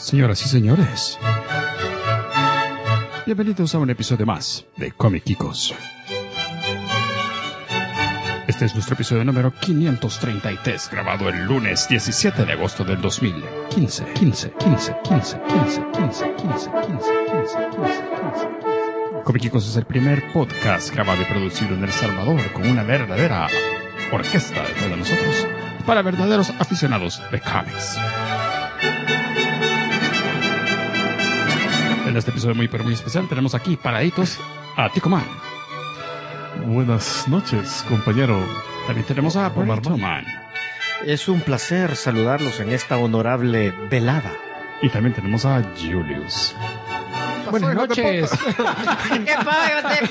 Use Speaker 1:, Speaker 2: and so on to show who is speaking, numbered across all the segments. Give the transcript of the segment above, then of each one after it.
Speaker 1: Señoras y señores, bienvenidos a un episodio más de Comiquicos. Este es nuestro episodio número 533, grabado el lunes 17 de agosto del 2015. Comiquicos es el primer podcast grabado y producido en El Salvador con una verdadera orquesta detrás de nosotros para verdaderos aficionados de cómics. En este episodio muy especial tenemos aquí paraditos a Ticoman.
Speaker 2: Buenas noches, compañero.
Speaker 1: También tenemos a Burrito Man.
Speaker 3: Es un placer saludarlos en esta honorable velada.
Speaker 1: Y también tenemos a Julius.
Speaker 4: Buenas noches.
Speaker 3: ¡Qué pago de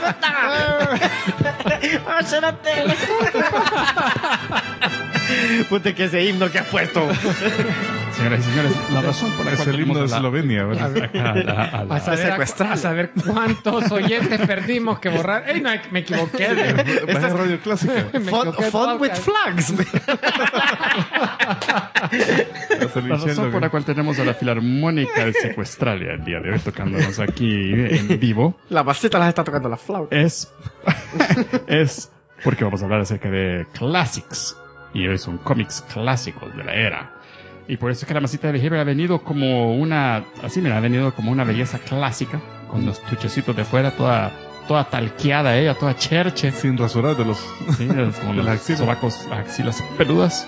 Speaker 3: puta! Puta, que ese himno que has puesto.
Speaker 1: Señoras y señores, la razón por la cual
Speaker 2: Es el himno de Eslovenia, ¿verdad?
Speaker 4: A saber cuántos oyentes perdimos que borrar. ¡Ey, no, me equivoqué!
Speaker 2: Esta es Radio Clásica.
Speaker 3: Font with flags.
Speaker 1: La razón por la cual tenemos a la Filarmónica de Secuestralia el día de hoy tocándonos aquí en vivo
Speaker 3: La baseta las está tocando la flauta.
Speaker 1: es porque vamos a hablar acerca de classics. Y hoy son cómics clásicos de la era. Y por eso es que la masita de Behavior ha venido como una... Así, mira, ha venido como una belleza clásica. Con los tuchecitos de fuera, toda talqueada ella, toda cherche.
Speaker 2: Sin rasurar de los...
Speaker 1: Sí, como
Speaker 2: de
Speaker 1: los
Speaker 2: las axilas.
Speaker 1: sobacos, las axilas peludas.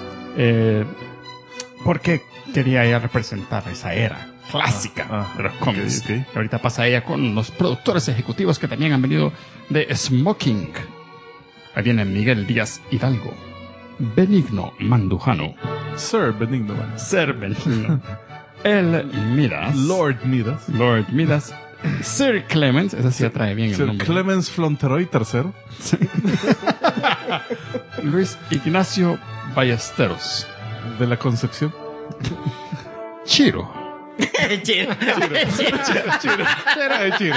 Speaker 1: Porque quería ella representar esa era clásica de los cómics.
Speaker 2: ok.
Speaker 1: Y ahorita pasa ella con los productores ejecutivos que también han venido de Smoking. Ahí viene Miguel Díaz Hidalgo, Benigno Mandujano,
Speaker 2: Sir Benigno.
Speaker 1: Ser Benigno, El Midas,
Speaker 2: Lord Midas.
Speaker 1: Lord Midas, Sir Clemens, esa sí atrae bien el
Speaker 2: Sir
Speaker 1: nombre.
Speaker 2: Clemens Flonteroy III.
Speaker 1: Luis Ignacio Ballesteros,
Speaker 2: De la Concepción.
Speaker 1: Chiro,
Speaker 3: Chiro.
Speaker 2: Era de Chiro.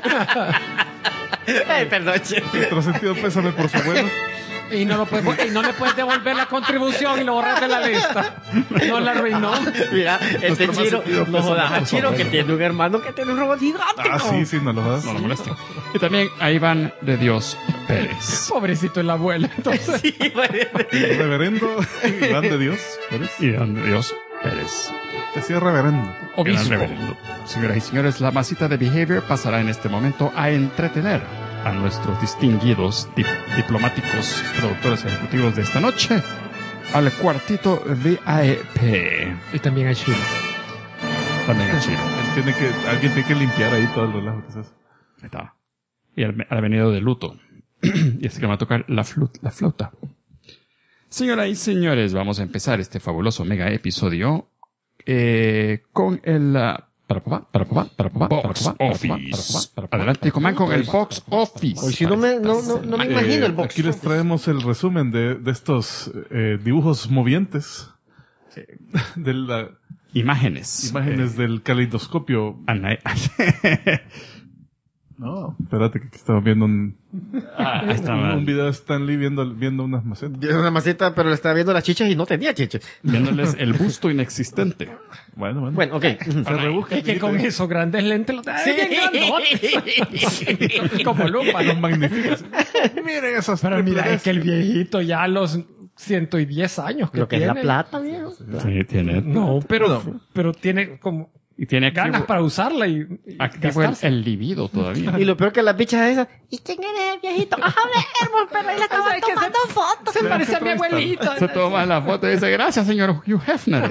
Speaker 3: Ay, perdón, Chiro.
Speaker 2: Otro sentido pésame por su abuelo.
Speaker 4: Y no le puedes devolver la contribución y lo borras de la lista. No la arruinó.
Speaker 3: Mira, este
Speaker 2: Nuestro más
Speaker 3: Chiro,
Speaker 2: sentido
Speaker 3: no
Speaker 2: pésame
Speaker 3: jodas a
Speaker 2: por su
Speaker 3: Chiro, que
Speaker 2: abuelo.
Speaker 3: tiene un hermano que tiene un robot gigante.
Speaker 2: Ah, sí, no lo das.
Speaker 1: no lo molesto. Y también a Iván de Dios Pérez.
Speaker 4: Pobrecito el abuelo. Entonces,
Speaker 3: Sí, parece.
Speaker 2: Reverendo Iván de Dios.
Speaker 1: Iván de Dios Pérez.
Speaker 2: Te hacía reverendo.
Speaker 1: Gran reverendo. Señoras y señores, la masita de Behavior pasará en este momento a entretener a nuestros distinguidos diplomáticos productores ejecutivos de esta noche al cuartito VIP.
Speaker 4: y también hay Chile.
Speaker 1: También a Chiro.
Speaker 2: Alguien tiene que limpiar ahí todo el relajo.
Speaker 1: Ahí está. Y ha venido de luto. Y es que me va a tocar la flauta. Señoras y señores, vamos a empezar este fabuloso mega episodio con el Box Office. Adelante, Coman, con el Box Office.
Speaker 3: Hoy si no me imagino el box.
Speaker 2: Aquí les traemos el resumen de estos dibujos movientes. De las
Speaker 1: Imágenes.
Speaker 2: imágenes del caleidoscopio. No, espérate que estamos viendo un video de Stan Lee viendo unas macetas.
Speaker 3: Tiene una maceta, pero le estaba viendo las chichas y no tenía chichas.
Speaker 1: Viéndoles el busto inexistente.
Speaker 2: Bueno.
Speaker 3: Bueno, ok.
Speaker 2: Se rebusca.
Speaker 4: Es que con esos grandes lentes los como lupa.
Speaker 2: Los magníficos. Miren esas
Speaker 4: Pero mira,
Speaker 2: triples.
Speaker 4: es que el viejito ya a los 110 años que
Speaker 3: Lo que
Speaker 4: tiene.
Speaker 3: es la plata, viejo.
Speaker 1: Sí, tiene.
Speaker 4: No, pero tiene como
Speaker 1: Y tiene
Speaker 4: ganas para usarla y
Speaker 1: activo
Speaker 4: gastarse.
Speaker 1: el libido todavía.
Speaker 3: Y lo peor que las bichas esas. ¿Y quién es el viejito? A ver, pero ahí le estaban tomando fotos.
Speaker 4: Se parece a mi abuelito.
Speaker 1: Se toma la foto y dice, gracias, señor Hugh Hefner.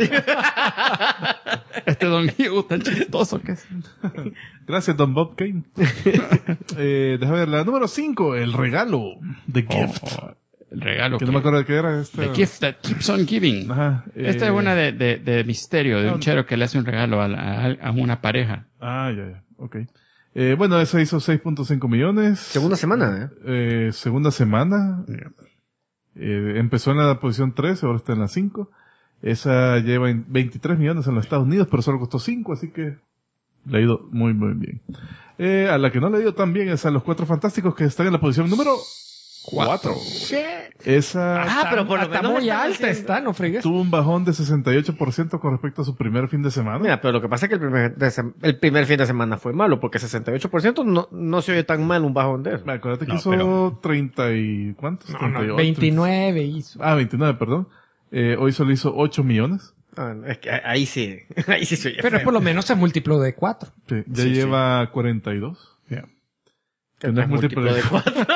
Speaker 1: Don Hugh tan chistoso que es.
Speaker 2: Gracias, Don Bob Kane. Déjame ver, la número 5, el regalo. The Gift.
Speaker 1: El regalo.
Speaker 2: Que no me acuerdo de qué era.
Speaker 1: The Gift That Keeps On Giving.
Speaker 2: Ajá.
Speaker 1: Esta es una de misterio, de un chero que le hace un regalo a una pareja.
Speaker 2: Ya. Ok. Bueno, esa hizo 6.5 millones.
Speaker 3: Segunda semana,
Speaker 2: Segunda semana. Empezó en la posición 13, ahora está en la 5. Esa lleva 23 millones en los Estados Unidos, pero solo costó 5, así que le ha ido muy, muy bien. A la que no le ha ido tan bien es a los Cuatro Fantásticos, que están en la posición número 4.
Speaker 5: Shit.
Speaker 2: Esa
Speaker 5: Pero por lo
Speaker 4: Está
Speaker 5: menos
Speaker 4: muy
Speaker 5: están
Speaker 4: alta,
Speaker 5: haciendo-
Speaker 4: está, no fregues.
Speaker 2: tuvo un bajón de 68% con respecto a su primer fin de semana.
Speaker 5: Mira, pero lo que pasa es que el primer fin de semana fue malo, porque 68% no se oye tan mal un bajón de eso.
Speaker 2: Acuérdate que
Speaker 1: No,
Speaker 2: hizo
Speaker 1: pero-
Speaker 2: 30 y... ¿Cuántos? 38.
Speaker 4: 29 hizo.
Speaker 2: 29, perdón. Hoy solo hizo 8 millones.
Speaker 5: No, es que ahí sí se oye
Speaker 4: Pero
Speaker 5: feo.
Speaker 4: por lo menos se multipló de 4.
Speaker 2: Sí, ya
Speaker 5: Sí,
Speaker 2: lleva 42.
Speaker 1: Yeah.
Speaker 2: Que no es múltiplo de
Speaker 5: 4.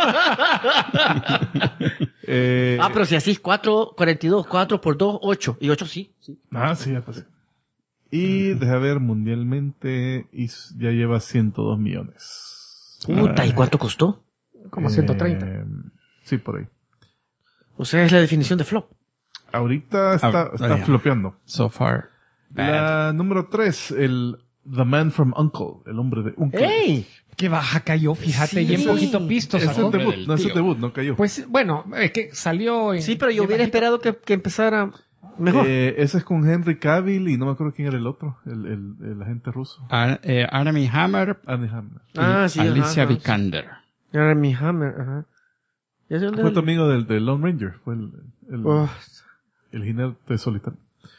Speaker 5: Pero si así es 4, 42, 4 por 2, 8. Y 8 sí.
Speaker 2: Sí, ya pasé. Y deja ver, mundialmente ya lleva 102 millones.
Speaker 5: Puta, ¿y cuánto costó?
Speaker 4: Como 130.
Speaker 2: Sí, por ahí.
Speaker 5: O sea, es la definición de flop.
Speaker 2: Ahorita está
Speaker 1: ya.
Speaker 2: flopeando.
Speaker 1: So far.
Speaker 2: La número 3, The Man from Uncle, el hombre de Uncle.
Speaker 5: ¡Ey!
Speaker 4: Qué baja cayó, fíjate,
Speaker 5: Sí.
Speaker 4: bien poquito pisto
Speaker 2: Es
Speaker 4: sacó.
Speaker 2: el debut,
Speaker 1: del
Speaker 2: no es el
Speaker 1: tío.
Speaker 2: debut, no cayó.
Speaker 4: Pues bueno, es que salió en...
Speaker 5: Sí, pero yo
Speaker 4: bien
Speaker 5: hubiera
Speaker 4: bajito.
Speaker 5: esperado que empezara mejor.
Speaker 2: Ese es con Henry Cavill y no me acuerdo quién era el otro, el agente ruso.
Speaker 1: Armie Hammer
Speaker 2: Andy Hammer.
Speaker 1: y
Speaker 5: Sí,
Speaker 1: Alicia
Speaker 5: ajá.
Speaker 1: Vikander.
Speaker 5: Era mi Hammer, ajá. ¿Ya sé dónde
Speaker 2: Fue
Speaker 5: es
Speaker 2: tu
Speaker 5: el-
Speaker 2: amigo del Lone Ranger, fue el
Speaker 5: Oh,
Speaker 2: jinete solitario.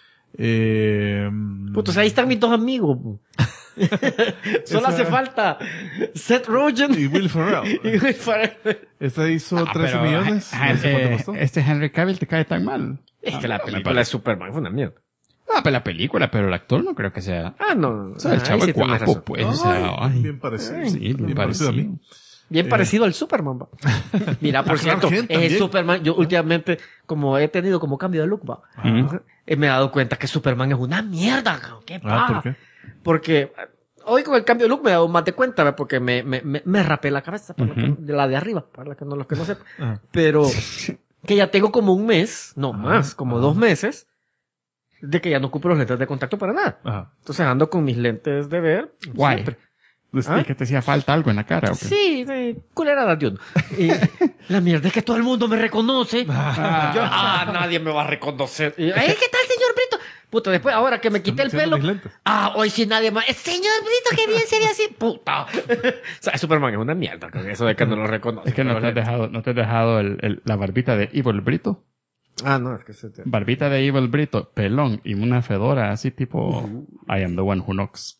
Speaker 5: puto, o sea, ahí están mis dos amigos. po. Solo hace falta Seth Rogen
Speaker 2: Y Will Ferrell.
Speaker 5: y Will Ferrell.
Speaker 2: Esta hizo 13
Speaker 1: Pero,
Speaker 2: millones. No sé cuánto costó.
Speaker 1: este Henry Cavill te cae tan mal.
Speaker 5: Es que la
Speaker 1: me
Speaker 5: película
Speaker 1: parece.
Speaker 5: de Superman fue una mierda.
Speaker 1: Pero la película, pero el actor no creo que sea.
Speaker 5: No.
Speaker 1: O sea, el
Speaker 5: ahí
Speaker 1: chavo
Speaker 5: sí
Speaker 1: es
Speaker 5: tienes
Speaker 1: guapo,
Speaker 5: razón.
Speaker 1: pues. O sea, ay.
Speaker 2: Bien parecido.
Speaker 1: Sí, bien parecido
Speaker 2: a mí.
Speaker 5: Bien parecido al Superman, va. Mira, por
Speaker 2: Clark
Speaker 5: cierto,
Speaker 2: Kent
Speaker 5: es el
Speaker 2: también.
Speaker 5: Superman. Yo últimamente, como he tenido como cambio de look, va. Me he dado cuenta que Superman es una mierda, cabrón. ¿Qué paja?
Speaker 2: ¿Por qué?
Speaker 5: Porque hoy con el cambio de look me he dado más de cuenta, ¿ve? Porque me rapé la cabeza, para de la de arriba, para los que no sepan.
Speaker 2: Ah.
Speaker 5: Pero que ya tengo como un mes, no más, como 2 meses, de que ya no ocupo los lentes de contacto para nada.
Speaker 2: Ajá.
Speaker 5: Entonces ando con mis lentes de ver.
Speaker 1: Guay.
Speaker 5: siempre.
Speaker 1: Es
Speaker 5: ¿Ah?
Speaker 1: que te hacía falta algo en la cara, ¿o qué?
Speaker 5: Sí, culera de uno. Y la mierda es que todo el mundo me reconoce. Nadie me va a reconocer. Y, ¿qué tal, señor Brito? Puta, después, ahora que me quité el
Speaker 2: Estoy haciendo
Speaker 5: pelo.
Speaker 2: mis lentes.
Speaker 5: Hoy sí nadie más. Señor Brito, qué bien se ve así. Puta. O sea, Superman es una mierda con eso de que no lo reconoce.
Speaker 1: Es que no te has dejado la barbita de Evil Brito.
Speaker 5: No, es que se te...
Speaker 1: Barbita de Evil Brito, pelón y una fedora así tipo I am the one who knocks.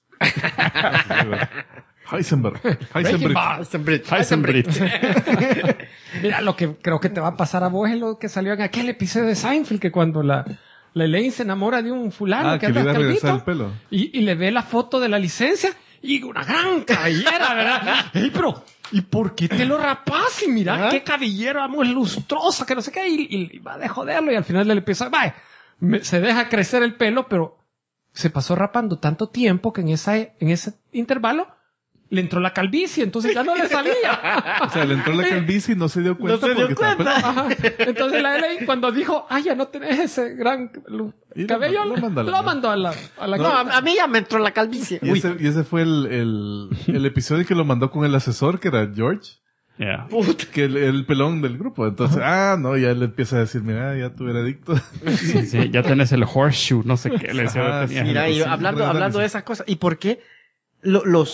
Speaker 2: Heisenberg.
Speaker 4: Breaking
Speaker 2: Heisenberg.
Speaker 4: Bad.
Speaker 1: Heisenberg.
Speaker 4: Mira, lo que creo que te va a pasar a vos es lo que salió en aquel episodio de Seinfeld, que cuando la Elaine se enamora de un fulano que
Speaker 2: Que le
Speaker 4: anda
Speaker 2: iba a regresar el
Speaker 4: calvito
Speaker 2: pelo.
Speaker 4: y le ve la foto de la licencia y una gran cabellera, ¿verdad? Ey, pero, ¿y por qué te lo rapas? Y mira qué cabellera muy lustrosa, que no sé qué, y va de joderlo y al final del episodio, se deja crecer el pelo, pero se pasó rapando tanto tiempo que en ese intervalo le entró la calvicie, entonces ya no le salía.
Speaker 2: O sea, le entró la calvicie y no se dio cuenta
Speaker 5: se dio
Speaker 2: porque estaba
Speaker 5: cuenta.
Speaker 2: pelado.
Speaker 4: Ajá. Entonces la Elaine cuando dijo, ya no tenés ese gran
Speaker 2: Y lo
Speaker 4: cabello,
Speaker 2: mandó a la
Speaker 4: lo mandó a la
Speaker 5: No, a mí ya me entró la calvicie.
Speaker 2: Y ese fue el episodio que lo mandó con el asesor, que era George,
Speaker 1: Yeah.
Speaker 2: que el pelón del grupo. Entonces, no, ya le empieza a decir, mira, ya tú eres adicto.
Speaker 1: Sí, sí, ya tenés el horseshoe, no sé qué le decía.
Speaker 2: Ajá,
Speaker 1: tenías
Speaker 5: Mira,
Speaker 1: el-
Speaker 5: y hablando de esas cosas, ¿y por qué los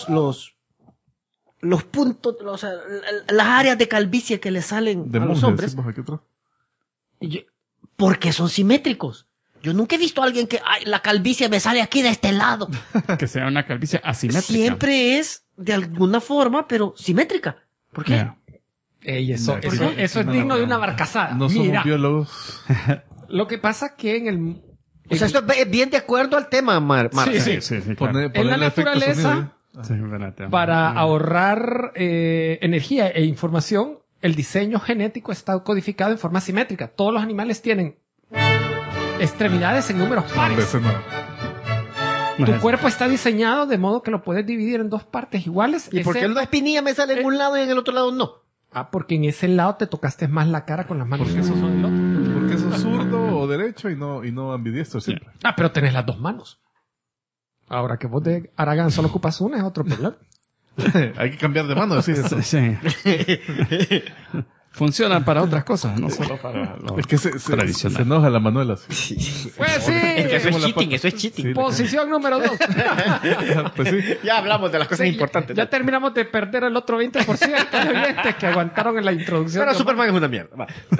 Speaker 5: puntos, o sea, las áreas de calvicie que le salen
Speaker 2: De
Speaker 5: a los
Speaker 2: monjes,
Speaker 5: hombres?
Speaker 2: decimos aquí atrás.
Speaker 5: Porque son simétricos. Yo nunca he visto a alguien que la calvicie me sale aquí de este lado.
Speaker 1: que sea una calvicie asimétrica.
Speaker 5: Siempre es de alguna forma, pero simétrica. ¿Por qué?
Speaker 1: Yeah.
Speaker 4: Ey, eso
Speaker 2: No,
Speaker 4: es
Speaker 2: no,
Speaker 4: digno
Speaker 2: no,
Speaker 4: de una
Speaker 2: no.
Speaker 4: barcazada.
Speaker 2: No somos
Speaker 4: Mira,
Speaker 2: biólogos.
Speaker 4: lo que pasa que en el...
Speaker 5: O sea, esto es bien de acuerdo al tema, Marta.
Speaker 4: Sí, sí.
Speaker 1: Sí, sí, claro.
Speaker 2: Poner
Speaker 4: En la
Speaker 2: el efecto
Speaker 4: naturaleza,
Speaker 2: sonido,
Speaker 1: Sí, espérate.
Speaker 4: para ahorrar energía e información, el diseño genético está codificado en forma simétrica. Todos los animales tienen extremidades en números
Speaker 2: A
Speaker 4: pares.
Speaker 2: veces no.
Speaker 1: No
Speaker 4: Tu
Speaker 1: es-
Speaker 4: cuerpo está diseñado de modo que lo puedes dividir en 2 partes iguales.
Speaker 5: ¿Y por qué la espinilla me sale en un lado y en el otro lado no?
Speaker 4: Porque en ese lado te tocaste más la cara con las manos que esos son el otro.
Speaker 2: Porque sos zurdo o derecho y no ambidiestro siempre.
Speaker 4: Pero tenés las 2 manos. Ahora que vos de Aragán solo ocupas una es otro problema.
Speaker 2: Hay que cambiar de mano, decís eso.
Speaker 1: Sí. funcionan para otras cosas, no solo para lo
Speaker 2: Es que se
Speaker 1: tradicional.
Speaker 2: enoja la Manuela. Sí.
Speaker 4: Pues sí.
Speaker 5: Es que eso es
Speaker 2: Como la
Speaker 5: cheating,
Speaker 2: pata.
Speaker 5: eso es cheating.
Speaker 2: Sí.
Speaker 4: Posición número 2.
Speaker 2: Pues sí.
Speaker 5: Ya hablamos de las cosas importantes.
Speaker 4: Ya terminamos de perder el otro 20% de oyentes que aguantaron en la introducción.
Speaker 5: Pero
Speaker 4: de
Speaker 5: Superman es una mierda.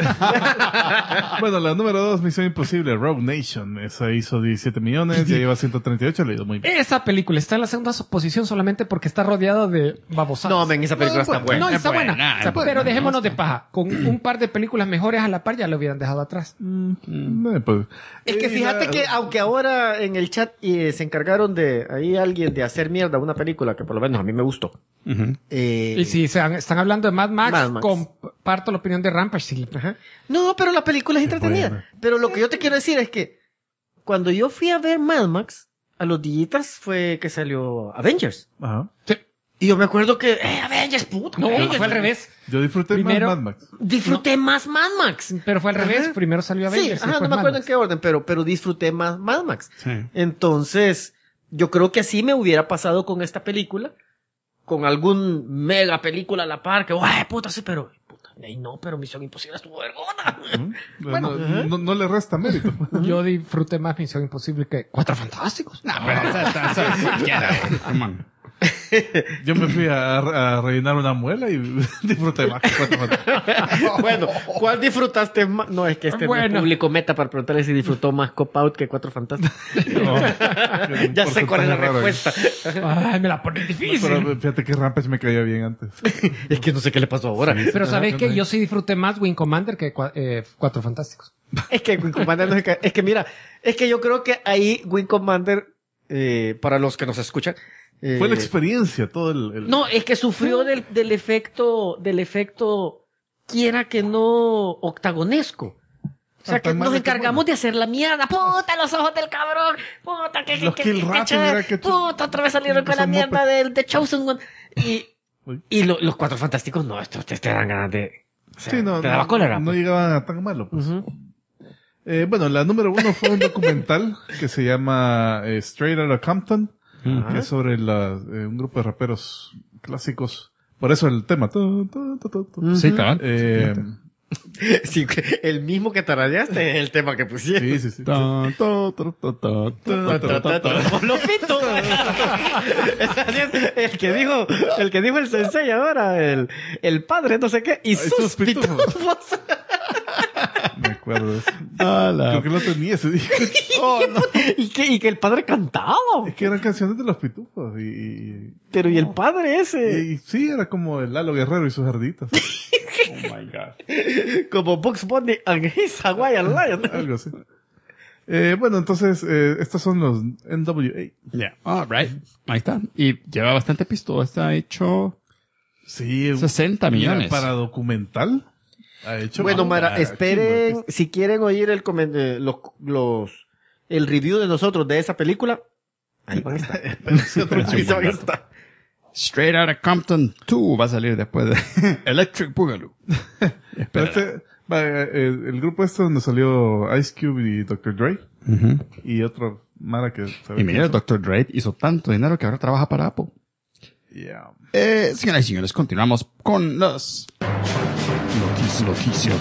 Speaker 5: Va.
Speaker 2: Bueno, la número 2, Misión Imposible, Rogue Nation. Esa hizo 17 millones, ya lleva 138, le ha ido muy bien.
Speaker 4: Esa película está en la segunda posición solamente porque está rodeada de babosadas.
Speaker 5: No, men, esa película está buena.
Speaker 4: No, está buena.
Speaker 1: buena,
Speaker 4: O sea,
Speaker 1: es buena,
Speaker 4: pero dejémonos
Speaker 1: me
Speaker 4: de paja. Con un par de películas mejores a la par ya lo hubieran dejado atrás.
Speaker 2: Pues,
Speaker 5: Es que fíjate que, aunque ahora en el chat se encargaron de, ahí alguien de hacer mierda una película que por lo menos a mí me gustó.
Speaker 4: Y si están hablando de Mad Max,
Speaker 5: Mad Max.
Speaker 4: comparto la opinión de Rampage. Sí.
Speaker 5: Ajá. No, pero la película es entretenida.
Speaker 2: buena.
Speaker 5: Pero lo que yo te quiero decir es que cuando yo fui a ver Mad Max, a los días fue que salió Avengers.
Speaker 2: Ajá.
Speaker 5: Y yo me acuerdo que, Avengers, puto.
Speaker 4: No,
Speaker 5: Avengers.
Speaker 4: fue al revés.
Speaker 2: Yo disfruté
Speaker 4: Primero-
Speaker 2: más Mad Max.
Speaker 5: Disfruté más Mad Max.
Speaker 4: Pero fue al revés.
Speaker 5: Ajá.
Speaker 4: Primero salió Avengers.
Speaker 5: Sí,
Speaker 4: y
Speaker 5: ajá, no
Speaker 4: después
Speaker 5: me
Speaker 4: Mad
Speaker 5: acuerdo en
Speaker 4: Max.
Speaker 5: qué orden, pero disfruté más Mad Max.
Speaker 1: Sí.
Speaker 5: Entonces, yo creo que así me hubiera pasado con esta película, con algún mega película a la par, que, ¡ay, puta, sí, pero, puta, ey, no, pero Misión Imposible estuvo vergona!
Speaker 2: Bueno, no le resta mérito.
Speaker 4: Yo disfruté más Misión Imposible que Cuatro Fantásticos.
Speaker 1: No, pero esa siquiera, come on.
Speaker 2: Yo me fui a rellenar una muela y disfruté más que Cuatro Fantásticos.
Speaker 5: Bueno, ¿cuál disfrutaste más? No, es que este no es
Speaker 4: Bueno.
Speaker 5: público meta para preguntarle si disfrutó más Cop Out que Cuatro Fantásticos.
Speaker 2: No,
Speaker 5: Ya sé cuál es la
Speaker 2: raro.
Speaker 5: respuesta.
Speaker 4: Ay, me la pone difícil.
Speaker 2: Pero fíjate que Rampage me caía bien antes.
Speaker 5: Es que no sé qué le pasó ahora.
Speaker 4: Pero ¿sabes qué? Yo sí disfruté más Wing Commander que Cuatro Fantásticos.
Speaker 5: Es que Wing Commander no se cae. Es que mira, es que yo creo que ahí Wing Commander, para los que nos escuchan,
Speaker 2: Fue la experiencia, todo el...
Speaker 5: no, es que sufrió del efecto, quiera que no, octagonesco. O sea, que
Speaker 2: tan
Speaker 5: nos
Speaker 2: malo que
Speaker 5: encargamos de hacer la mierda. Puta, los ojos del cabrón. Puta,
Speaker 2: Los Kill Ratio, mira que
Speaker 5: puta, otra vez salieron con la
Speaker 2: son
Speaker 5: mierda
Speaker 2: moped.
Speaker 5: del The Chosen One.
Speaker 2: Uy.
Speaker 5: Y los Cuatro Fantásticos, no, estos te dan ganas de... O sea,
Speaker 2: Sí, no,
Speaker 5: te daba
Speaker 2: no,
Speaker 5: cólera.
Speaker 2: no
Speaker 5: pues.
Speaker 2: llegaban a tan malo. Pues.
Speaker 5: Ujú.
Speaker 2: Bueno, la número 1 fue un documental que se llama Straight Outta Compton, que es sobre un grupo de raperos clásicos. Por eso el tema.
Speaker 1: Sí, cabal.
Speaker 5: Sí, el mismo que tarareaste es el tema que pusieron.
Speaker 2: Sí.
Speaker 5: Los pitos. el que dijo el sensei ahora, el padre, no sé qué, y sus pitufos.
Speaker 2: Me acuerdo de eso. Creo que no tenía ese día.
Speaker 5: y que el padre cantaba.
Speaker 2: Es que eran canciones de los pitufos.
Speaker 5: Pero y el padre ese,
Speaker 2: Y sí, era como el Lalo Guerrero y sus arditas.
Speaker 1: Oh my God.
Speaker 5: como Bugs Bunny and his Hawaiian Lion.
Speaker 2: Algo así. Bueno, entonces, estos son los NWA.
Speaker 1: Yeah. All right. Ahí está. Y lleva bastante pisto. Está hecho
Speaker 2: Sí.
Speaker 1: 60
Speaker 2: mira,
Speaker 1: millones.
Speaker 2: para documental. Ha hecho.
Speaker 5: Bueno, Mara,
Speaker 2: Ah,
Speaker 5: esperen,
Speaker 2: chingo,
Speaker 5: si quieren oír el review de nosotros de esa película, ahí van a estar. Ahí van a estar.
Speaker 1: Straight Outta Compton 2 va a salir después de Electric Boogaloo.
Speaker 2: Pero el grupo este donde salió Ice Cube y Dr. Dre y otro Mara que
Speaker 1: Y mira, el Dr. Dre hizo tanto dinero que ahora trabaja para Apple.
Speaker 2: Yeah.
Speaker 1: Señoras y señores, continuamos con las noticias.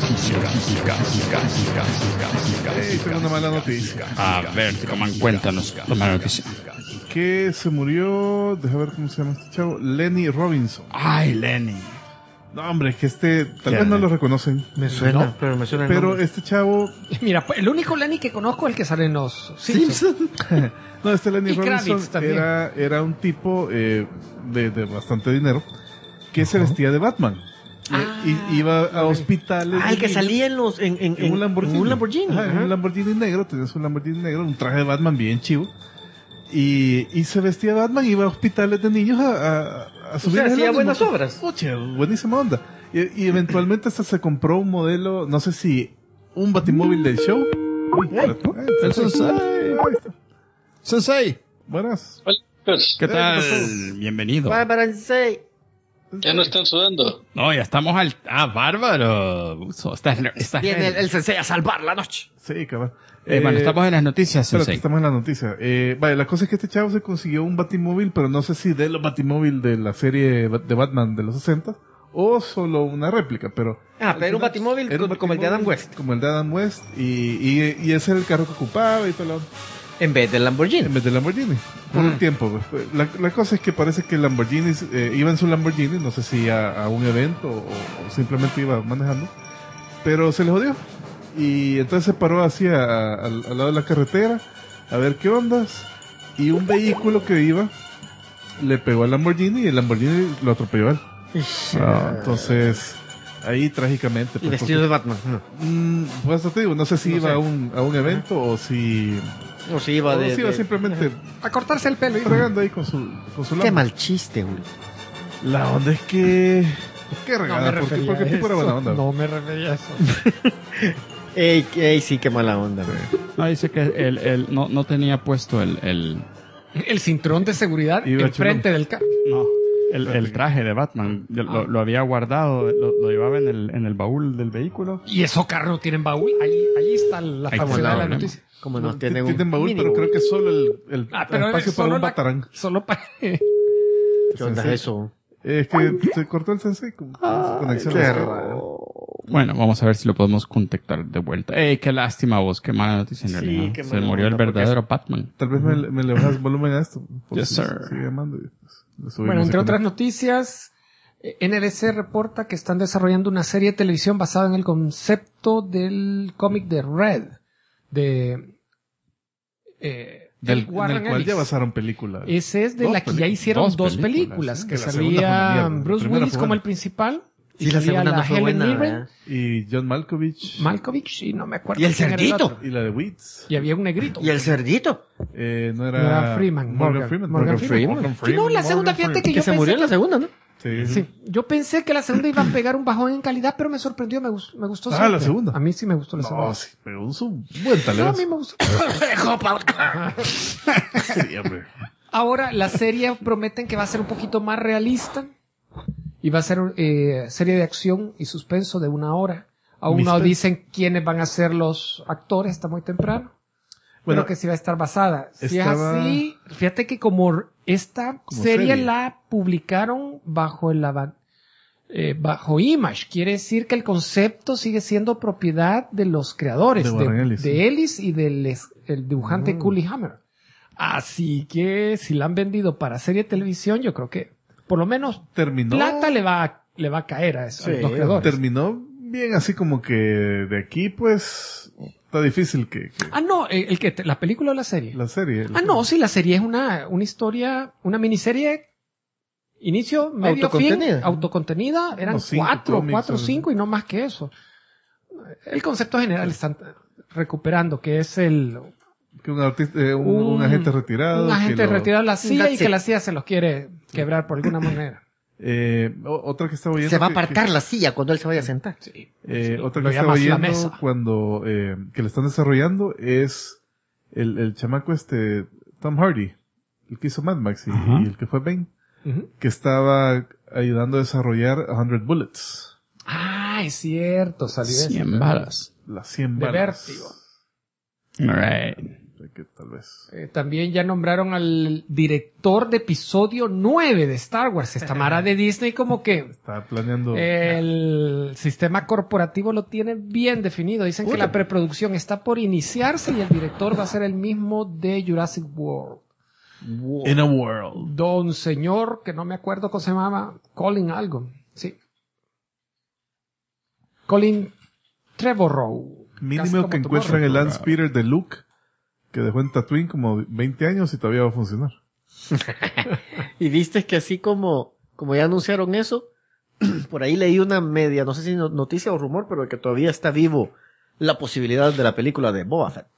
Speaker 2: Hey, tengo una mala noticia.
Speaker 1: A ver, cuéntanos la mala noticia.
Speaker 2: Que se murió, déjame ver cómo se llama este chavo, Lenny Robinson.
Speaker 1: Ay, Lenny.
Speaker 2: No, hombre, es que tal vez no lo reconocen.
Speaker 5: Me suena, pero me suena el
Speaker 2: Pero
Speaker 5: nombre.
Speaker 2: este chavo,
Speaker 4: Mira, el único Lenny que conozco es el que sale en los Simpsons.
Speaker 2: no, este Lenny
Speaker 4: Y Kravitz
Speaker 2: Robinson
Speaker 4: también.
Speaker 2: era un tipo de bastante dinero que se vestía de Batman. Y iba a hospitales.
Speaker 5: Ah, el que
Speaker 2: de-
Speaker 5: salía en
Speaker 2: en un Lamborghini.
Speaker 5: En un Lamborghini.
Speaker 2: Ajá, en
Speaker 5: ajá.
Speaker 2: un Lamborghini negro, tenías un Lamborghini negro, un traje de Batman bien chivo. Y se vestía de Batman y iba a hospitales de niños a subir.
Speaker 5: sea,
Speaker 2: el
Speaker 5: hacía
Speaker 2: ánimo.
Speaker 5: buenas obras.
Speaker 2: Oye, buenísima onda. Y eventualmente hasta se compró un modelo, no sé si un batimóvil del show. Uy, espérate.
Speaker 1: El Sensei.
Speaker 2: Ahí está.
Speaker 1: Sensei.
Speaker 2: Buenas.
Speaker 6: Hola, chicos.
Speaker 1: ¿Qué tal?
Speaker 2: pasó?
Speaker 1: Bienvenido.
Speaker 5: Bárbara Sensei.
Speaker 6: Ya no están sudando.
Speaker 1: No, ya estamos al... Ah, bárbaro. Uso, estás
Speaker 5: Viene el Sensei a salvar la noche.
Speaker 2: Sí, cabrón.
Speaker 1: bueno, estamos en las noticias,
Speaker 2: Espérate,
Speaker 1: Sensei.
Speaker 2: estamos en la noticia. Vale, la cosa es que este chavo se consiguió un batimóvil, pero no sé si de los batimóvil de la serie de Batman de los 60 o solo una réplica, pero...
Speaker 5: Pero era un batimóvil
Speaker 2: era un
Speaker 5: como el de Adam
Speaker 2: batimóvil,
Speaker 5: West.
Speaker 2: Como el de Adam West, y ese era el carro que ocupaba y todo lo...
Speaker 5: En vez del Lamborghini.
Speaker 2: En vez del Lamborghini. Por un tiempo. Pues. La cosa es que parece que el Lamborghini iba en su Lamborghini, no sé si a un evento o simplemente iba manejando, pero se le jodió. Y entonces se paró así al lado de la carretera a ver qué ondas. Y un vehículo que iba le pegó al Lamborghini y el Lamborghini lo atropelló a él. Entonces, ahí trágicamente.
Speaker 5: Y vestido de Batman.
Speaker 2: Pues te digo, no sé si iba a un evento o si...
Speaker 5: O si iba
Speaker 2: o si iba simplemente
Speaker 4: A cortarse el pelo.
Speaker 2: fregando ahí con su
Speaker 5: Qué
Speaker 2: Lambo.
Speaker 5: mal chiste, güey.
Speaker 2: La onda es que... Qué
Speaker 4: No
Speaker 2: regada,
Speaker 4: me
Speaker 2: porque
Speaker 4: refería
Speaker 2: el tipo era
Speaker 4: a
Speaker 2: buena
Speaker 4: eso.
Speaker 2: onda.
Speaker 4: No me refería a eso.
Speaker 5: Ey, sí, qué mala onda, güey.
Speaker 1: No, dice que él no tenía puesto el
Speaker 4: cinturón de seguridad
Speaker 2: Iba
Speaker 4: enfrente del carro.
Speaker 1: no, el traje de Batman. Lo había guardado, lo llevaba en el baúl del vehículo.
Speaker 4: ¿Y eso carro no tienen baúl? Ahí está la
Speaker 1: Ahí
Speaker 4: falsedad
Speaker 1: está
Speaker 4: de
Speaker 1: el
Speaker 4: la
Speaker 1: problema.
Speaker 4: noticia.
Speaker 5: Como no tiene
Speaker 2: Tienen
Speaker 5: un
Speaker 2: baúl,
Speaker 5: mini
Speaker 2: pero creo que solo el
Speaker 4: Pero
Speaker 2: espacio
Speaker 4: solo
Speaker 2: para un batarán.
Speaker 4: Solo para...
Speaker 5: ¿Qué onda es eso?
Speaker 2: Es que se cortó el sensei con su conexión.
Speaker 5: Qué
Speaker 2: de-
Speaker 5: raro.
Speaker 1: Bueno, vamos a ver si lo podemos contactar de vuelta. ¡Ey, qué lástima vos! ¡Qué mala noticia en
Speaker 5: Sí,
Speaker 1: realidad!
Speaker 5: qué
Speaker 1: Se
Speaker 5: mala
Speaker 1: murió el
Speaker 5: onda, porque
Speaker 1: verdadero Batman.
Speaker 2: Tal vez me le bajas volumen a esto. porque
Speaker 1: Yes, sir.
Speaker 2: Sigue llamando y, pues, le subimos
Speaker 4: Bueno, entre
Speaker 2: y
Speaker 4: otras
Speaker 2: con-
Speaker 4: noticias, NBC reporta que están desarrollando una serie de televisión basada en el concepto del cómic de Red,
Speaker 2: en el
Speaker 4: Warren
Speaker 2: cual
Speaker 4: Ellis.
Speaker 2: ya basaron película.
Speaker 4: Ese es de
Speaker 2: Dos
Speaker 4: la que ya
Speaker 2: películas.
Speaker 4: hicieron dos
Speaker 1: películas,
Speaker 4: películas,
Speaker 1: ¿sí?
Speaker 4: que
Speaker 2: Que la segunda fue una
Speaker 4: salía
Speaker 2: mierda. La
Speaker 4: Bruce
Speaker 2: primera
Speaker 4: Willis
Speaker 2: fue
Speaker 4: como
Speaker 2: buena.
Speaker 4: el principal, y
Speaker 5: Sí, la
Speaker 4: salía
Speaker 5: segunda
Speaker 4: la
Speaker 5: no fue
Speaker 4: Helen
Speaker 5: buena,
Speaker 4: Mirren,
Speaker 5: ¿verdad?
Speaker 2: Y John Malkovich.
Speaker 4: Malkovich, y no me acuerdo.
Speaker 5: Y el
Speaker 4: quién era
Speaker 5: cerdito.
Speaker 4: otro.
Speaker 2: Y la de Weeds.
Speaker 4: Y había un negrito.
Speaker 5: ¿Y el cerdito?
Speaker 2: No
Speaker 4: No
Speaker 2: era...
Speaker 4: era Freeman.
Speaker 2: Morgan Freeman.
Speaker 4: Morgan Freeman. Sí, no, la segunda, fíjate que
Speaker 5: Que
Speaker 4: yo
Speaker 5: se
Speaker 4: pensé
Speaker 5: murió en la
Speaker 4: que...
Speaker 5: segunda, ¿no?
Speaker 2: Sí.
Speaker 4: Sí, yo pensé que la segunda iba a pegar un bajón en calidad, pero me sorprendió, me gustó.
Speaker 2: Ah,
Speaker 4: siempre.
Speaker 2: la segunda.
Speaker 4: A mí sí me gustó la segunda.
Speaker 2: No, sí, pero un buen
Speaker 4: No, a
Speaker 2: talento.
Speaker 4: mí me gustó.
Speaker 2: Sí, hombre.
Speaker 4: Ahora, la serie prometen que va a ser un poquito más realista y va a ser serie de acción y suspenso de 1 hora. Aún no
Speaker 2: Mister.
Speaker 4: dicen quiénes van a ser los actores, está muy temprano.
Speaker 2: Bueno,
Speaker 4: Creo que sí va a estar basada. Si es
Speaker 2: estaba-
Speaker 4: así, fíjate que como esta
Speaker 2: Como
Speaker 4: serie
Speaker 2: serie.
Speaker 4: la publicaron bajo bajo Image, quiere decir que el concepto sigue siendo propiedad de los creadores,
Speaker 2: De Warren Ellis,
Speaker 4: de
Speaker 2: sí.
Speaker 4: Ellis y el dibujante Cooley Hammer. Así que si la han vendido para serie de televisión, yo creo que por lo menos
Speaker 2: terminó...
Speaker 4: plata le va a caer a,
Speaker 5: Sí,
Speaker 4: a los creadores.
Speaker 2: Terminó bien, así como que de aquí, pues, está difícil que
Speaker 4: Ah, no, la película o la serie.
Speaker 2: la serie.
Speaker 4: Ah, no, sí, la serie es una historia, una miniserie, inicio, medio, fin,
Speaker 5: Autocontenida.
Speaker 4: autocontenida, eran
Speaker 2: Como 5
Speaker 4: cuatro
Speaker 2: cómics,
Speaker 4: o 5 y no más que eso. El concepto general están recuperando, que es
Speaker 2: Que un artista, un agente retirado.
Speaker 4: un
Speaker 2: que
Speaker 4: agente
Speaker 2: lo-
Speaker 4: retirado de la CIA y
Speaker 5: That's
Speaker 4: que
Speaker 5: it.
Speaker 4: la CIA se los quiere quebrar por alguna manera.
Speaker 2: Otra que estaba oyendo.
Speaker 5: Se va a
Speaker 2: que-
Speaker 5: aparcar la silla cuando él se vaya a sentar.
Speaker 4: Sí.
Speaker 2: otra
Speaker 4: Lo
Speaker 2: que estaba
Speaker 4: llamas la
Speaker 2: oyendo
Speaker 4: mesa.
Speaker 2: cuando que le están desarrollando es el chamaco Tom Hardy, el que hizo Mad Max
Speaker 1: Ajá.
Speaker 2: y el que fue Bane,
Speaker 4: Ujú.
Speaker 2: que estaba ayudando a desarrollar 100 Bullets,
Speaker 4: Ah, es cierto, salió eso.
Speaker 1: 100 balas.
Speaker 2: las 100
Speaker 4: De
Speaker 2: balas.
Speaker 4: Vértigo.
Speaker 1: Alright.
Speaker 2: Que tal vez.
Speaker 4: También ya nombraron al director de episodio 9 de Star Wars. Esta mara de Disney como que
Speaker 2: Está planeando.
Speaker 4: el sistema corporativo lo tiene bien definido. Dicen que la preproducción está por iniciarse y el director va a ser el mismo de Jurassic World.
Speaker 2: In a World.
Speaker 4: Don señor, que no me acuerdo cómo se llamaba, Colin algo. Sí. Colin Trevorrow. Casi
Speaker 2: Mínimo
Speaker 4: como
Speaker 2: que
Speaker 4: tu
Speaker 2: encuentran
Speaker 4: morro.
Speaker 2: el Lance Peter de Luke, que dejó en Tatooine como 20 años y todavía va a funcionar.
Speaker 5: Y viste que así como ya anunciaron eso, por ahí leí una media, no sé si noticia o rumor, pero que todavía está vivo la posibilidad de la película de Boba Fett.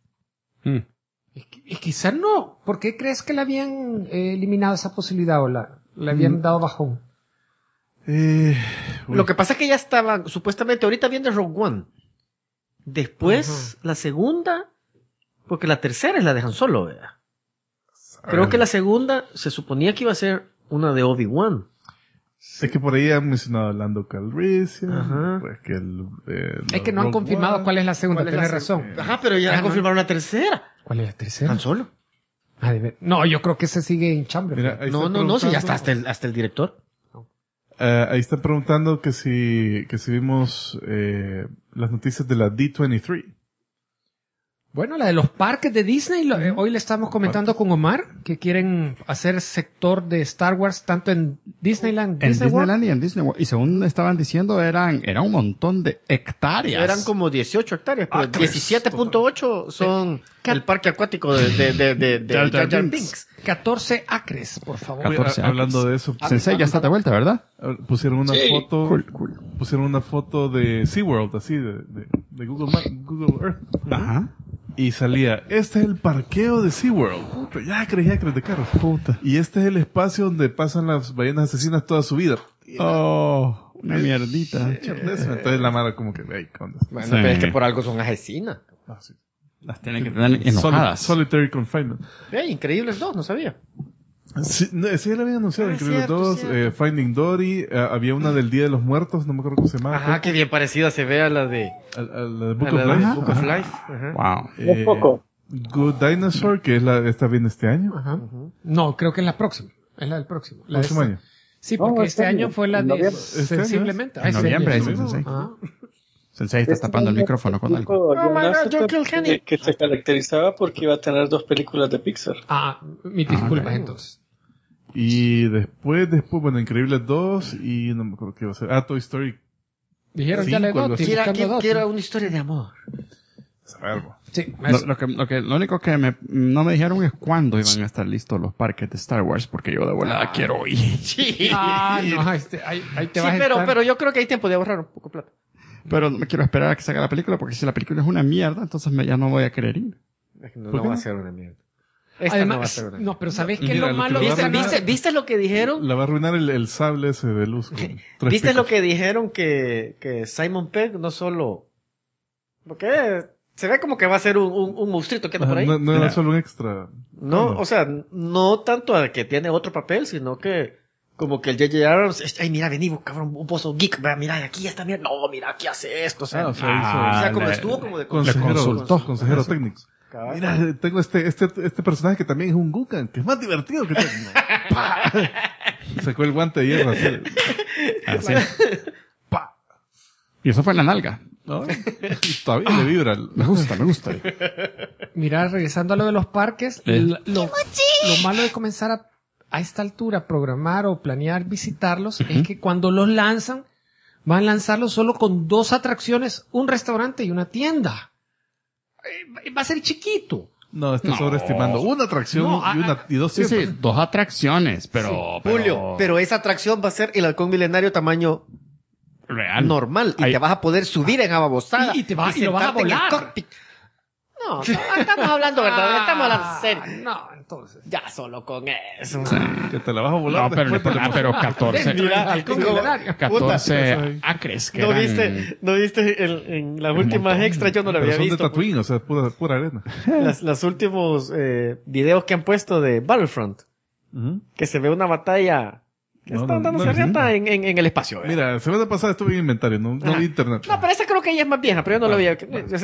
Speaker 4: Y quizás no. ¿Por qué crees que le habían eliminado esa posibilidad o le habían dado bajón?
Speaker 2: Uy.
Speaker 5: Lo que pasa es que ya estaban, supuestamente, ahorita viene Rogue One. Después, la segunda, porque la tercera es la de Han Solo, ¿verdad? Creo que la segunda se suponía que iba a ser una de Obi-Wan.
Speaker 2: Es que por ahí han mencionado a Lando Calrissian.
Speaker 5: Ajá.
Speaker 2: Pues que
Speaker 4: Es que no han confirmado cuál es la segunda, tienes razón.
Speaker 5: Ajá, pero ya
Speaker 4: Ajá.
Speaker 5: confirmaron una tercera.
Speaker 4: ¿Cuál es la tercera?
Speaker 5: Han Solo.
Speaker 4: Ah, de ver. No, yo creo que se sigue en chambre.
Speaker 2: Mira, ahí
Speaker 5: No,
Speaker 2: está
Speaker 5: no, sí,
Speaker 2: preguntando-
Speaker 5: hasta el director.
Speaker 2: Ahí están preguntando que si vimos las noticias de la D23.
Speaker 4: Bueno, la de los parques de Disney, hoy le estamos comentando con Omar que quieren hacer sector de Star Wars tanto en Disneyland,
Speaker 1: En
Speaker 4: Disney World.
Speaker 1: Disneyland y en Disney World. Y según estaban diciendo, era un montón de hectáreas.
Speaker 5: Eran como 18 hectáreas, pero 17.8 son el parque acuático de
Speaker 1: Jar
Speaker 5: Jar Jar
Speaker 1: Binks.
Speaker 5: Binks.
Speaker 4: 14 acres, por favor.
Speaker 1: 14
Speaker 2: Hablando
Speaker 1: acres.
Speaker 2: de eso,
Speaker 1: Sensei, ya está de vuelta, ¿verdad?
Speaker 2: pusieron una
Speaker 6: Sí.
Speaker 2: foto,
Speaker 1: Cool.
Speaker 2: pusieron una foto de SeaWorld, así, de Google Earth.
Speaker 1: Ajá.
Speaker 2: Y salía, este es el parqueo de SeaWorld. Puta, ya crees de carros.
Speaker 1: Puta.
Speaker 2: Y este es el espacio donde pasan las ballenas asesinas toda su vida.
Speaker 1: Oh, una mierdita.
Speaker 2: Entonces la mara como que, hey, ¿qué onda?
Speaker 5: Bueno,
Speaker 1: Sí.
Speaker 5: pero es que por algo son asesinas.
Speaker 2: Ah, sí.
Speaker 1: Las tienen que tener enojadas.
Speaker 2: Solitary Confinement.
Speaker 5: Increíbles 2, no sabía.
Speaker 2: Sí, no, sí, ya lo habían anunciado.
Speaker 5: Ah,
Speaker 2: Increíbles
Speaker 5: cierto,
Speaker 2: 2,
Speaker 5: cierto.
Speaker 2: Finding Dory, había una del Día de los Muertos, no me acuerdo cómo se llamaba.
Speaker 5: Ajá, qué bien parecida se ve a la de,
Speaker 2: A la de Book
Speaker 5: a
Speaker 2: of
Speaker 5: la de
Speaker 2: Life.
Speaker 5: Book of Life. Ajá.
Speaker 1: Wow.
Speaker 2: Eh, Good Dinosaur, que es esta viene este año.
Speaker 4: Ajá. No, creo que es la próxima. Es la del próximo. La de
Speaker 2: Próximo
Speaker 4: esta.
Speaker 2: año.
Speaker 4: Sí, porque
Speaker 7: No,
Speaker 4: este
Speaker 7: este
Speaker 4: año
Speaker 7: año,
Speaker 4: fue la
Speaker 7: en
Speaker 4: de
Speaker 7: noviembre.
Speaker 4: Sensiblemente.
Speaker 1: En noviembre,
Speaker 4: sí,
Speaker 1: dice Sensei.
Speaker 4: Ajá.
Speaker 1: Sensei está tapando el micrófono con algo.
Speaker 5: Oh my God, John Kilkenny.
Speaker 6: Que se caracterizaba porque iba a tener 2 películas de Pixar.
Speaker 4: Ah, mis disculpas entonces.
Speaker 2: Y después, bueno, Increíbles 2 y no me acuerdo qué iba a ser. Ah, Toy Story.
Speaker 4: Dijeron ya
Speaker 2: Cinco,
Speaker 4: le
Speaker 2: algo
Speaker 4: Doty,
Speaker 2: así.
Speaker 4: buscando Doty.
Speaker 5: Quiero una historia de amor.
Speaker 2: Algo.
Speaker 4: Sí,
Speaker 1: Lo único que no me dijeron es cuándo iban a estar listos los parques de Star Wars, porque yo de volada quiero ir.
Speaker 5: Sí.
Speaker 4: Ah, no, ahí te
Speaker 5: Sí,
Speaker 4: vas a estar.
Speaker 5: pero yo creo que hay tiempo de ahorrar un poco de plata.
Speaker 1: Pero no me quiero esperar a que salga la película, porque si la película es una mierda, entonces ya no voy a querer ir.
Speaker 5: No,
Speaker 2: ¿Por qué
Speaker 5: va a
Speaker 2: no?
Speaker 5: ser una mierda. Esta no va a
Speaker 4: Además,
Speaker 5: ser una mierda.
Speaker 4: no, pero ¿sabes qué es
Speaker 2: Mira,
Speaker 4: lo
Speaker 2: lo
Speaker 4: malo
Speaker 2: que
Speaker 4: de
Speaker 2: lo va a
Speaker 4: esa
Speaker 2: arruinar-
Speaker 5: ¿Viste lo que dijeron?
Speaker 2: La va a arruinar el sable ese de luz. Con 3
Speaker 5: ¿Viste
Speaker 2: picos.
Speaker 5: lo que dijeron que Simon Pegg no solo... Porque se ve como que va a ser un monstruito que anda por ahí.
Speaker 2: No era solo un extra.
Speaker 5: No,
Speaker 2: no.
Speaker 5: o sea, no tanto a que tiene otro papel, sino que como que el J.J. Abrams, ay, mira, vení, cabrón, un pozo geek, va, mira, aquí está, mira, no, mira, aquí hace esto, o sea,
Speaker 2: O sea,
Speaker 5: como
Speaker 1: le-
Speaker 5: estuvo como de
Speaker 2: consejero técnico.
Speaker 5: Cabal.
Speaker 2: Mira, tengo este personaje que también es un Gungan, que es más divertido que tú. No. ¡Pah! Sacó el guante de hierro así.
Speaker 1: Así. Pa. Y eso fue en la nalga.
Speaker 2: ¿No? Todavía le vibra.
Speaker 1: Me gusta.
Speaker 4: Mira, regresando a lo de los parques, lo malo de comenzar a esta altura programar o planear visitarlos es que cuando los lanzan, van a lanzarlos solo con 2 atracciones, un restaurante y una tienda. Va a ser chiquito.
Speaker 2: No, estoy sobreestimando. Una atracción
Speaker 4: No,
Speaker 2: y 2
Speaker 1: Sí,
Speaker 2: tiendas.
Speaker 1: 2 atracciones, pero...
Speaker 5: Julio, pero esa atracción va a ser el halcón milenario tamaño
Speaker 1: real.
Speaker 5: normal y
Speaker 1: Ahí-
Speaker 5: te vas a poder subir en babosada
Speaker 4: Y lo vas a
Speaker 5: sentarte en el
Speaker 4: volar.
Speaker 5: cockpit. No, estamos hablando verdad, estamos hablando en serio.
Speaker 4: No, entonces.
Speaker 5: Ya solo con eso.
Speaker 2: Que te la vas a volar.
Speaker 1: No, pero,
Speaker 2: después te la-
Speaker 1: pero 14...
Speaker 5: Mira,
Speaker 4: halcón
Speaker 5: como-
Speaker 4: milenario.
Speaker 1: 14 acres que
Speaker 5: ¿No
Speaker 1: eran...
Speaker 5: viste en las últimas
Speaker 1: montón.
Speaker 5: extras? Yo no lo
Speaker 2: Pero
Speaker 5: había
Speaker 2: son de
Speaker 5: visto.
Speaker 2: Tatooine, o sea, pura arena.
Speaker 5: Las últimos videos que han puesto de Battlefront, que se ve una batalla que
Speaker 2: No,
Speaker 5: están
Speaker 2: no,
Speaker 5: dándose
Speaker 2: no,
Speaker 5: riata en el espacio. ¿verdad?
Speaker 2: Mira, semana pasada estuve en inventario, no vi internet.
Speaker 5: No, pero esa creo que ella es más vieja, pero yo no lo vi.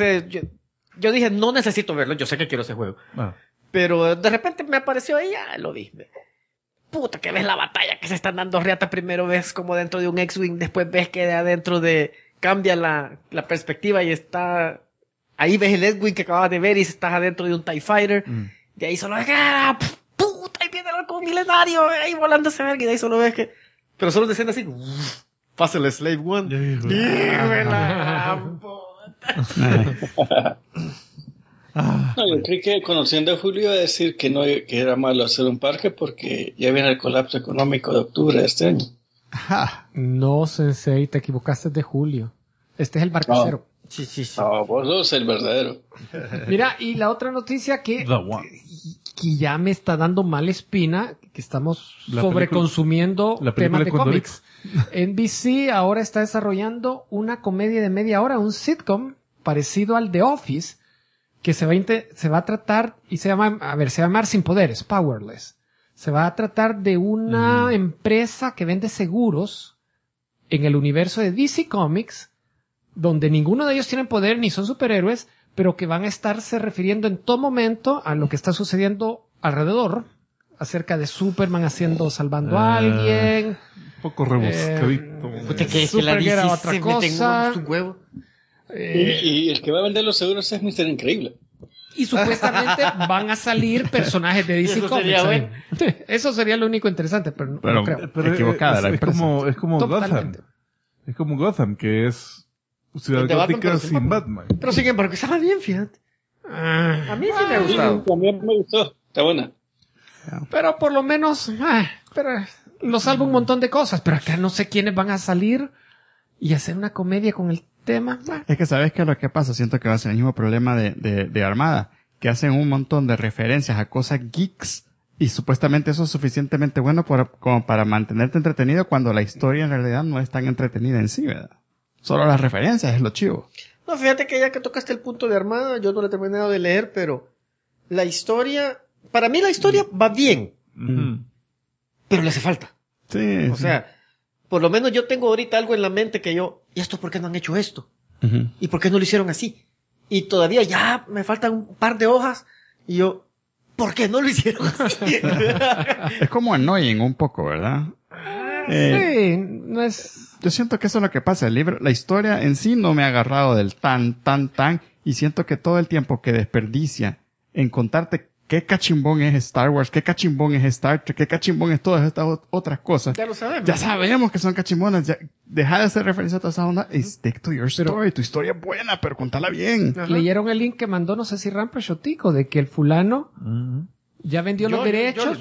Speaker 5: Yo dije, no necesito verlo, yo sé que quiero ese juego.
Speaker 2: Ah.
Speaker 5: Pero de repente me apareció ahí, ya lo vi. Puta, que ves la batalla que se están dando riata. Primero ves como dentro de un X-Wing, después ves que de adentro cambia la perspectiva y está... Ahí ves el X-Wing que acabas de ver y estás adentro de un TIE Fighter. De ahí solo ves que... Puta, ahí viene el halcón milenario, ahí volando ese verga. Y de ahí solo ves que... Pero solo de escena así... Pasa el Slave One.
Speaker 6: No, yo creí que conociendo a Julio iba a decir que no, que era malo hacer un parque porque ya viene el colapso económico de octubre de este año.
Speaker 4: No, Sensei, te equivocaste de julio. Este es el barcacero.
Speaker 5: Sí.
Speaker 6: No, vos sos el verdadero.
Speaker 4: Mira, y la otra noticia que ya me está dando mala espina, que estamos
Speaker 2: La
Speaker 4: sobreconsumiendo
Speaker 2: la película
Speaker 4: temas de
Speaker 2: de Condorito.
Speaker 4: cómics. NBC ahora está desarrollando una comedia de media hora, un sitcom parecido al The Office, que se va a tratar y se va a llamar Sin Poderes, Powerless. Se va a tratar de una empresa que vende seguros en el universo de DC Comics, donde ninguno de ellos tiene poder ni son superhéroes, pero que van a estarse refiriendo en todo momento a lo que está sucediendo alrededor, acerca de Superman salvando a alguien.
Speaker 2: poco rebuscadito.
Speaker 5: Puta, que
Speaker 4: Super
Speaker 5: la
Speaker 4: que era
Speaker 5: DC
Speaker 4: otra
Speaker 5: se meten
Speaker 4: cosa.
Speaker 5: un huevo.
Speaker 6: Y el que va a vender los seguros es Mr. Increíble.
Speaker 4: Y supuestamente van a salir personajes de DC
Speaker 5: Eso
Speaker 4: Comics.
Speaker 5: sería
Speaker 4: ahí. Eso sería lo único interesante, pero no creo.
Speaker 2: Pero
Speaker 1: equivocada la
Speaker 2: es
Speaker 1: empresa.
Speaker 2: como Gotham.
Speaker 4: Totalmente.
Speaker 2: Es como Gotham, que es Ciudad
Speaker 5: El de Batman,
Speaker 2: Gótica
Speaker 5: pero sin
Speaker 2: sin Batman.
Speaker 5: Pero sin embargo, estaba bien, fíjate. A mí sí me ha gustado.
Speaker 6: También me gustó. Está buena.
Speaker 4: Pero por lo menos, pero lo salva un montón de cosas. Pero acá no sé quiénes van a salir y hacer una comedia con el tema.
Speaker 1: Es que sabes que lo que pasa, siento que va a ser el mismo problema de Armada, que hacen un montón de referencias a cosas geeks y supuestamente eso es suficientemente bueno como para mantenerte entretenido cuando la historia en realidad no es tan entretenida en sí, ¿verdad? Solo las referencias es lo chivo.
Speaker 5: No, fíjate que ya que tocaste el punto de Armada, yo no lo he terminado de leer, pero la historia, para mí la historia va bien, pero le hace falta.
Speaker 1: Sí.
Speaker 5: O sea, por lo menos yo tengo ahorita algo en la mente que ¿y esto por qué no han hecho esto?
Speaker 1: Ujú.
Speaker 5: ¿Y por qué no lo hicieron así? Y todavía ya me faltan un par de hojas y ¿por qué no lo hicieron así?
Speaker 1: Es como annoying un poco, ¿verdad?
Speaker 4: Sí, no es...
Speaker 1: Yo siento que eso es lo que pasa. El libro, la historia en sí no me ha agarrado del tan, y siento que todo el tiempo que desperdicia en contarte qué cachimbón es Star Wars, qué cachimbón es Star Trek, qué cachimbón es todas estas otras cosas.
Speaker 5: Ya lo sabemos.
Speaker 1: Ya sabemos que son cachimbonas. Ya, deja de hacer referencia a toda esa onda y stick to your story. Tu historia es buena, pero contala bien.
Speaker 5: Ajá.
Speaker 4: Leyeron el link que mandó, no sé si Rampage o Tico, de que el fulano ya vendió los derechos.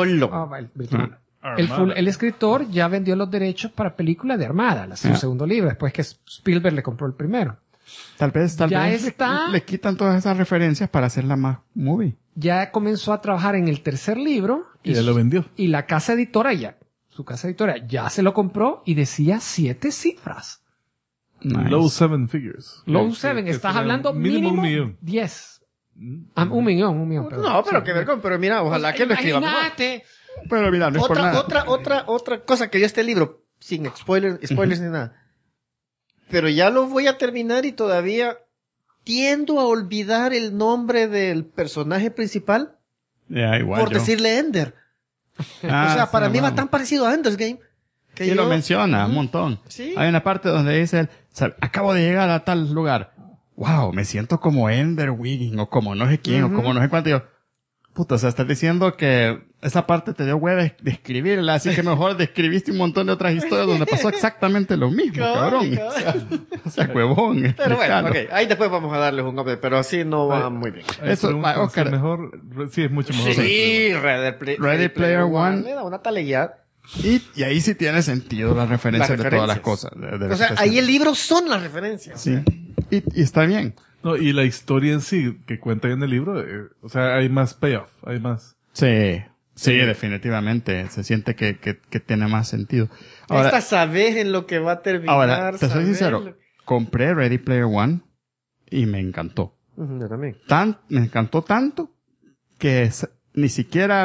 Speaker 4: El escritor ya vendió los derechos para película de Armada, su segundo libro, después que Spielberg le compró el primero.
Speaker 1: Tal vez
Speaker 4: Ya
Speaker 1: le quitan todas esas referencias para hacerla más movie.
Speaker 4: Ya comenzó a trabajar en el tercer libro.
Speaker 2: Y ya lo vendió.
Speaker 4: Y la casa editora su casa editora ya se lo compró y decía 7 cifras.
Speaker 1: Nice.
Speaker 2: Low 7 figures.
Speaker 4: Low 7, estás hablando mínimo
Speaker 2: un millón.
Speaker 4: 10. Un millón. Perdón.
Speaker 5: No, pero qué vergüenza, pero mira, ojalá que lo escriban.
Speaker 4: Imagínate.
Speaker 1: Pero mira, no es por nada.
Speaker 5: Otra cosa que yo este libro, sin spoilers ni nada. Pero ya lo voy a terminar y todavía tiendo a olvidar el nombre del personaje principal
Speaker 1: Ya, igual
Speaker 5: por
Speaker 1: yo.
Speaker 5: decirle Ender.
Speaker 1: Ah,
Speaker 5: O sea, para
Speaker 1: sí,
Speaker 5: mí va
Speaker 1: vamos.
Speaker 5: tan parecido a Ender's Game que
Speaker 1: Y
Speaker 5: yo...
Speaker 1: lo menciona un montón.
Speaker 5: Sí.
Speaker 1: Hay una parte donde dice, acabo de llegar a tal lugar. Wow, me siento como Ender Wiggin o como no sé quién o como no sé cuánto. Y yo, puta, o sea, estás diciendo que esa parte te dio hueva de escribirla, así que mejor describiste un montón de otras historias donde pasó exactamente lo mismo, cabrón. O sea, huevón.
Speaker 5: Pero bueno,
Speaker 1: explícalo.
Speaker 5: ok, ahí después vamos a darles un update, pero así no va muy bien.
Speaker 1: Eso, Oscar.
Speaker 2: Sí, es mucho mejor.
Speaker 5: Sí,
Speaker 1: Ready Player One.
Speaker 5: Le da una talegueada.
Speaker 1: Y ahí sí tiene sentido las referencias de todas las
Speaker 5: referencias.
Speaker 1: cosas. de
Speaker 5: O
Speaker 1: las
Speaker 5: sea,
Speaker 1: que
Speaker 5: ahí
Speaker 1: se-
Speaker 5: el libro son las referencias.
Speaker 1: Sí. Y está bien.
Speaker 2: No, y la historia en sí, que cuentan en el libro, o sea, hay más payoff, hay más.
Speaker 1: Sí. Sí, definitivamente. Se siente que tiene más sentido. Ahora,
Speaker 5: Esta sabes en lo que va a terminar.
Speaker 1: ahora, te soy
Speaker 5: sabes
Speaker 1: sincero.
Speaker 5: lo-
Speaker 1: Compré Ready Player One y me encantó.
Speaker 5: Yo también.
Speaker 1: Me encantó tanto que ni siquiera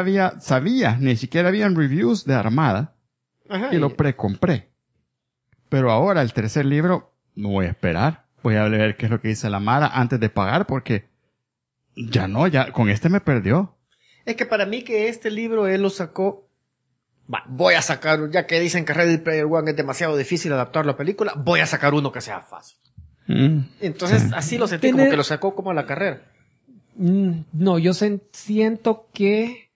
Speaker 1: habían reviews de Armada
Speaker 5: Ajá,
Speaker 1: y lo precompré. Pero ahora el tercer libro no voy a esperar. Voy a ver qué es lo que dice la Mara antes de pagar porque ya con este me perdió.
Speaker 5: Es que para mí que este libro él lo sacó. Voy a sacar, ya que dicen que Ready Player One es demasiado difícil adaptarlo a película, voy a sacar uno que sea fácil. Entonces así lo sentí, como que lo sacó como a la carrera.
Speaker 4: No, yo siento que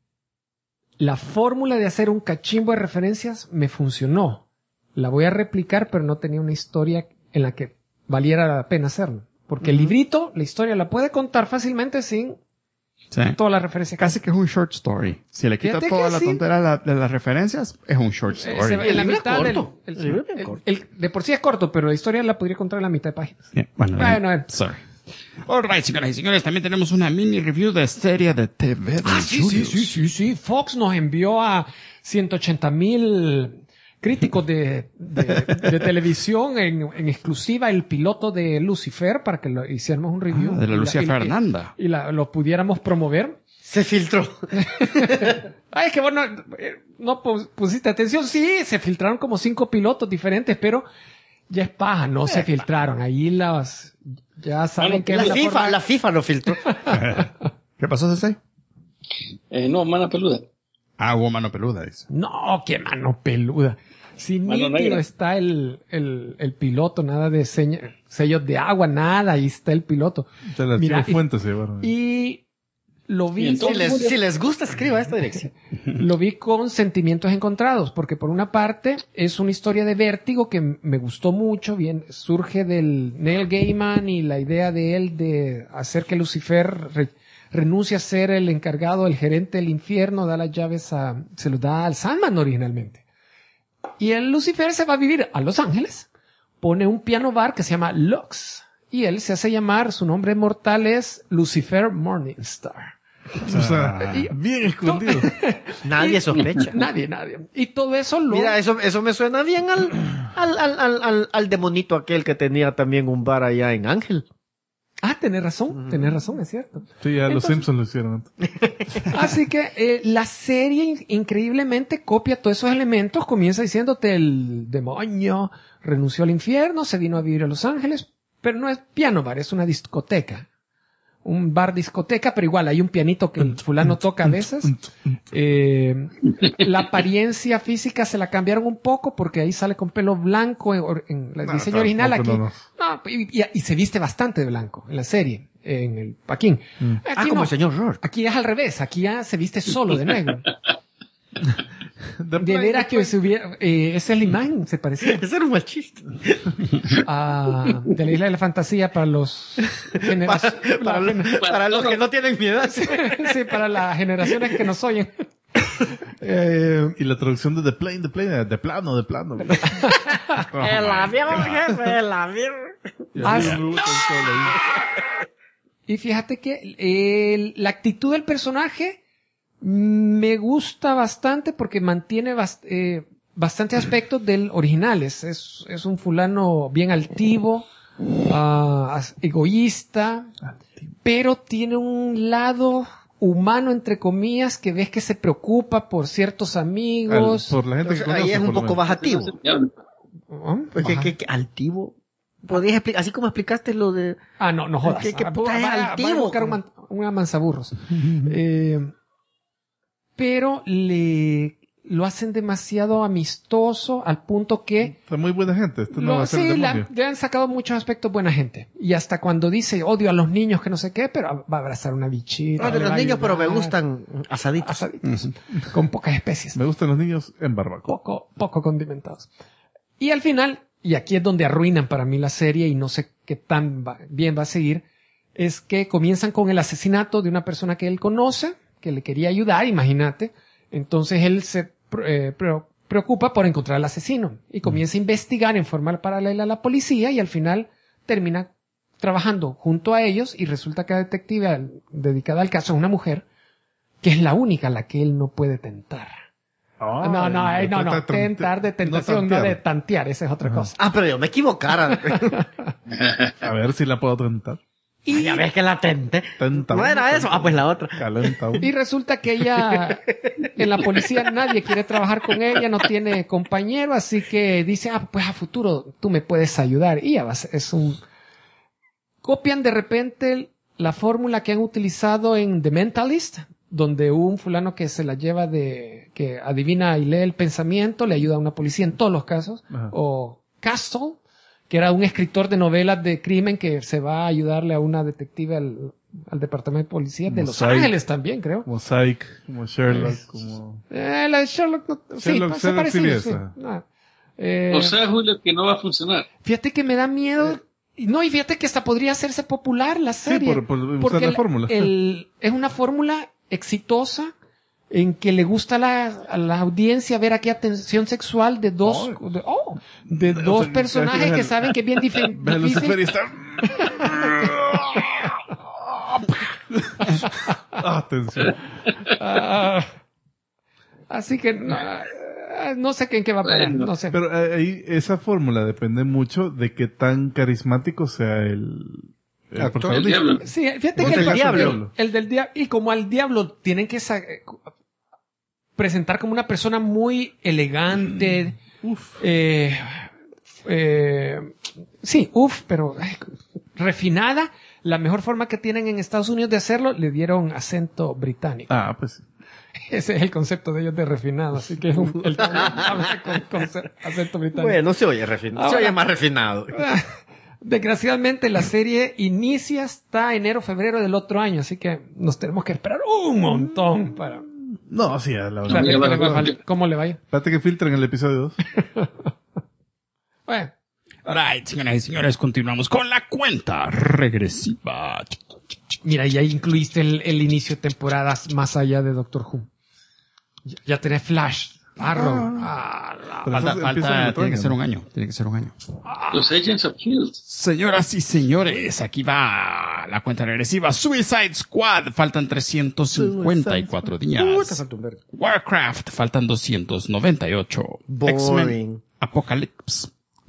Speaker 4: la fórmula de hacer un cachimbo de referencias me funcionó. La voy a replicar, pero no tenía una historia en la que valiera la pena hacerlo. Porque el librito, la historia la puede contar fácilmente sin
Speaker 1: Sí.
Speaker 4: toda la referencia.
Speaker 1: Casi que es un short story. Si le quitas
Speaker 4: Fíjate
Speaker 1: toda
Speaker 4: que
Speaker 1: la
Speaker 4: sí.
Speaker 1: tontera de las referencias, es un short story.
Speaker 4: En la
Speaker 5: libro es
Speaker 4: mitad del...
Speaker 5: corto. El libro es bien corto.
Speaker 4: de por sí es corto, pero la historia la podría contar en la mitad de páginas.
Speaker 1: Yeah, bueno,
Speaker 4: Sorry.
Speaker 1: Alright, señoras y señores, también tenemos una mini review de serie de TV de Julius.
Speaker 4: Sí. Fox nos envió a 180,000 críticos de televisión en exclusiva el piloto de Lucifer para que lo hiciéramos un review.
Speaker 1: De la Lucía Fernanda.
Speaker 4: Y lo pudiéramos promover.
Speaker 5: Se filtró.
Speaker 4: Ay, es que bueno, no pusiste atención. Sí, se filtraron como 5 pilotos diferentes, pero ya es paja, no se filtraron. Ahí ya saben que
Speaker 5: La FIFA lo filtró.
Speaker 1: ¿Qué pasó, César?
Speaker 6: No, Mana Peluda.
Speaker 1: Ah, hubo mano peluda, dice.
Speaker 4: No, qué mano peluda. Si
Speaker 6: Mano
Speaker 4: nítido
Speaker 6: negra.
Speaker 4: está el piloto, nada de sellos de agua, nada, ahí está el piloto.
Speaker 2: De las
Speaker 4: Mira,
Speaker 2: fuentes se llevaron.
Speaker 4: Y lo vi,
Speaker 6: Y entonces-
Speaker 5: Si les gusta, escriba a esta dirección.
Speaker 4: lo vi con sentimientos encontrados, porque por una parte es una historia de Vértigo que me gustó mucho, bien, surge del Neil Gaiman y la idea de él de hacer que Lucifer renuncie a ser el encargado, el gerente del infierno, da las llaves se los da al Sandman originalmente. Y el Lucifer se va a vivir a Los Ángeles, pone un piano bar que se llama Lux, y él se hace llamar, su nombre mortal es Lucifer Morningstar.
Speaker 2: O sea, bien escondido.
Speaker 5: Nadie sospecha.
Speaker 4: Nadie. Y todo eso lo...
Speaker 5: Mira, eso me suena bien al demonito aquel que tenía también un bar allá en Ángel.
Speaker 4: Ah, tenés razón, es cierto.
Speaker 2: Sí, ya los
Speaker 4: Entonces-
Speaker 2: Simpsons lo hicieron antes.
Speaker 4: Así que la serie increíblemente copia todos esos elementos, comienza diciéndote el demonio renunció al infierno, se vino a vivir a Los Ángeles, pero no es piano bar, es una discoteca. Un bar discoteca, pero igual hay un pianito que el fulano toca a veces. La apariencia física se la cambiaron un poco porque ahí sale con pelo blanco en el diseño original. Aquí
Speaker 2: tampoco
Speaker 4: no, y se viste bastante de blanco en la serie, en el Paquín. Aquí
Speaker 5: Como
Speaker 4: no.
Speaker 5: el señor Rourke.
Speaker 4: Aquí es al revés, aquí ya se viste solo de negro.
Speaker 2: The
Speaker 4: De
Speaker 2: Plane,
Speaker 4: veras
Speaker 2: The
Speaker 4: que se hubiera, esa es la imagen, se parecía
Speaker 5: Ese era un mal chiste.
Speaker 4: de la Isla de la Fantasía para los
Speaker 5: Para los que no tienen piedad.
Speaker 4: sí, para las generaciones que nos oyen.
Speaker 2: Y la traducción de The Plane, de plano.
Speaker 3: El avión, jefe, el avión.
Speaker 4: Y fíjate que la actitud del personaje me gusta bastante porque mantiene bastantes aspectos del original. Es un fulano bien altivo, egoísta, pero tiene un lado humano, entre comillas, que ves que se preocupa por ciertos amigos.
Speaker 2: Por la gente que
Speaker 5: Ahí
Speaker 2: conoce,
Speaker 5: es un
Speaker 2: por lo
Speaker 5: poco
Speaker 2: menos.
Speaker 5: bajativo.
Speaker 4: ¿Ah?
Speaker 5: Pues que altivo. ¿Podrías explicar, así como explicaste lo de...
Speaker 4: Ah, no jodas.
Speaker 5: ¿Qué
Speaker 4: Ah,
Speaker 5: puta es
Speaker 4: va a
Speaker 5: altivo?
Speaker 4: buscar un manzaburros. Pero lo hacen demasiado amistoso al punto que
Speaker 2: Está muy buena gente. Esto no va a ser el demonio.
Speaker 4: le han sacado muchos aspectos buena gente. Y hasta cuando dice odio a los niños que no sé qué, pero va a abrazar una bichita.
Speaker 5: No, de
Speaker 4: le
Speaker 5: los
Speaker 4: va a
Speaker 5: niños, pero me
Speaker 4: ayudar.
Speaker 5: gustan asaditos.
Speaker 4: Asaditos. Con pocas especies.
Speaker 2: Me gustan los niños en barbacoa.
Speaker 4: Poco condimentados. Y al final, y aquí es donde arruinan para mí la serie y no sé qué tan bien va a seguir, es que comienzan con el asesinato de una persona que él conoce, que le quería ayudar, imagínate. Entonces él se preocupa por encontrar al asesino y comienza a investigar en forma paralela a la policía y al final termina trabajando junto a ellos y resulta que la detective dedicada al caso es una mujer que es la única a la que él no puede tentar. No, tentar de tentación, no de tantear, esa es otra cosa.
Speaker 5: Ah, pero yo me equivocara.
Speaker 2: A ver si la puedo tentar.
Speaker 4: Y,
Speaker 5: Ya ves que la tenté.
Speaker 2: Tenta
Speaker 5: No era eso. Ah, pues la otra.
Speaker 2: Calenta uno.
Speaker 4: y resulta que ella, en la policía nadie quiere trabajar con ella, no tiene compañero, así que dice, pues a futuro tú me puedes ayudar. Y ya copian de repente la fórmula que han utilizado en The Mentalist, donde un fulano que se la lleva que adivina y lee el pensamiento, le ayuda a una policía en todos los casos,
Speaker 2: Ajá.
Speaker 4: o Castle, que era un escritor de novelas de crimen que se va a ayudarle a una detective al departamento de policía de Los
Speaker 2: Mosaic.
Speaker 4: Ángeles también, creo.
Speaker 2: Como Psych, como Sherlock, como...
Speaker 4: La de Sherlock,
Speaker 2: Sherlock,
Speaker 4: se
Speaker 2: Sherlock
Speaker 4: parece.
Speaker 2: sí,
Speaker 4: Sí.
Speaker 2: esa.
Speaker 6: O sea, Julio, que no va a funcionar.
Speaker 4: Fíjate que me da miedo. No, y fíjate que hasta podría hacerse popular la serie.
Speaker 2: por usar
Speaker 4: porque
Speaker 2: la fórmula.
Speaker 4: es una fórmula exitosa en que le gusta a la audiencia ver aquí atención sexual de dos personajes que saben que es bien
Speaker 2: Ve a Lucifer y
Speaker 4: difícil.
Speaker 2: está... Atención.
Speaker 4: Así que no sé en qué va a parar,
Speaker 6: Bueno,
Speaker 4: no sé.
Speaker 2: Pero ahí esa fórmula depende mucho de qué tan carismático sea el
Speaker 5: Actor.
Speaker 2: protagonista.
Speaker 6: El diablo.
Speaker 4: Sí, fíjate
Speaker 5: O
Speaker 4: que
Speaker 5: del
Speaker 2: diablo.
Speaker 4: el del diablo, y como al diablo tienen que presentar como una persona muy elegante, pero refinada. La mejor forma que tienen en Estados Unidos de hacerlo, le dieron acento británico.
Speaker 2: Ah, pues sí.
Speaker 4: Ese es el concepto de ellos de refinado, así que es el habla con acento británico.
Speaker 5: Bueno, se oye refinado. Se
Speaker 4: Ahora-
Speaker 5: oye más refinado.
Speaker 4: Desgraciadamente la serie inicia hasta enero-febrero del otro año, así que nos tenemos que esperar un montón para
Speaker 2: No, sí, a la
Speaker 4: para
Speaker 2: verdad.
Speaker 4: ver cómo le vaya.
Speaker 2: Espérate que filtren el episodio 2.
Speaker 4: Bueno,
Speaker 1: Alright, señoras y señores, continuamos con la cuenta regresiva.
Speaker 4: mira, ya incluiste el inicio de temporadas más allá de Doctor Who. Ya tenés Flash, Arrow.
Speaker 2: Pero eso empieza en el
Speaker 1: Tiene
Speaker 2: otoño,
Speaker 1: que ser
Speaker 2: ¿no?
Speaker 1: un año. Tiene que ser un año.
Speaker 6: Los Agents of S.H.I.E.L.D.
Speaker 1: Señoras y señores, aquí va la cuenta regresiva. Suicide Squad, faltan 354 días. Warcraft, faltan 298. X-Men
Speaker 5: Boring.
Speaker 1: Apocalypse,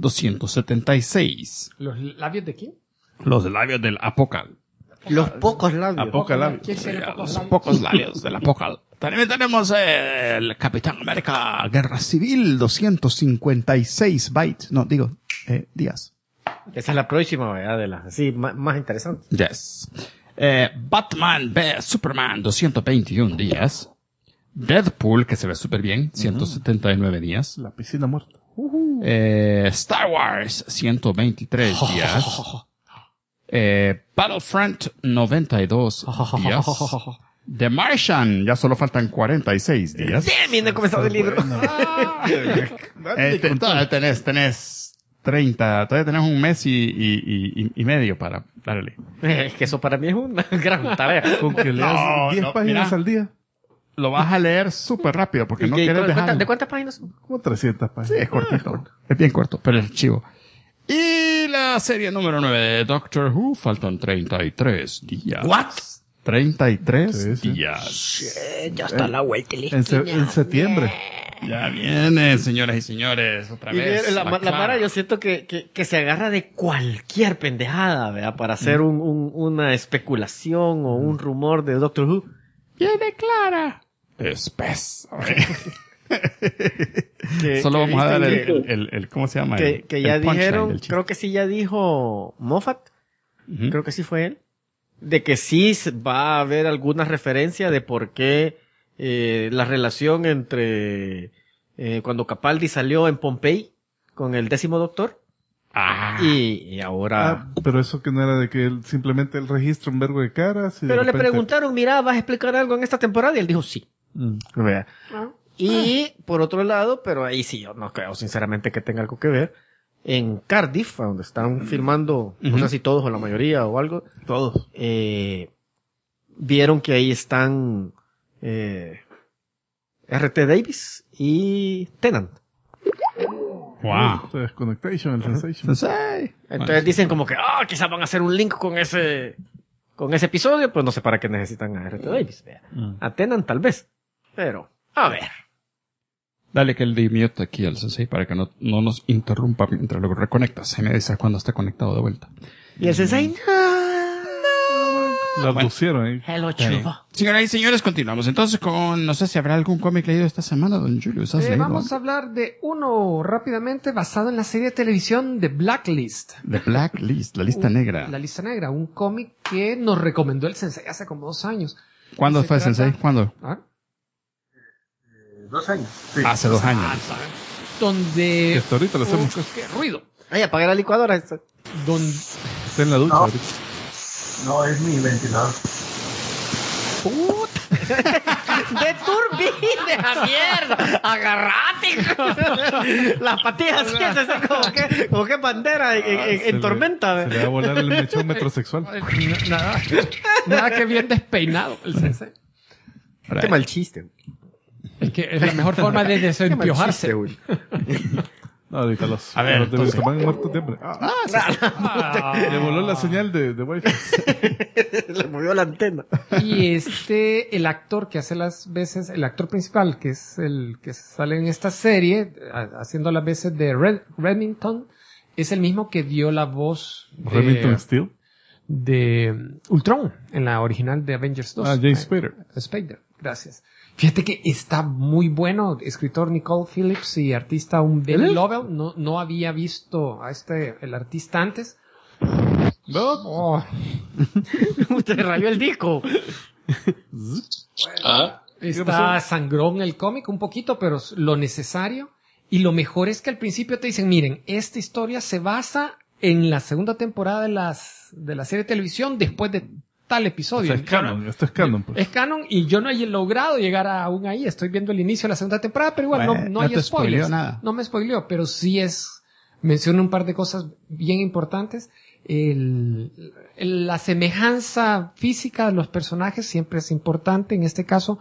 Speaker 1: 276.
Speaker 4: ¿Los labios de quién?
Speaker 1: Los labios del Apocal.
Speaker 5: Los pocos labios.
Speaker 2: Apocalipsis.
Speaker 4: ¿Quién tiene
Speaker 1: Los
Speaker 4: pocos labios?
Speaker 1: pocos labios del Apocal. También tenemos el Capitán América Guerra Civil, 256 bytes. No, digo, días.
Speaker 5: Esa es la próxima, ¿verdad? De las así más interesantes.
Speaker 1: Yes. Batman v Superman, 221 días. Deadpool, que se ve súper bien, 179 días.
Speaker 2: La piscina muerta.
Speaker 1: Star Wars, 123 días. Battlefront, 92 días. The Martian, ya solo faltan 46 días.
Speaker 5: Bien, he comenzado el libro.
Speaker 1: Todavía tenés 30, todavía tenés un mes y medio para darle.
Speaker 5: Es que eso para mí es una gran tarea.
Speaker 2: Con que leas
Speaker 1: No,
Speaker 2: 10
Speaker 1: no,
Speaker 2: páginas
Speaker 1: mira.
Speaker 2: al día.
Speaker 1: Lo vas a leer súper rápido porque no quieres dejar.
Speaker 5: ¿De cuántas páginas son?
Speaker 2: Como 300
Speaker 1: Sí,
Speaker 2: páginas.
Speaker 1: es cortito. Es bien corto, pero es chivo. Y la serie número 9 de Doctor Who, faltan 33 días.
Speaker 5: ¿What?
Speaker 1: 33
Speaker 2: Sí, sí.
Speaker 1: días.
Speaker 3: Ya está la vuelta y la
Speaker 2: En
Speaker 3: esquina.
Speaker 2: septiembre.
Speaker 1: Ya viene, señoras y señores, otra
Speaker 5: Y
Speaker 1: vez.
Speaker 5: la
Speaker 1: Clara.
Speaker 5: Mara yo siento que se agarra de cualquier pendejada, ¿verdad? Para hacer una especulación o un rumor de Doctor Who.
Speaker 1: Viene Clara. Espesa.
Speaker 5: Que-
Speaker 1: Solo
Speaker 5: que
Speaker 1: vamos a dar
Speaker 5: viste
Speaker 1: el ¿cómo se llama?
Speaker 5: que ya
Speaker 1: el punchline
Speaker 5: dijeron,
Speaker 1: del chiste.
Speaker 5: creo que sí ya dijo Moffat,
Speaker 1: Ujú.
Speaker 5: creo que sí fue él, de que sí va a haber alguna referencia de por qué la relación entre cuando Capaldi salió en Pompey con el 10º Doctor
Speaker 1: Ah,
Speaker 5: y ahora...
Speaker 2: Ah, pero eso que no era de que él simplemente él registra un verbo de caras. Y de
Speaker 5: Pero le
Speaker 2: repente-
Speaker 5: preguntaron, mira, ¿vas a explicar algo en esta temporada? Y él dijo sí. Vea. Y por otro lado, pero ahí sí, yo no creo sinceramente que tenga algo que ver. En Cardiff, donde están filmando, no sé si todos o la mayoría o algo,
Speaker 2: Todos.
Speaker 5: vieron que ahí están R.T. Davis y Tennant.
Speaker 1: wow.
Speaker 2: Entonces, Connection, el Sensation.
Speaker 5: Entonces dicen como que, quizás van a hacer un link con ese episodio, pues no sé para qué necesitan a R.T. Davis. Vea. A Tennant tal vez. Pero, a ver.
Speaker 1: Dale que el de mute aquí al sensei para que no nos interrumpa mientras lo reconectas. Se me dice cuando esté conectado de vuelta.
Speaker 5: Y el Sensei,
Speaker 2: La pusieron ahí.
Speaker 3: Hello, chivo.
Speaker 1: Señoras y señores, continuamos entonces con, no sé si habrá algún cómic leído esta semana, don Julius. ¿Has leído?
Speaker 4: Vamos a hablar de uno rápidamente basado en la serie de televisión de Blacklist.
Speaker 1: The Blacklist, la lista negra.
Speaker 4: La lista negra, un cómic que nos recomendó el Sensei hace como 2 años.
Speaker 1: ¿Cuándo
Speaker 4: Se
Speaker 1: fue,
Speaker 4: trata-
Speaker 1: sensei? ¿Cuándo?
Speaker 4: ¿Ah?
Speaker 6: 2 años.
Speaker 1: Hace 2 años.
Speaker 4: Donde...
Speaker 2: Hasta ahorita le hacemos
Speaker 4: Uf, ¡qué ruido!
Speaker 5: ay, apaga la licuadora.
Speaker 4: Donde...
Speaker 2: Está en la ducha
Speaker 6: No.
Speaker 2: ahorita.
Speaker 6: No, es mi ventilador.
Speaker 5: ¡De turbina, mierda! ¡Agarrate! Las patillas así, así como que bandera en tormenta.
Speaker 2: Se le va a volar el mechón metrosexual.
Speaker 4: Nada que bien despeinado el Sensei.
Speaker 5: Qué mal chiste.
Speaker 4: Es que es la mejor forma de desempiojarse.
Speaker 5: güey.
Speaker 2: No, ahorita los,
Speaker 1: A ver,
Speaker 2: los de
Speaker 1: entonces.
Speaker 2: Bustamante muertos de hambre. Le voló la señal de Wi-Fi.
Speaker 5: Le movió la antena.
Speaker 4: Y el actor que hace las veces, el actor principal, que es el que sale en esta serie, haciendo las veces de Remington, es el mismo que dio la voz
Speaker 2: Remington Steel.
Speaker 4: de Ultron en la original de Avengers 2.
Speaker 2: James Spader.
Speaker 4: Spader, gracias. Fíjate que está muy bueno, escritor Nicole Phillips y artista Benny Lovell. No había visto a el artista antes.
Speaker 5: Usted rayó el disco.
Speaker 6: Ah,
Speaker 4: Está sangrón el cómic un poquito, pero lo necesario. Y lo mejor es que al principio te dicen, miren, esta historia se basa en la segunda temporada de la serie de televisión después de tal episodio.
Speaker 2: O sea, es canon, esto es canon. Pues.
Speaker 4: Es canon y yo no he logrado llegar aún ahí. Estoy viendo el inicio de la segunda temporada, pero igual no hay
Speaker 1: te
Speaker 4: spoilers.
Speaker 1: Nada.
Speaker 4: No me spoileó, pero sí menciona un par de cosas bien importantes. La semejanza física de los personajes siempre es importante. En este caso,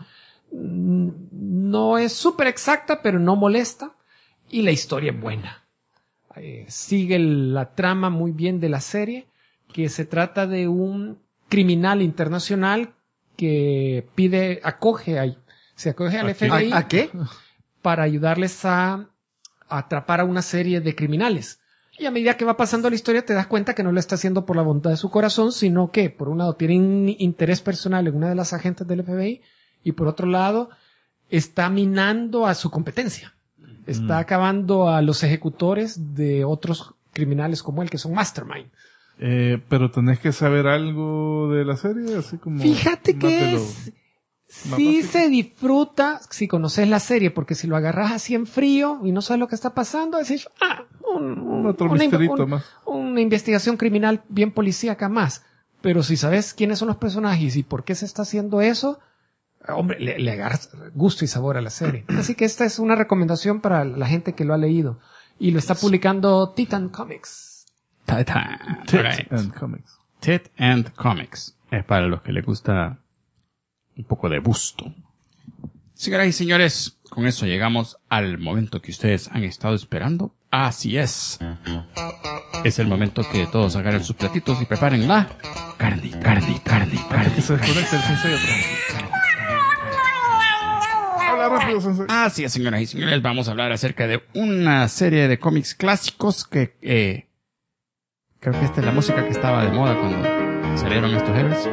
Speaker 4: no es súper exacta, pero no molesta. Y la historia es buena. Sigue la trama muy bien de la serie, que se trata de un criminal internacional que acoge al FBI.
Speaker 5: ¿A qué?
Speaker 4: Para ayudarles a atrapar a una serie de criminales. Y a medida que va pasando la historia te das cuenta que no lo está haciendo por la bondad de su corazón, sino que por un lado tiene un interés personal en una de las agentes del FBI y por otro lado está minando a su competencia. Está acabando a los ejecutores de otros criminales como él, que son Mastermind.
Speaker 2: Pero tenés que saber algo de la serie, así como...
Speaker 4: Fíjate que sí se disfruta si conoces la serie, porque si lo agarras así en frío y no sabes lo que está pasando, decís,
Speaker 2: otro misterito más.
Speaker 4: Una investigación criminal bien policíaca más. Pero si sabes quiénes son los personajes y por qué se está haciendo eso, hombre, le agarras gusto y sabor a la serie. Así que esta es una recomendación para la gente que lo ha leído. Y lo está publicando Titan Comics.
Speaker 2: Tit and Comics.
Speaker 1: Tit and Comics. Es para los que les gusta un poco de busto. Señoras y señores, con eso llegamos al momento que ustedes han estado esperando. Así es. Es el momento que todos agarren sus platitos y preparen la carne.
Speaker 2: Que se desconecta el sensei otra vez. Habla rápido, sensei.
Speaker 1: Así es, señoras y señores, vamos a hablar acerca de una serie de cómics clásicos que creo que esta es la música que estaba de moda cuando salieron estos héroes.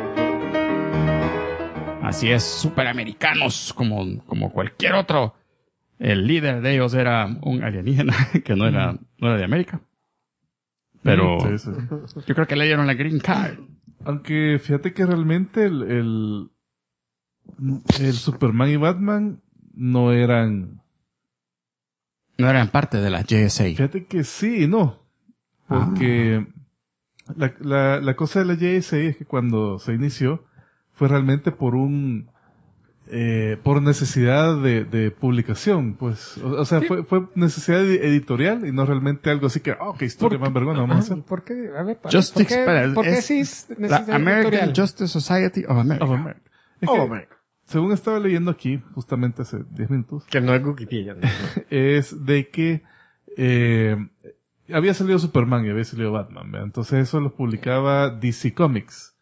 Speaker 1: Así es, superamericanos como cualquier otro. El líder de ellos era un alienígena que no era de América. Pero
Speaker 2: Sí.
Speaker 1: yo creo que le dieron la green card.
Speaker 2: Aunque fíjate que realmente el Superman y Batman no eran...
Speaker 1: No eran parte de la JSA.
Speaker 2: Fíjate que sí y no. Porque la cosa de la JSA es que cuando se inició fue realmente por por necesidad de publicación, pues. O sea,
Speaker 4: Sí.
Speaker 2: fue necesidad editorial y no realmente algo así que, qué historia más vergüenza vamos a hacer.
Speaker 4: ¿Por qué? A ver,
Speaker 1: Justice,
Speaker 4: ¿por qué
Speaker 1: es
Speaker 4: sí
Speaker 1: La
Speaker 4: necesita
Speaker 1: American
Speaker 4: editorial?
Speaker 1: Justice Society of America.
Speaker 2: Of America. Es que, según estaba leyendo aquí, justamente hace 10 minutos,
Speaker 5: Que no es Wikipedia. ¿no?
Speaker 2: es de que había salido Superman y había salido Batman, ¿verdad? Entonces eso lo publicaba DC Comics,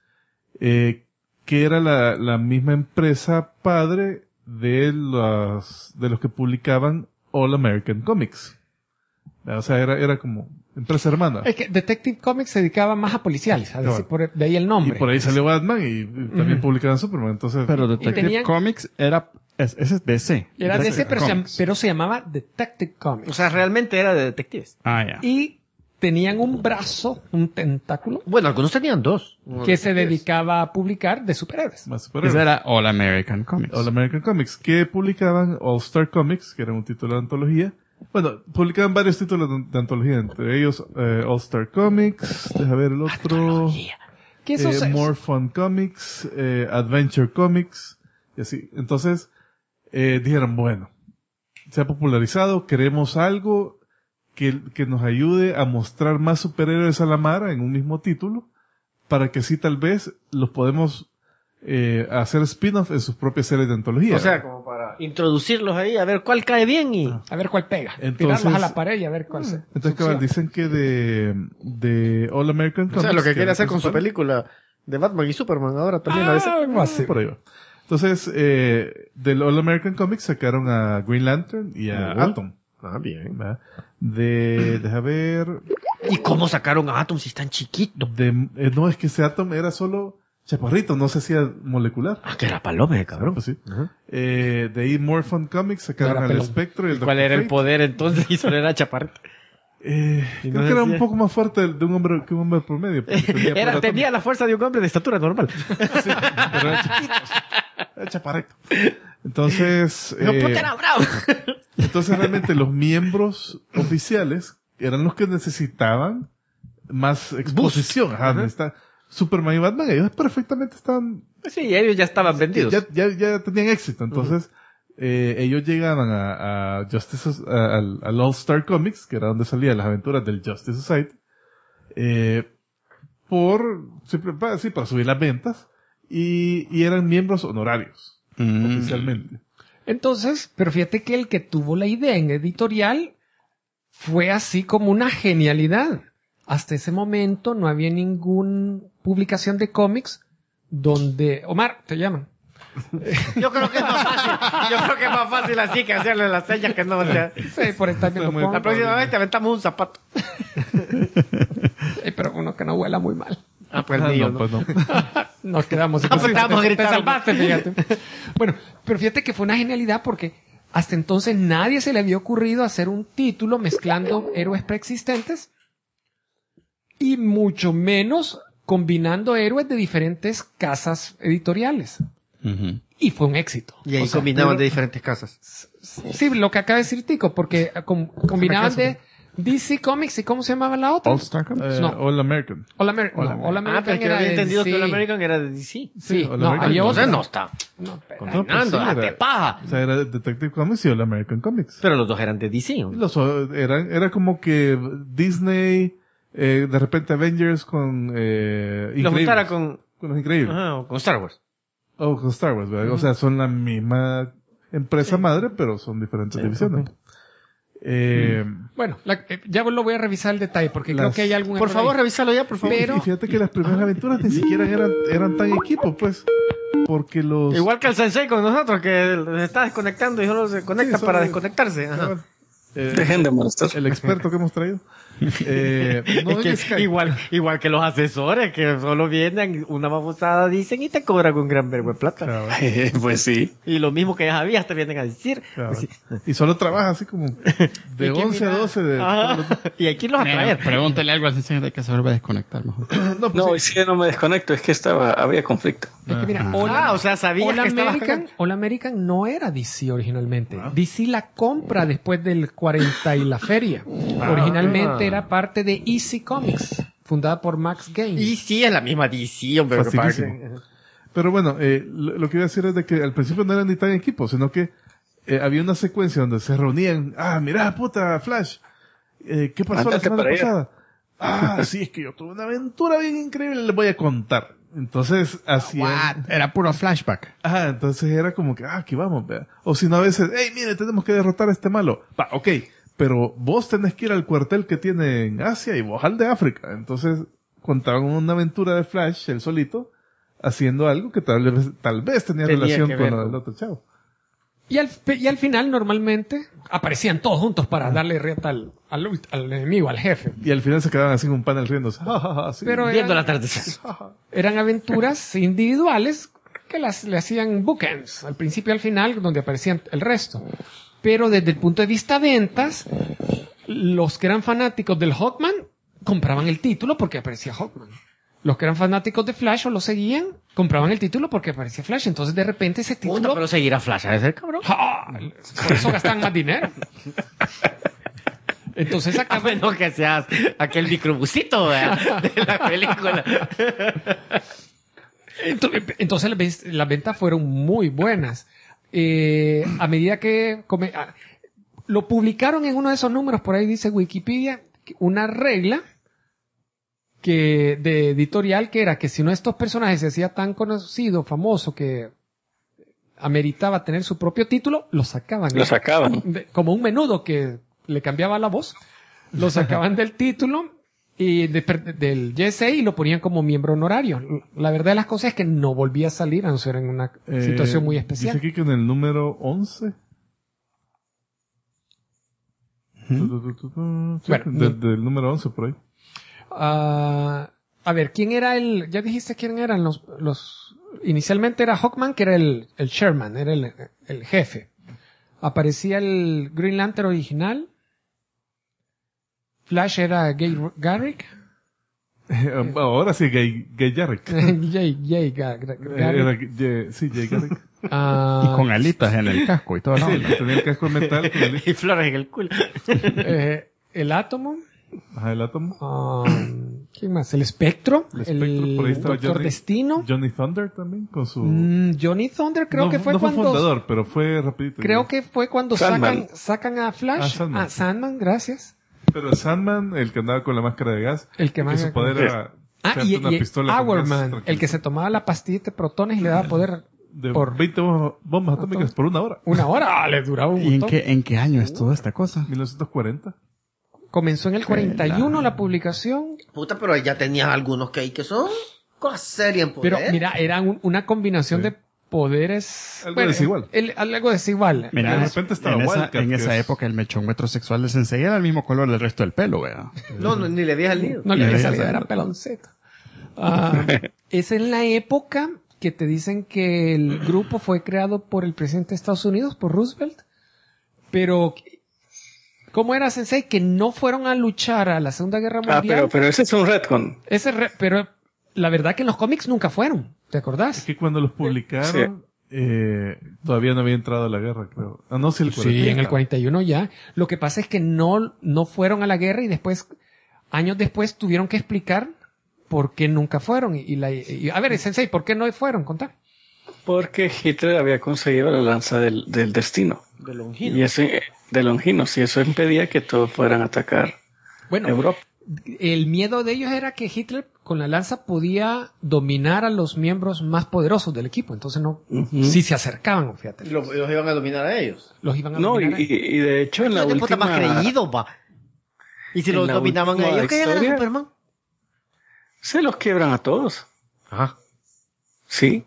Speaker 2: que era la misma empresa padre de los que publicaban All American Comics. O sea, era como empresa hermana.
Speaker 4: Es que Detective Comics se dedicaba más a policiales, a decir, de ahí el nombre.
Speaker 2: Y por ahí salió Batman y también publicaban Superman. Entonces,
Speaker 1: Pero Detective
Speaker 4: tenían-
Speaker 1: Comics ese es DC.
Speaker 4: Era DC,
Speaker 1: Comics.
Speaker 4: pero se llamaba Detective Comics.
Speaker 5: O sea, realmente era de detectives.
Speaker 1: Ya.
Speaker 4: Y tenían un brazo, un tentáculo,
Speaker 5: Bueno, algunos tenían dos.
Speaker 4: que se dedicaba a publicar de superhéroes.
Speaker 2: más superhéroes.
Speaker 1: Ese era All American Comics.
Speaker 2: All American Comics, que publicaban All Star Comics, que era un título de antología. Bueno, publicaban varios títulos de antología, entre ellos All Star Comics, deja ver el otro,
Speaker 4: Que eso
Speaker 2: More Fun Comics, Adventure Comics, y así. Entonces, dijeron, bueno, se ha popularizado, queremos algo que nos ayude a mostrar más superhéroes a la mara en un mismo título, para que así tal vez los podemos hacer spin-off en sus propias series de antología.
Speaker 5: O sea, como para introducirlos ahí, a ver cuál cae bien y...
Speaker 4: a ver cuál pega.
Speaker 2: Entonces-
Speaker 4: Tirarlos a la pared y a ver cuál se...
Speaker 2: Entonces, cabal, dicen que de All American Comics...
Speaker 5: O sea, lo que quiere
Speaker 2: era
Speaker 5: hacer con su
Speaker 2: principal,
Speaker 5: película de Batman y Superman ahora también a veces.
Speaker 4: algo así.
Speaker 2: por ahí va. Entonces, del All American Comics sacaron a Green Lantern y a Atom.
Speaker 5: Ah, bien.
Speaker 2: ¿verdad? Deja ver...
Speaker 5: ¿Y cómo sacaron a Atom si es tan chiquito?
Speaker 2: no, es que ese Atom era solo chaparrito, no se hacía molecular.
Speaker 5: Ah, que era paloma, cabrón.
Speaker 2: Pues sí.
Speaker 5: Ajá.
Speaker 2: De ahí More Fun Comics sacaron
Speaker 4: No era
Speaker 2: al
Speaker 4: pelón.
Speaker 2: Espectro y el
Speaker 5: ¿Cuál
Speaker 2: Dr.
Speaker 5: era el
Speaker 2: Fate.
Speaker 5: poder entonces? Y solo era chaparrito.
Speaker 2: Creo
Speaker 5: no
Speaker 2: que era un
Speaker 5: decía-
Speaker 2: poco más fuerte que un hombre promedio. porque tenía poder
Speaker 5: Tenía la fuerza de un hombre de estatura normal.
Speaker 2: atómica, pero era chiquito. Era chaparrito. Entonces,
Speaker 5: No, puta, era bravo.
Speaker 2: entonces realmente los miembros oficiales eran los que necesitaban más exposición. Ajá, Superman y Batman, ellos perfectamente estaban...
Speaker 5: Sí, ellos ya estaban vendidos.
Speaker 2: Ya tenían éxito. Entonces, ellos llegaban a Justice, al All Star Comics, que era donde salían las aventuras del Justice Society, para subir las ventas, y eran miembros honorarios, oficialmente.
Speaker 4: Entonces, pero fíjate que el que tuvo la idea en editorial fue así como una genialidad. Hasta ese momento no había ninguna publicación de cómics donde... Omar, te llaman.
Speaker 5: Yo creo que es más fácil. Yo creo que es más fácil así que hacerle las señas que no. O sea,
Speaker 4: Sí, por estar viendo
Speaker 2: Muy-
Speaker 4: porno.
Speaker 5: la próxima vez te aventamos un zapato.
Speaker 4: Pero uno que no huela muy mal.
Speaker 5: Ah, pues
Speaker 2: Ah,
Speaker 5: mío,
Speaker 2: no, pues no.
Speaker 4: Nos quedamos
Speaker 5: pues estábamos
Speaker 4: te
Speaker 5: gritando.
Speaker 4: salvaste, fíjate. Bueno, pero fíjate que fue una genialidad porque hasta entonces nadie se le había ocurrido hacer un título mezclando héroes preexistentes y mucho menos combinando héroes de diferentes casas editoriales. Y fue un éxito.
Speaker 5: Y ahí
Speaker 4: O sea,
Speaker 5: combinaban
Speaker 4: pero-
Speaker 5: de diferentes casas.
Speaker 4: Sí, lo que acaba de decir Tico, porque combinaban de DC Comics y ¿cómo se llamaba la otra?
Speaker 1: All Star Comics.
Speaker 4: No.
Speaker 2: All American.
Speaker 4: All American
Speaker 5: Ah, pero es que yo
Speaker 4: era
Speaker 5: había
Speaker 4: de
Speaker 5: entendido que
Speaker 4: DC.
Speaker 5: el American era de DC.
Speaker 4: Sí,
Speaker 2: All
Speaker 4: no,
Speaker 2: American.
Speaker 4: había otra.
Speaker 5: Entonces no está.
Speaker 4: No, espera.
Speaker 2: No, pues
Speaker 5: Fernando,
Speaker 2: sí,
Speaker 5: date
Speaker 2: era-
Speaker 5: paja.
Speaker 2: O sea, era Detective Comics y All American Comics.
Speaker 5: Pero los dos eran de DC. ¿no?
Speaker 2: Era como que Disney, de repente Avengers con,
Speaker 5: Lo
Speaker 2: Increíbles.
Speaker 5: juntara con,
Speaker 2: Con los Increíbles.
Speaker 5: o con Star Wars.
Speaker 2: O con Star Wars, ¿verdad? O sea, son la misma empresa madre, pero son diferentes divisiones.
Speaker 4: Bueno, ya lo voy a revisar el detalle porque creo
Speaker 2: Las-
Speaker 4: que hay algún
Speaker 5: Por
Speaker 4: error
Speaker 5: favor,
Speaker 4: ahí.
Speaker 5: revísalo ya, por favor.
Speaker 4: Pero-
Speaker 2: Y fíjate que las primeras aventuras ni siquiera eran tan equipos, pues. Porque los...
Speaker 5: Igual que el Sensei con nosotros, que se está desconectando y solo se conecta
Speaker 2: Sí,
Speaker 5: para
Speaker 2: solo-
Speaker 5: desconectarse. Ajá.
Speaker 6: Dejen de molestar.
Speaker 2: El experto que hemos traído. No,
Speaker 5: Es
Speaker 2: en
Speaker 5: que
Speaker 2: Skype.
Speaker 5: igual que los asesores que solo vienen, una babosada dicen y te cobran un gran verbo de plata.
Speaker 2: Cabal,
Speaker 6: Pues sí.
Speaker 5: Y lo mismo que ya sabías te vienen a decir.
Speaker 2: cabal.
Speaker 5: Pues sí.
Speaker 2: Y solo trabaja así como de
Speaker 5: ¿Y quién
Speaker 2: 11 a
Speaker 5: mira?
Speaker 2: 12 de...
Speaker 5: Ajá. Y aquí los
Speaker 1: Mira,
Speaker 5: atraer.
Speaker 1: pregúntale algo al sencillo de que se vuelve a desconectar mejor.
Speaker 2: No, pues
Speaker 6: No,
Speaker 2: sí.
Speaker 6: y si yo no me desconecto, es que había conflicto.
Speaker 4: Es que mira,
Speaker 5: O sea, sabías
Speaker 4: All
Speaker 5: que estaba...
Speaker 4: All American no era DC originalmente. DC la compra después del 40 y la feria. Originalmente era parte de Easy Comics, fundada por Max Gaines.
Speaker 5: Y sí, es la misma DC, hombre.
Speaker 2: Facilísimo. Pero bueno, lo que iba a decir es de que al principio no eran ni tan equipos, sino que había una secuencia donde se reunían. Ah, mira, puta, Flash. ¿Qué pasó la
Speaker 6: Ándate
Speaker 2: semana
Speaker 6: para allá.
Speaker 2: pasada? Ah, sí, es que yo tuve una aventura bien increíble, les voy a contar. Entonces, hacían...
Speaker 1: Era puro flashback.
Speaker 2: Ajá, entonces era como que, aquí vamos, vea. O si no, a veces, hey, mire, tenemos que derrotar a este malo. Va, ok, pero vos tenés que ir al cuartel que tiene en Asia y vos al de África. Entonces, contaban una aventura de Flash, él solito, haciendo algo que tal vez tenía
Speaker 5: Tenía
Speaker 2: relación
Speaker 5: que
Speaker 2: con
Speaker 5: ver,
Speaker 2: lo del
Speaker 5: ¿no?
Speaker 2: otro chavo.
Speaker 4: Y al final, normalmente, aparecían todos juntos para darle rieta al enemigo, al jefe.
Speaker 2: Y al final se quedaban así en un panel riéndose. Ja, ja, ja, sí.
Speaker 4: Pero
Speaker 5: Viendo la
Speaker 4: eran,
Speaker 5: atardecer.
Speaker 4: eran aventuras individuales que le hacían bookends, al principio y al final, donde aparecían el resto. Pero desde el punto de vista ventas, los que eran fanáticos del Hawkman compraban el título porque aparecía Hawkman. Los que eran fanáticos de Flash o lo seguían, compraban el título porque aparecía Flash. Entonces, de repente, ese título...
Speaker 5: Puta, pero seguir a Flash, ¿es el cabrón?
Speaker 4: ¡Ja! Por eso gastan más dinero. Entonces
Speaker 5: A
Speaker 4: acá...
Speaker 5: menos que seas aquel microbusito ¿verdad? De la película.
Speaker 4: Entonces las ventas fueron muy buenas. A medida que... lo publicaron en uno de esos números, por ahí dice Wikipedia, una regla de editorial que era que si uno de estos personajes se hacía tan conocido, famoso, que ameritaba tener su propio título, lo sacaban.
Speaker 6: Lo sacaban.
Speaker 4: Como un menudo que le cambiaba la voz. Lo sacaban del título y del JSA y lo ponían como miembro honorario. La verdad de las cosas es que no volvía a salir, a no ser en una situación muy especial.
Speaker 2: Dice aquí que en el número 11. Sí,
Speaker 4: Bueno,
Speaker 2: del número 11 por ahí.
Speaker 4: A ver, ¿quién era ya dijiste quién eran inicialmente era Hawkman, que era el chairman, era el jefe. Aparecía el Green Lantern original. Flash era Gay Garrick.
Speaker 2: Ahora sí, Gay Garrick.
Speaker 4: Jay Garrick.
Speaker 2: Sí, Jay Garrick.
Speaker 1: Y con alitas en el casco y todo.
Speaker 2: Sí,
Speaker 1: ¿no?
Speaker 2: tenía el casco de metal con el,
Speaker 5: Y flores en el culo.
Speaker 4: El átomo.
Speaker 2: ajá, el átomo.
Speaker 4: ¿Quién más? El espectro.
Speaker 2: El espectro, por ahí estaba
Speaker 4: Doctor Destino.
Speaker 2: Johnny Thunder también, con su...
Speaker 4: Johnny Thunder creo
Speaker 2: no,
Speaker 4: que fue
Speaker 2: no
Speaker 4: cuando...
Speaker 2: fue fundador, pero fue rapidito.
Speaker 4: Creo que fue cuando
Speaker 6: Sandman.
Speaker 4: sacan a Flash.
Speaker 2: Sandman.
Speaker 4: Sandman, gracias.
Speaker 2: Pero Sandman, el que andaba con la máscara de gas,
Speaker 4: El que más-
Speaker 2: su poder era echarte
Speaker 4: Y
Speaker 2: una pistola con gas
Speaker 4: Hourman, el
Speaker 2: tranquilo.
Speaker 4: que se tomaba la pastilla de protones y le daba poder
Speaker 2: de
Speaker 4: por
Speaker 2: 20 bombas atómicas por una hora.
Speaker 4: una hora. Le duraba un
Speaker 1: ¿Y
Speaker 4: montón.
Speaker 1: en qué año es toda esta cosa?
Speaker 2: 1940.
Speaker 4: Comenzó en el 41 la publicación.
Speaker 5: Puta, pero ya tenía algunos que hay que son cosas serias en poder.
Speaker 4: Pero mira, era una combinación de poderes...
Speaker 2: Algo desigual.
Speaker 4: Algo desigual.
Speaker 1: Mira,
Speaker 2: De repente estaba
Speaker 1: en esa,
Speaker 2: Wildcat,
Speaker 1: en
Speaker 2: que
Speaker 1: esa
Speaker 2: es-
Speaker 1: época el mechón metrosexual de Sensei era el mismo color del resto del pelo, vea.
Speaker 5: No, ni le dije al nido.
Speaker 4: No le
Speaker 1: Ya,
Speaker 4: había
Speaker 1: ya,
Speaker 4: salido,
Speaker 1: ya.
Speaker 4: era peloncito. Es en la época que te dicen que el grupo fue creado por el presidente de Estados Unidos, por Roosevelt. Pero, ¿cómo era, Sensei? Que no fueron a luchar a la Segunda Guerra
Speaker 6: Ah,
Speaker 4: Mundial.
Speaker 6: pero ese es un retcon.
Speaker 4: Pero la verdad que en los cómics nunca fueron. ¿Te acordás?
Speaker 2: Es que cuando los publicaron, todavía no había entrado a la guerra, creo. Ah, no, sí, el 40.
Speaker 4: Sí, en el 41 ya. Lo que pasa es que no fueron a la guerra y después, años después, tuvieron que explicar por qué nunca fueron. A ver, Sensei, ¿por qué no fueron? Contá.
Speaker 6: Porque Hitler había conseguido la lanza del destino.
Speaker 5: De Longino.
Speaker 6: Y eso, de Longinos. Y eso impedía que todos fueran a atacar
Speaker 4: Bueno,
Speaker 6: Europa.
Speaker 4: el miedo de ellos era que Hitler con la lanza podía dominar a los miembros más poderosos del equipo. Entonces si se acercaban, fíjate,
Speaker 5: Los iban a dominar a ellos.
Speaker 4: los iban a
Speaker 6: No,
Speaker 4: dominar.
Speaker 6: y de hecho en la
Speaker 5: ¿Qué puta
Speaker 6: última...
Speaker 5: más creído, va? Y si
Speaker 6: en
Speaker 5: los
Speaker 6: la
Speaker 5: dominaban a
Speaker 6: última
Speaker 5: ellos, ¿qué era
Speaker 6: historia-
Speaker 5: Superman?
Speaker 6: Se los quiebran a todos.
Speaker 5: Ajá.
Speaker 6: Sí.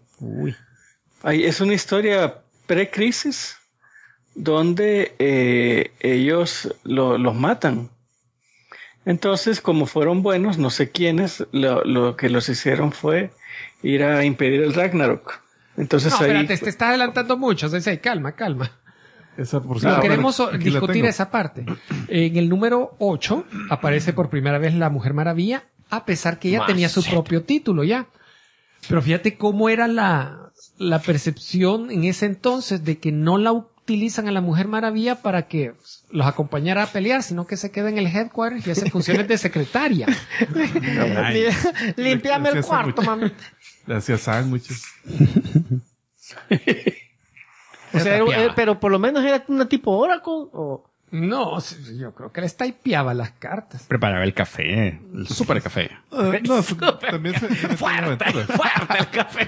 Speaker 6: Es una historia pre-crisis donde ellos los matan. Entonces, como fueron buenos, no sé quiénes, lo que los hicieron fue ir a impedir el Ragnarok. Entonces
Speaker 4: No,
Speaker 6: ahí...
Speaker 4: espérate, te estás adelantando mucho, Sensei, calma.
Speaker 2: Esa por
Speaker 4: No,
Speaker 2: cierto,
Speaker 4: queremos
Speaker 2: aquí la
Speaker 4: discutir
Speaker 2: tengo.
Speaker 4: esa parte. En el número 8 aparece por primera vez la Mujer Maravilla, a pesar que ella tenía su propio título ya. Pero fíjate cómo era la percepción en ese entonces de que no la utilizan a la Mujer Maravilla para que los acompañara a pelear, sino que se queda en el headquarters y hace funciones de secretaria.
Speaker 5: Límpiame el
Speaker 2: Hacía
Speaker 5: cuarto,
Speaker 2: sándwiches.
Speaker 5: mami.
Speaker 2: Le hacía sándwiches.
Speaker 5: O sea, pero por lo menos era una tipo Oracle o...
Speaker 4: No, yo creo que les typeaba las cartas.
Speaker 1: Preparaba el café, el super café.
Speaker 2: No, también se metía en aventuras.
Speaker 5: Fuerte el café.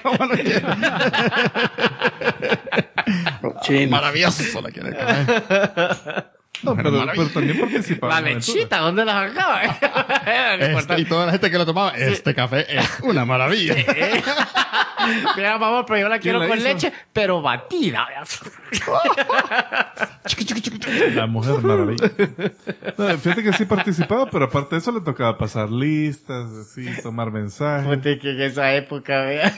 Speaker 6: Chino.
Speaker 1: Maravilloso la quiere el café.
Speaker 2: No, pero también participaba
Speaker 5: La
Speaker 2: en aventuras.
Speaker 5: lechita, ¿dónde la sacaba?
Speaker 1: Y toda la gente que lo tomaba, este café es una maravilla.
Speaker 5: Mira, mamá, pero yo la quiero
Speaker 2: la
Speaker 5: con
Speaker 2: hizo?
Speaker 5: leche, pero batida.
Speaker 2: La Mujer Maravilla. No, fíjate que sí participaba, pero aparte de eso le tocaba pasar listas, así, tomar mensajes.
Speaker 5: Fíjate que en esa época, vea.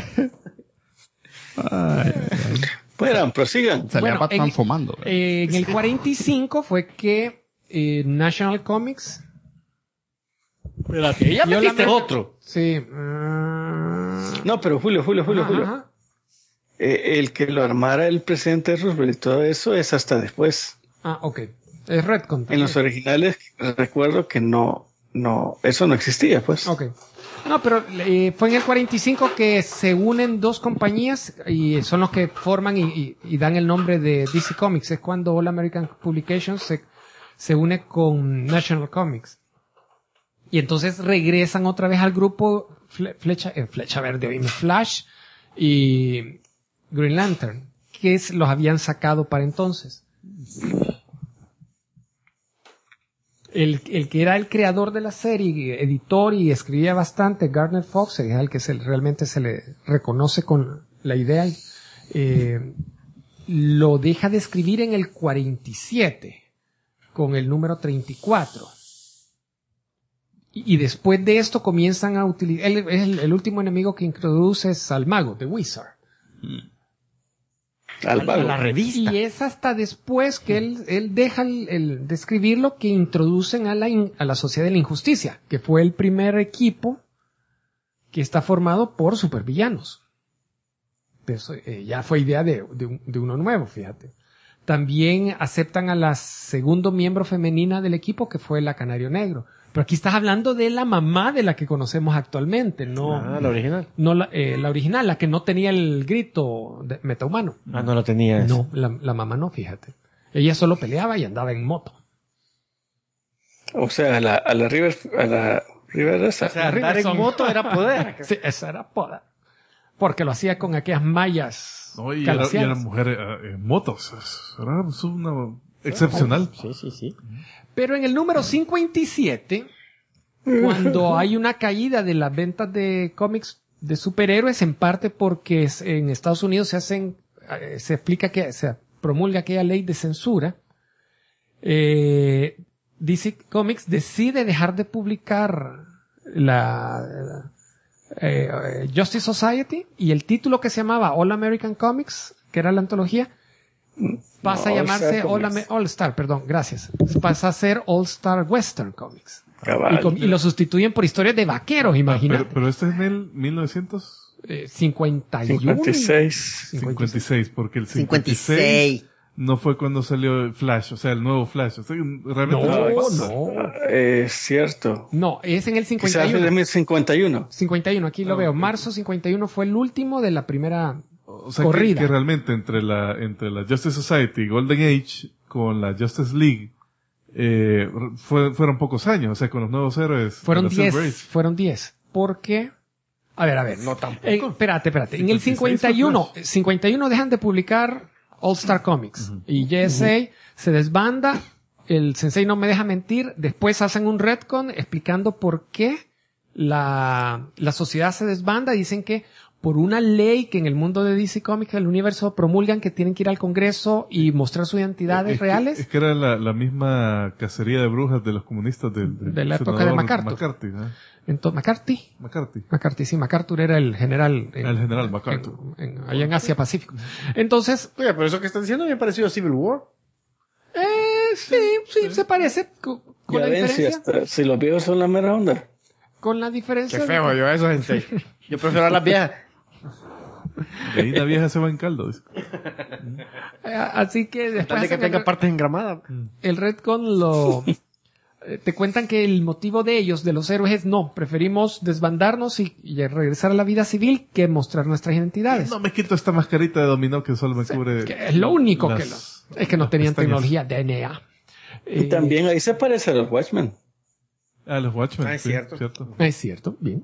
Speaker 6: Bueno, prosigan.
Speaker 1: Salía
Speaker 4: Bueno,
Speaker 1: Batman fumando.
Speaker 4: En el 45 fue que National Comics...
Speaker 5: Espérate, ya
Speaker 4: Yo
Speaker 5: metiste
Speaker 4: la-
Speaker 5: otro.
Speaker 4: Sí.
Speaker 6: No, pero Julio.
Speaker 4: Ajá.
Speaker 6: El que lo armara el presidente Roosevelt y todo eso es hasta después.
Speaker 4: Ah, ok. Es Redcon.
Speaker 6: En los originales recuerdo que no, eso no existía, pues.
Speaker 4: Ok. No, pero fue en el 45 que se unen dos compañías y son los que forman y dan el nombre de DC Comics. Es cuando All American Publications se une con National Comics. Y entonces regresan otra vez al grupo Flecha Verde, oíme, Flash y Green Lantern, que los habían sacado para entonces. El que era el creador de la serie, editor y escribía bastante, Gardner Fox, es al que realmente se le reconoce con la idea, lo deja de escribir en el 47, con el número 34. Y después de esto comienzan a utilizar, el último enemigo que introduce es al mago, The Wizard.
Speaker 6: Al vago.
Speaker 5: La revista.
Speaker 4: Y es hasta después que él deja el de escribirlo que introducen a la Sociedad de la Injusticia, que fue el primer equipo que está formado por supervillanos. Eso, ya fue idea de uno nuevo, fíjate. También aceptan a la segundo miembro femenina del equipo, que fue la Canario Negro. Pero aquí estás hablando de la mamá de la que conocemos actualmente, no
Speaker 5: la original.
Speaker 4: no la original, la que no tenía el grito de metahumano.
Speaker 5: No lo tenía.
Speaker 4: No, la mamá no, fíjate. Ella solo peleaba y andaba en moto.
Speaker 6: O sea, a la River esa.
Speaker 5: O sea, andar en
Speaker 4: Riverson.
Speaker 5: moto era poder.
Speaker 4: Sí, eso era poder. Porque lo hacía con aquellas mallas
Speaker 2: No, y era
Speaker 4: calacianas.
Speaker 2: mujer en motos. Era una excepcional.
Speaker 5: Sí.
Speaker 4: Pero en el número 57, cuando hay una caída de las ventas de cómics de superhéroes, en parte porque en Estados Unidos se explica que se promulga aquella ley de censura, DC Comics decide dejar de publicar la Justice Society, y el título que se llamaba All American Comics, que era la antología, pasa a llamarse All Star, perdón, gracias. Pasa a ser All Star Western Comics. Y lo sustituyen por historias de vaqueros, imagínate.
Speaker 2: Pero este es en el 1956,
Speaker 6: 56.
Speaker 2: porque el 56 no fue cuando salió Flash, o sea, el nuevo Flash. O sea, realmente
Speaker 4: No,
Speaker 6: Es cierto.
Speaker 4: no, es en el
Speaker 6: Quizás
Speaker 4: 51.
Speaker 6: de 51.
Speaker 4: 51, aquí lo veo. Marzo 51 fue el último de la primera
Speaker 2: O sea,
Speaker 4: corrida.
Speaker 2: que realmente entre la Justice Society, Golden Age, con la Justice League, fueron pocos años. O sea, con los nuevos héroes.
Speaker 4: Fueron
Speaker 2: de la Silver
Speaker 4: 10,
Speaker 2: Age.
Speaker 4: fueron 10. Porque, a ver.
Speaker 5: No tampoco.
Speaker 4: Espérate. En el 51 dejan de publicar All Star Comics. Y JSA se desbanda. El Sensei no me deja mentir. Después hacen un retcon explicando por qué la sociedad se desbanda. Dicen que por una ley que en el mundo de DC Comics, el universo, promulgan que tienen que ir al Congreso y mostrar sus identidades reales.
Speaker 2: Es que era la misma cacería de brujas de los comunistas
Speaker 4: De la época de MacArthur.
Speaker 2: McCarthy.
Speaker 4: McCarthy, sí, MacArthur era el general.
Speaker 2: El general MacArthur.
Speaker 4: Allá en Asia Pacífico. Entonces,
Speaker 5: Oye, pero eso que están diciendo me ha parecido a Civil War.
Speaker 4: sí, se parece con
Speaker 6: Ya
Speaker 4: la
Speaker 6: ven,
Speaker 4: diferencia.
Speaker 6: si los viejos son la mera onda.
Speaker 4: Con la diferencia.
Speaker 5: Qué feo yo eso, gente. Yo prefiero a las viejas.
Speaker 2: De ahí la vieja se va en caldo. Dice.
Speaker 4: Así que después
Speaker 5: Tal de que
Speaker 4: hacen
Speaker 5: tenga partes engramadas.
Speaker 4: el retcon te cuentan que el motivo de ellos, de los héroes, es no, preferimos desbandarnos y regresar a la vida civil que mostrar nuestras identidades.
Speaker 2: No me quito esta mascarita de dominó que solo me cubre.
Speaker 4: Que es lo único
Speaker 2: las
Speaker 4: es que no tenían
Speaker 2: pestañas.
Speaker 4: tecnología DNA.
Speaker 6: Y también ahí se parece a los Watchmen.
Speaker 2: Los Watchmen.
Speaker 5: Ah, es
Speaker 2: sí,
Speaker 5: cierto.
Speaker 4: Es cierto, bien.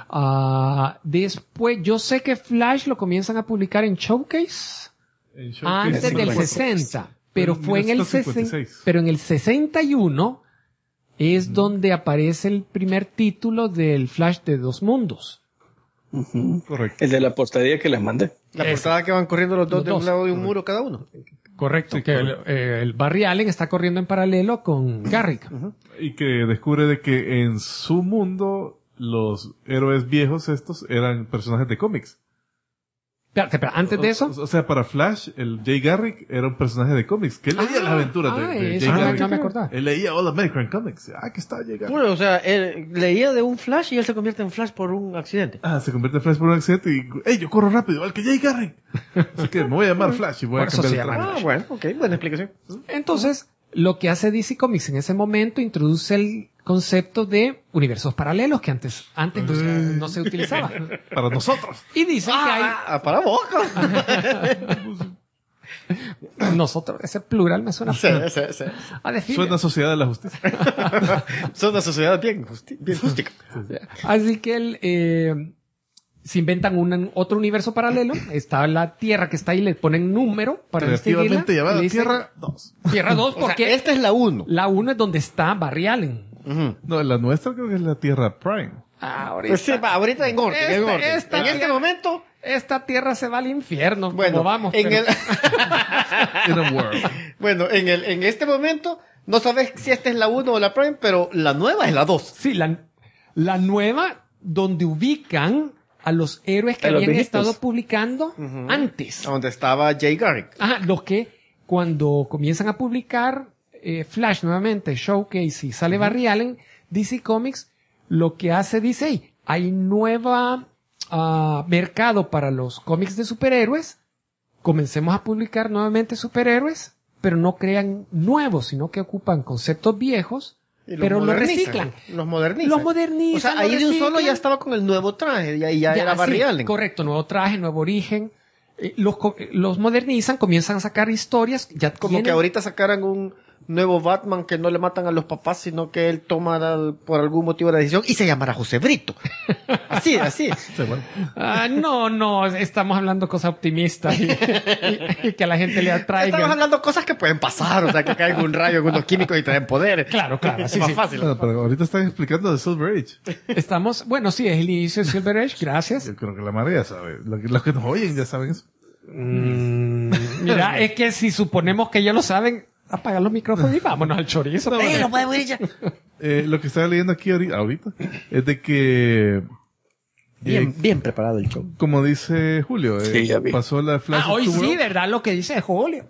Speaker 4: Después, yo sé que Flash lo comienzan a publicar en Showcase
Speaker 2: En Showcase,
Speaker 4: antes
Speaker 2: sí,
Speaker 4: del
Speaker 2: correcto.
Speaker 4: 60, pero
Speaker 2: En
Speaker 4: fue en el
Speaker 2: 1956.
Speaker 4: pero en el 61 es donde aparece el primer título del Flash de Dos Mundos.
Speaker 2: Correcto.
Speaker 6: El de la portadilla que les mandé.
Speaker 5: La portada que van corriendo los dos
Speaker 4: Los
Speaker 5: de
Speaker 4: dos.
Speaker 5: un lado de un muro cada uno.
Speaker 4: Correcto,
Speaker 2: Sí,
Speaker 4: que
Speaker 2: correcto.
Speaker 4: el Barry Allen está corriendo en paralelo con Garrick.
Speaker 2: Y que descubre de que en su mundo los héroes viejos estos eran personajes de cómics.
Speaker 4: Espera, antes de eso.
Speaker 2: O sea, para Flash, el Jay Garrick era un personaje de cómics. Que él leía las aventuras de
Speaker 4: eso
Speaker 2: Jay
Speaker 4: no
Speaker 2: Garrick.
Speaker 4: me acordaba.
Speaker 2: Él leía All American Comics. Que está Jay Garrick.
Speaker 5: Bueno, o sea, él leía de un Flash y él se convierte en Flash por un accidente.
Speaker 2: Se convierte en Flash por un accidente y, yo corro rápido, igual que Jay Garrick. Así que me voy a llamar Flash y voy
Speaker 4: Por
Speaker 2: a
Speaker 4: eso
Speaker 2: cambiar
Speaker 4: se
Speaker 2: el
Speaker 4: llama
Speaker 2: traje.
Speaker 5: Bueno, ok, buena explicación.
Speaker 4: Entonces, lo que hace DC Comics en ese momento introduce el concepto de universos paralelos que antes no se utilizaba.
Speaker 2: Para nosotros.
Speaker 4: Y dicen que hay
Speaker 5: Para boca.
Speaker 4: nosotros, ese plural me suena
Speaker 5: Sí.
Speaker 4: a decir.
Speaker 2: Suena Sociedad de la Justicia.
Speaker 5: Son una sociedad bien rústica.
Speaker 4: Así que se inventan otro universo paralelo. Está la Tierra que está ahí, le ponen número para distinguirla.
Speaker 2: Creativamente llamada
Speaker 4: Le dicen
Speaker 2: Tierra 2.
Speaker 4: Tierra 2
Speaker 5: O sea,
Speaker 4: porque
Speaker 5: esta es la 1.
Speaker 4: la 1 es donde está Barry Allen.
Speaker 2: No, la nuestra creo que es la Tierra Prime.
Speaker 4: Ahorita,
Speaker 5: Pues sí, ahorita en orden. En orden.
Speaker 4: esta
Speaker 5: En este
Speaker 4: tierra-
Speaker 5: momento,
Speaker 4: esta Tierra se va al infierno.
Speaker 5: bueno,
Speaker 4: como vamos.
Speaker 5: en
Speaker 4: pero-
Speaker 2: In a world.
Speaker 5: bueno, en este momento, no sabes si esta es la 1 o la Prime, pero la nueva es la 2.
Speaker 4: Sí, la nueva donde ubican a los héroes que
Speaker 6: A los
Speaker 4: habían
Speaker 6: viejitos.
Speaker 4: estado publicando antes.
Speaker 5: Donde estaba Jay Garrick.
Speaker 4: Ajá, los que cuando comienzan a publicar Flash nuevamente, Showcase y sale Barry Allen, DC Comics lo que hace dice, hey, hay nueva mercado para los cómics de superhéroes, comencemos a publicar nuevamente superhéroes, pero no crean nuevos, sino que ocupan conceptos viejos,
Speaker 5: Y
Speaker 4: pero los
Speaker 5: modernizan,
Speaker 4: reciclan.
Speaker 5: Los modernizan.
Speaker 4: Los modernizan.
Speaker 5: O sea,
Speaker 4: los
Speaker 5: ahí de un solo
Speaker 4: reciclan.
Speaker 5: ya estaba con el nuevo traje, y ahí ya era
Speaker 4: sí,
Speaker 5: Barry Allen.
Speaker 4: correcto, nuevo traje, nuevo origen. Los modernizan, comienzan a sacar historias. Ya
Speaker 5: Como que ahorita sacaran un nuevo Batman que no le matan a los papás, sino que él toma por algún motivo la decisión y se llamará José Brito. Así.
Speaker 2: Sí, bueno.
Speaker 4: No, estamos hablando cosas optimistas y que a la gente le atraigan.
Speaker 5: Estamos hablando cosas que pueden pasar, o sea, que caiga un rayo en unos químicos y te den poderes.
Speaker 4: Claro,
Speaker 5: Es
Speaker 4: sí,
Speaker 5: más
Speaker 4: sí.
Speaker 5: fácil.
Speaker 2: Bueno, pero ahorita están explicando de Silver Age.
Speaker 4: Estamos, bueno, sí, es el inicio de Silver Age, gracias.
Speaker 2: Yo creo que la mayoría sabe. Los que nos oyen ya saben eso.
Speaker 4: Mira, es que si suponemos que ya lo saben, apagar los micrófonos y vámonos al chorizo.
Speaker 3: Lo podemos ir ya.
Speaker 2: Lo que estaba leyendo aquí ahorita es de que,
Speaker 5: Bien preparado el show.
Speaker 2: como dice Julio,
Speaker 6: Sí, ya vi.
Speaker 2: pasó la Flash of
Speaker 4: Hoy
Speaker 2: the
Speaker 4: sí,
Speaker 2: World.
Speaker 4: ¿verdad? Lo que dice Julio.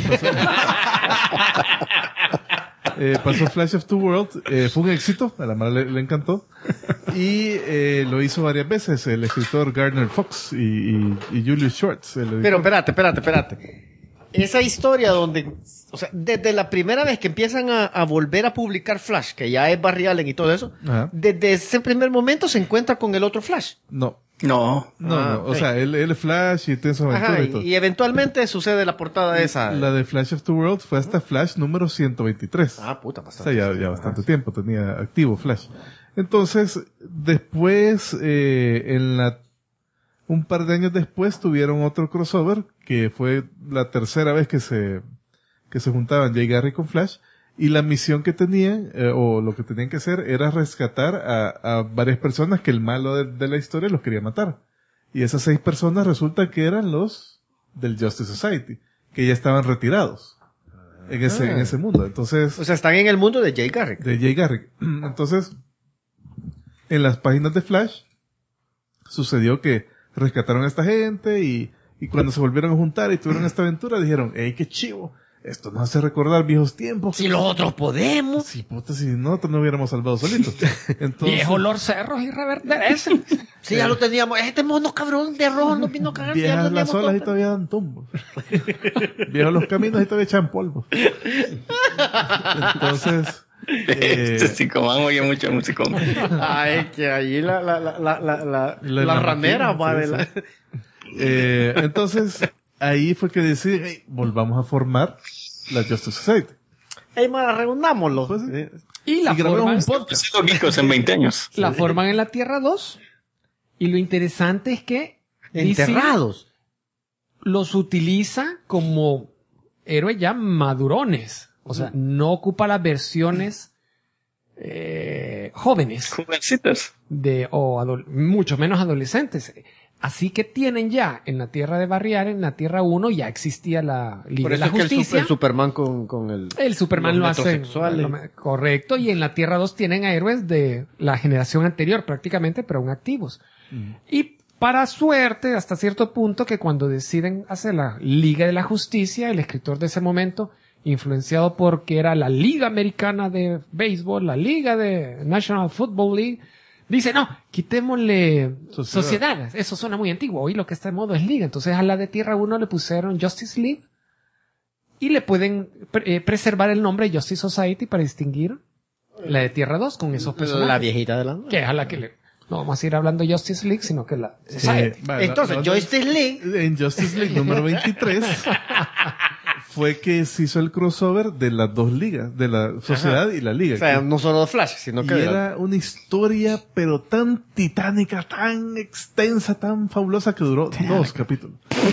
Speaker 2: Pasó Flash of the World, fue un éxito, a la Mara le encantó, y lo hizo varias veces el escritor Gardner Fox y Julius Schwartz.
Speaker 5: Pero espérate. Esa historia donde, o sea, desde la primera vez que empiezan a volver a publicar Flash, que ya es Barry Allen y todo eso,
Speaker 2: Ajá.
Speaker 5: desde ese primer momento se encuentra con el otro Flash.
Speaker 2: No,
Speaker 6: No.
Speaker 2: o sea, él es Flash y tiene su aventura
Speaker 5: Ajá,
Speaker 2: y todo.
Speaker 5: y eventualmente sucede la portada esa.
Speaker 2: La de Flash of the World fue hasta Flash número 123.
Speaker 5: Puta,
Speaker 2: O
Speaker 5: bastante.
Speaker 2: sea, ya bastante tiempo tenía activo Flash. Entonces, después, un par de años después tuvieron otro crossover, que fue la tercera vez que se juntaban Jay Garrick con Flash, y la misión que tenían, o lo que tenían que hacer, era rescatar a varias personas que el malo de la historia los quería matar. Y esas 6 personas resulta que eran los del Justice Society, que ya estaban retirados en ese mundo. Entonces,
Speaker 5: O sea, están en el mundo de Jay Garrick.
Speaker 2: de Jay Garrick. Entonces, en las páginas de Flash, sucedió que rescataron a esta gente y cuando se volvieron a juntar y tuvieron esta aventura, dijeron, hey, qué chivo, esto nos hace recordar viejos tiempos.
Speaker 5: Si los otros podemos.
Speaker 2: Sí, puta, si nosotros no hubiéramos salvado solitos. Entonces,
Speaker 4: Viejo Lord Cerros y reverderecen.
Speaker 5: Sí, ya lo teníamos. Este mono cabrón de rojo nos vino a cagar. ya
Speaker 2: viejas
Speaker 5: lo
Speaker 2: las
Speaker 5: teníamos
Speaker 2: olas y
Speaker 5: todo.
Speaker 2: todavía dan tumbos. Viejos los caminos y todavía echan polvo. Entonces,
Speaker 6: Este psicomán oye mucho musicón.
Speaker 5: Ay, que ahí la
Speaker 2: la
Speaker 5: ramera
Speaker 2: máquina,
Speaker 5: va
Speaker 2: sí,
Speaker 5: de la...
Speaker 2: entonces, ahí fue que deciden, hey, volvamos a formar la Justice Society.
Speaker 5: Ey, más reundámoslo.
Speaker 2: Pues,
Speaker 4: Y la
Speaker 2: y grabamos
Speaker 4: forman,
Speaker 2: un podcast.
Speaker 6: Sido geekos en 20 años.
Speaker 4: la forman en la Tierra 2. Y lo interesante es que DC
Speaker 5: Enterrados.
Speaker 4: los utiliza como héroes ya madurones. O sea, no ocupa las versiones jóvenes
Speaker 6: Jovencitas.
Speaker 4: mucho menos adolescentes. Así que tienen ya en la Tierra de Barry Allen, en la Tierra 1, ya existía la Liga
Speaker 5: Por
Speaker 4: de
Speaker 5: eso
Speaker 4: la
Speaker 5: es que
Speaker 4: Justicia.
Speaker 5: el Superman con el...
Speaker 4: El Superman
Speaker 5: los
Speaker 4: lo hace.
Speaker 5: metrosexuales.
Speaker 4: Correcto. Y en la Tierra 2 tienen a héroes de la generación anterior prácticamente, pero aún activos. Y para suerte, hasta cierto punto, que cuando deciden hacer la Liga de la Justicia, el escritor de ese momento, influenciado porque era la Liga Americana de Béisbol, la Liga de National Football League, dice, no, quitémosle sociedad. Eso suena muy antiguo. Hoy lo que está de modo es Liga. Entonces a la de Tierra 1 le pusieron Justice League y le pueden preservar el nombre Justice Society para distinguir la de Tierra 2 con esos personajes.
Speaker 5: La viejita de la...
Speaker 4: Que es a la que le... No vamos a ir hablando de Justice League, sino que la...
Speaker 2: Vale,
Speaker 5: Entonces, Justice League...
Speaker 2: En Justice League número 23 fue que se hizo el crossover de las dos ligas, de la sociedad y la liga.
Speaker 5: O sea, no solo de Flash, sino
Speaker 2: y
Speaker 5: que...
Speaker 2: era una historia, pero tan titánica, tan extensa, tan fabulosa que duró 2 capítulos.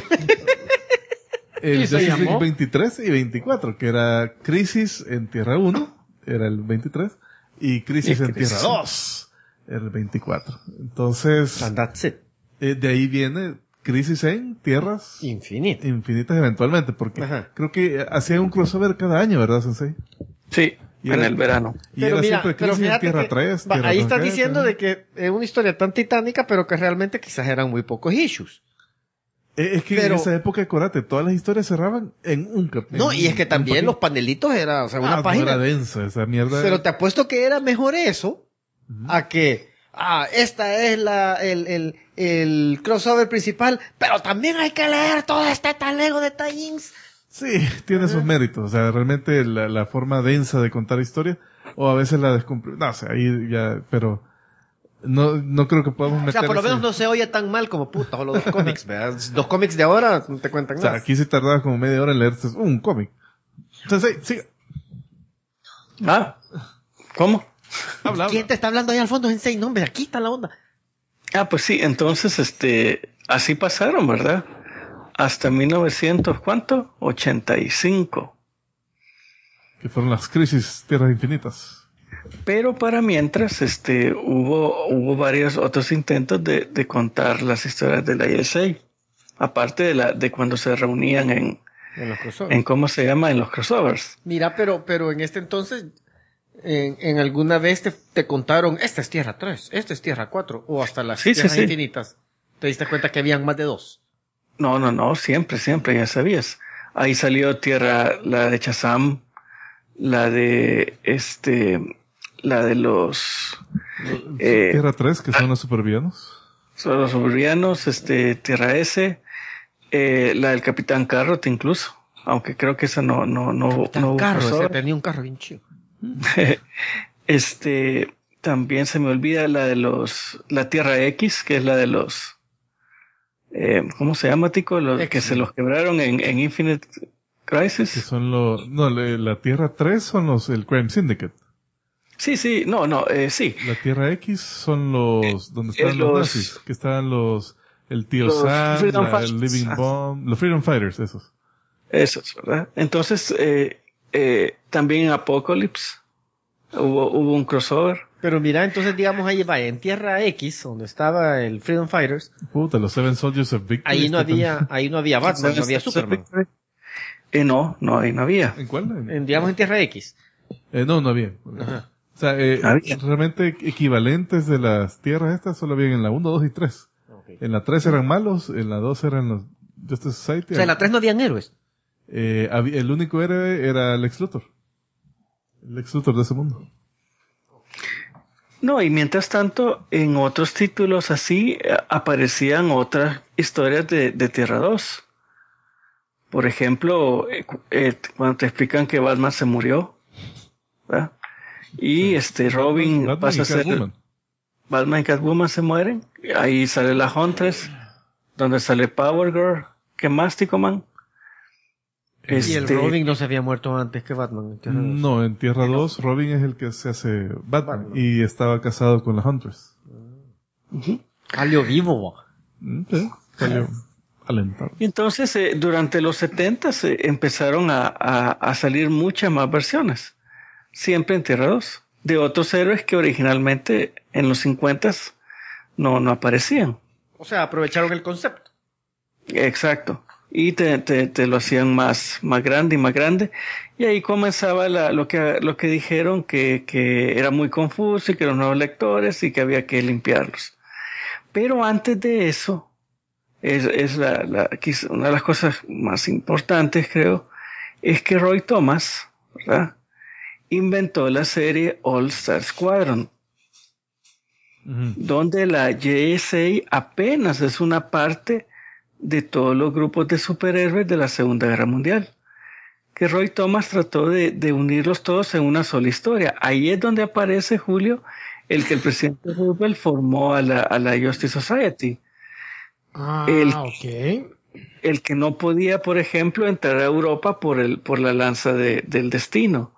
Speaker 2: El
Speaker 4: ¿Y se
Speaker 2: Justice League
Speaker 4: llamó?
Speaker 2: 23 y 24, que era Crisis en Tierra 1, era el 23, y Crisis en Tierra 2, era el 24. Entonces,
Speaker 5: And that's it.
Speaker 2: de ahí viene Crisis en Tierras
Speaker 5: Infinito.
Speaker 2: Infinitas eventualmente, porque
Speaker 5: Ajá.
Speaker 2: creo que hacían un crossover cada año, ¿verdad, Sensei?
Speaker 6: Sí,
Speaker 2: Y
Speaker 6: en
Speaker 2: era-
Speaker 6: el verano.
Speaker 2: Y era siempre Crisis en
Speaker 5: fíjate
Speaker 2: Tierra
Speaker 5: que-
Speaker 2: 3.
Speaker 5: va,
Speaker 2: Tierra
Speaker 5: ahí
Speaker 2: 2,
Speaker 5: estás
Speaker 2: Tierra
Speaker 5: diciendo
Speaker 2: 3.
Speaker 5: de que es una historia tan titánica, pero que realmente quizás eran muy pocos issues.
Speaker 2: Es que
Speaker 5: pero-
Speaker 2: en esa época, acuérdate, todas las historias cerraban en un capítulo.
Speaker 5: No, y es que también los panelitos era, o sea, una página.
Speaker 2: Era densa esa mierda.
Speaker 5: Pero te apuesto que era mejor eso a que, esta es el crossover principal, pero también hay que leer todo este talego de tie-ins.
Speaker 2: Sí, tiene sus méritos. O sea, realmente la forma densa de contar historia, o a veces la no, o sea, ahí ya, pero no creo que podamos meter.
Speaker 5: O sea, por lo menos no se oye tan mal como puta, o los dos cómics, ¿verdad? Los cómics de ahora no te cuentan
Speaker 2: O sea,
Speaker 5: nada.
Speaker 2: aquí sí tardaba como media hora en leerse un cómic. Entonces, sí.
Speaker 6: Ah, ¿cómo?
Speaker 2: Habla.
Speaker 5: ¿Quién te está hablando ahí al fondo? Sensei, no, hombre, aquí está la onda.
Speaker 6: Ah, pues sí, entonces, así pasaron, ¿verdad? Hasta 1900, ¿cuánto? 85.
Speaker 2: Que fueron las crisis Tierras Infinitas.
Speaker 6: Pero para mientras, hubo varios otros intentos de contar las historias de la ISA. Aparte de cuando se reunían
Speaker 5: En los crossovers.
Speaker 6: en ¿cómo se llama? En los crossovers.
Speaker 5: Mira, pero en este entonces, en alguna vez te contaron, esta es Tierra 3, esta es Tierra 4, o hasta las
Speaker 6: Sí,
Speaker 5: Tierras
Speaker 6: sí.
Speaker 5: Infinitas. ¿Te diste cuenta que habían más de 2?
Speaker 6: No, siempre, ya sabías. Ahí salió la de Shazam, la de los
Speaker 2: Tierra 3, que son los supervillanos.
Speaker 6: son los suburbianos, Tierra S, la del Capitán Carrot incluso, aunque creo que esa no hubo
Speaker 5: Carro, ese
Speaker 6: crossover.
Speaker 5: tenía un carro bien chido.
Speaker 6: También se me olvida la Tierra X, que es la de los ¿cómo se llama, Tico? Los que se los quebraron en Infinite
Speaker 2: Que
Speaker 6: Crisis.
Speaker 2: son la Tierra 3 son el Crime Syndicate.
Speaker 6: Sí, sí.
Speaker 2: La Tierra X son donde están los nazis, que estaban el tío
Speaker 6: los
Speaker 2: Sam,
Speaker 6: Freedom
Speaker 2: el
Speaker 6: Fighters.
Speaker 2: Living Bomb, los Freedom Fighters, esos.
Speaker 6: Esos, ¿verdad? Entonces, también en Apocalypse hubo un crossover.
Speaker 5: Pero mira, entonces digamos ahí vaya, en Tierra X, donde estaba el Freedom Fighters,
Speaker 2: Puta, los Seven Soldiers of Victory.
Speaker 5: ahí no
Speaker 2: está
Speaker 5: había Batman, no había Superman.
Speaker 6: No, ahí no había.
Speaker 2: ¿En cuál?
Speaker 5: Digamos en Tierra X.
Speaker 2: No había.
Speaker 5: Ajá.
Speaker 2: O sea,
Speaker 6: Había.
Speaker 2: realmente equivalentes de las tierras estas solo habían en la 1, 2 y 3.
Speaker 5: Okay.
Speaker 2: En la 3 eran malos, en la 2 eran los Justice Society.
Speaker 5: O sea, en la 3 no habían héroes.
Speaker 2: El único héroe era Lex Luthor. El Lex Luthor de ese mundo.
Speaker 6: No, y mientras tanto, en otros títulos así aparecían otras historias de Tierra 2. Por ejemplo, cuando te explican que Batman se murió, ¿verdad? Y Robin
Speaker 2: Batman
Speaker 6: pasa
Speaker 2: y
Speaker 6: a ser...
Speaker 2: Catwoman.
Speaker 6: Batman y Catwoman se mueren. Ahí sale la Huntress, donde sale Power Girl. ¿Qué más, Tico Man?
Speaker 5: Y el Robin no se había muerto antes que Batman. En Tierra 2.
Speaker 2: No, en Tierra 2 Robin es el que se hace Batman. Y estaba casado con la Huntress.
Speaker 5: Salió vivo, bo.
Speaker 2: Sí, salió alentado.
Speaker 6: Y entonces, durante los 70 empezaron a salir muchas más versiones. Siempre en Tierra 2. De otros héroes que originalmente en los 50 no aparecían.
Speaker 5: O sea, aprovecharon el concepto.
Speaker 6: Exacto. Y te lo hacían más grande y más grande. Y ahí comenzaba lo que dijeron que era muy confuso y que los nuevos lectores y que había que limpiarlos. Pero antes de eso, es una de las cosas más importantes, creo, es que Roy Thomas, ¿verdad?, inventó la serie All Star Squadron, donde la JSA apenas es una parte de todos los grupos de superhéroes de la Segunda Guerra Mundial, que Roy Thomas trató de unirlos todos en una sola historia. Ahí es donde aparece, Julio, el que el presidente Roosevelt formó a la Justice Society.
Speaker 4: Ok.
Speaker 6: El que no podía, por ejemplo, entrar a Europa por la lanza del destino.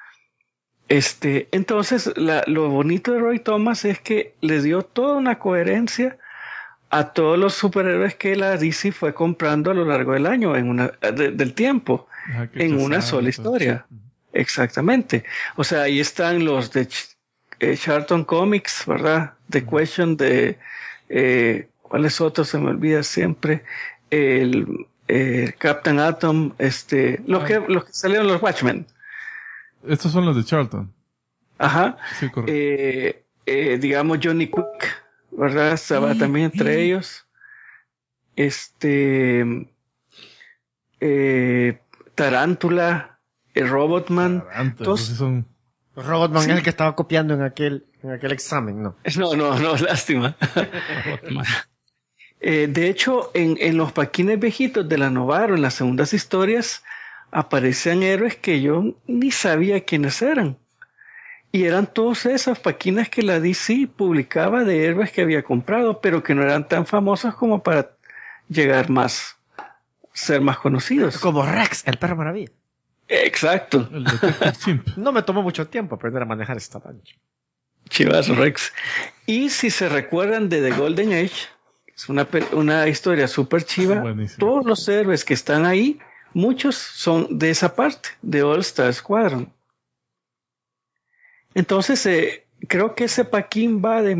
Speaker 6: Entonces, lo bonito de Roy Thomas es que le dio toda una coherencia a todos los superhéroes que la DC fue comprando a lo largo del año, del tiempo, en una sola historia. Exactamente. O sea, ahí están los de Charlton Comics, ¿verdad? The Question de... ¿cuáles otros? Se me olvida siempre. El Captain Atom, los que salieron los Watchmen.
Speaker 2: Estos son los de Charlton.
Speaker 6: Ajá.
Speaker 2: Sí, correcto.
Speaker 6: Digamos Johnny Quick, ¿verdad? Estaba también entre ellos. Tarántula, el Robotman.
Speaker 2: Esos sí son...
Speaker 5: Robotman es el que estaba copiando en aquel examen, ¿no?
Speaker 6: No, lástima. De hecho, en los paquines viejitos de la Novaro, en las segundas historias, aparecían héroes que yo ni sabía quiénes eran. Y eran todas esas paquinas que la DC publicaba de héroes que había comprado, pero que no eran tan famosos como para ser más conocidos.
Speaker 5: Como Rex, el perro maravilla.
Speaker 6: Exacto.
Speaker 2: El Detective Chimp.
Speaker 5: No me tomó mucho tiempo aprender a manejar esta lancha.
Speaker 6: Chivas Rex. Y si se recuerdan de The Golden Age, es una historia súper chiva.
Speaker 2: Buenísimo.
Speaker 6: Todos los héroes que están ahí, muchos son de esa parte, de All Star Squadron. Entonces, creo que ese paquín va de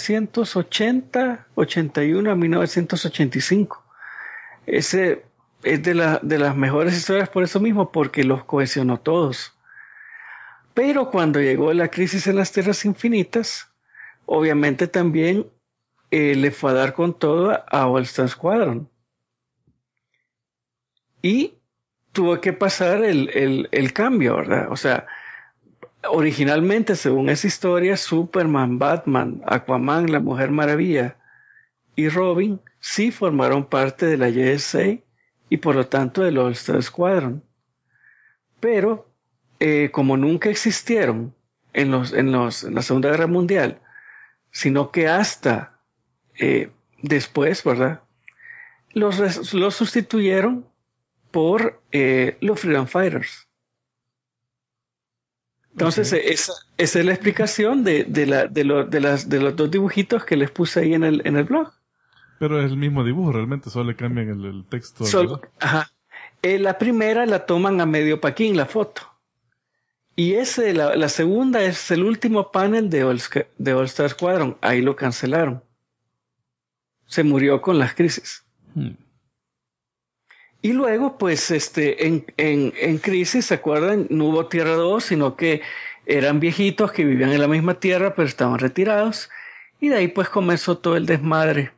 Speaker 6: 1981 a 1985. Ese es de las mejores historias por eso mismo, porque los cohesionó todos. Pero cuando llegó la crisis en las Tierras Infinitas, obviamente también le fue a dar con todo a All Star Squadron. Y tuvo que pasar el cambio, ¿verdad? O sea, originalmente, según esa historia, Superman, Batman, Aquaman, la Mujer Maravilla y Robin sí formaron parte de la JSA y por lo tanto del All Star Squadron. Pero, como nunca existieron en la Segunda Guerra Mundial, sino que hasta después, ¿verdad? Los sustituyeron por los Freedom Fighters. Entonces, esa es la explicación de los dos dibujitos que les puse ahí en el blog.
Speaker 2: Pero es el mismo dibujo, realmente, solo le cambian el texto.
Speaker 6: Ajá. La primera la toman a medio paquín, la foto. Y la segunda es el último panel de All Star Squadron. Ahí lo cancelaron. Se murió con las crisis. Y luego, pues, en Crisis, ¿se acuerdan? No hubo Tierra 2, sino que eran viejitos que vivían en la misma tierra, pero estaban retirados. Y de ahí, pues, comenzó todo el desmadre.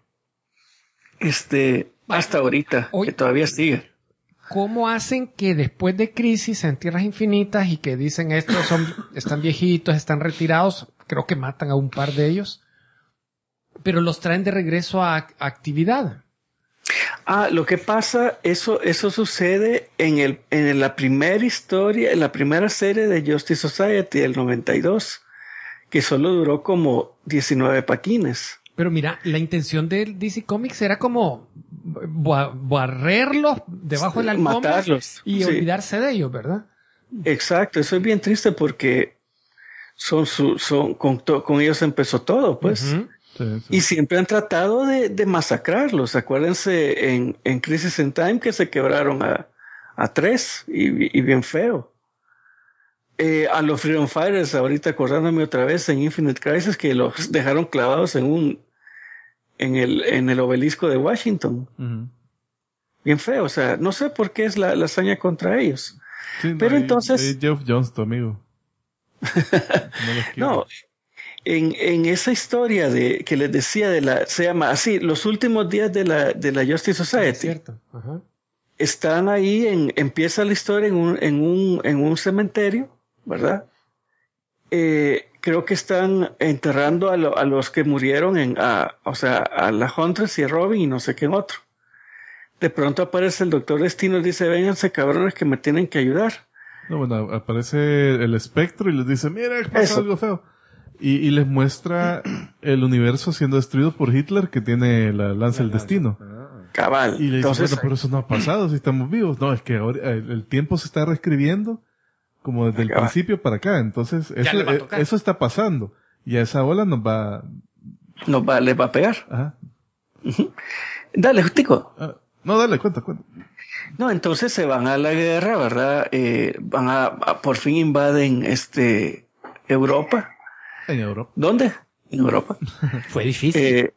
Speaker 6: Hasta ahorita,
Speaker 4: Oye,
Speaker 6: que todavía sigue.
Speaker 4: ¿Cómo hacen que después de Crisis en Tierras Infinitas y que dicen están viejitos, están retirados, creo que matan a un par de ellos, pero los traen de regreso a actividad?
Speaker 6: Lo que pasa, eso sucede en la primera historia, en la primera serie de Justice Society del 92, que solo duró como 19 paquines.
Speaker 4: Pero mira, la intención de DC Comics era como barrerlos debajo de la alfombra,
Speaker 6: matarlos,
Speaker 4: y
Speaker 6: sí,
Speaker 4: olvidarse de ellos, ¿verdad?
Speaker 6: Exacto, eso es bien triste porque con ellos empezó todo, pues.
Speaker 4: Uh-huh.
Speaker 2: Sí.
Speaker 6: Y siempre han tratado de masacrarlos. Acuérdense en Crisis in Time que se quebraron a 3 y bien feo. A los Freedom Fighters, ahorita acordándome otra vez en Infinite Crisis, que los dejaron clavados en el obelisco de Washington.
Speaker 2: Uh-huh.
Speaker 6: Bien feo, o sea, no sé por qué es la hazaña contra ellos.
Speaker 2: Sí,
Speaker 6: Pero
Speaker 2: ahí
Speaker 6: entonces...
Speaker 2: Geoff Jones, tu amigo.
Speaker 6: No, en esa historia que les decía se llama así, los últimos días de la Justice Society.
Speaker 4: Es cierto. Ajá.
Speaker 6: Están ahí, empieza la historia en un cementerio, ¿verdad? Creo que están enterrando a los que murieron a la Huntress y a Robin y no sé qué otro. De pronto aparece el Doctor Destino y dice, vénganse cabrones que me tienen que ayudar.
Speaker 2: No, bueno, aparece el espectro y les dice, mira, pasa algo feo. Y les muestra el universo siendo destruido por Hitler, que tiene la lanza del destino.
Speaker 6: Cabal.
Speaker 2: Y le dice,
Speaker 6: Entonces,
Speaker 2: bueno, pero eso no ha pasado si estamos vivos. No, es que ahora el tiempo se está reescribiendo como desde el principio para acá. Entonces, eso está pasando. Y a esa ola les va
Speaker 6: a pegar.
Speaker 2: Ajá.
Speaker 6: Dale, Justico.
Speaker 2: No, dale, cuenta.
Speaker 6: No, entonces se van a la guerra, ¿verdad? Por fin invaden Europa.
Speaker 2: En Europa.
Speaker 6: ¿Dónde? En Europa.
Speaker 5: Fue difícil.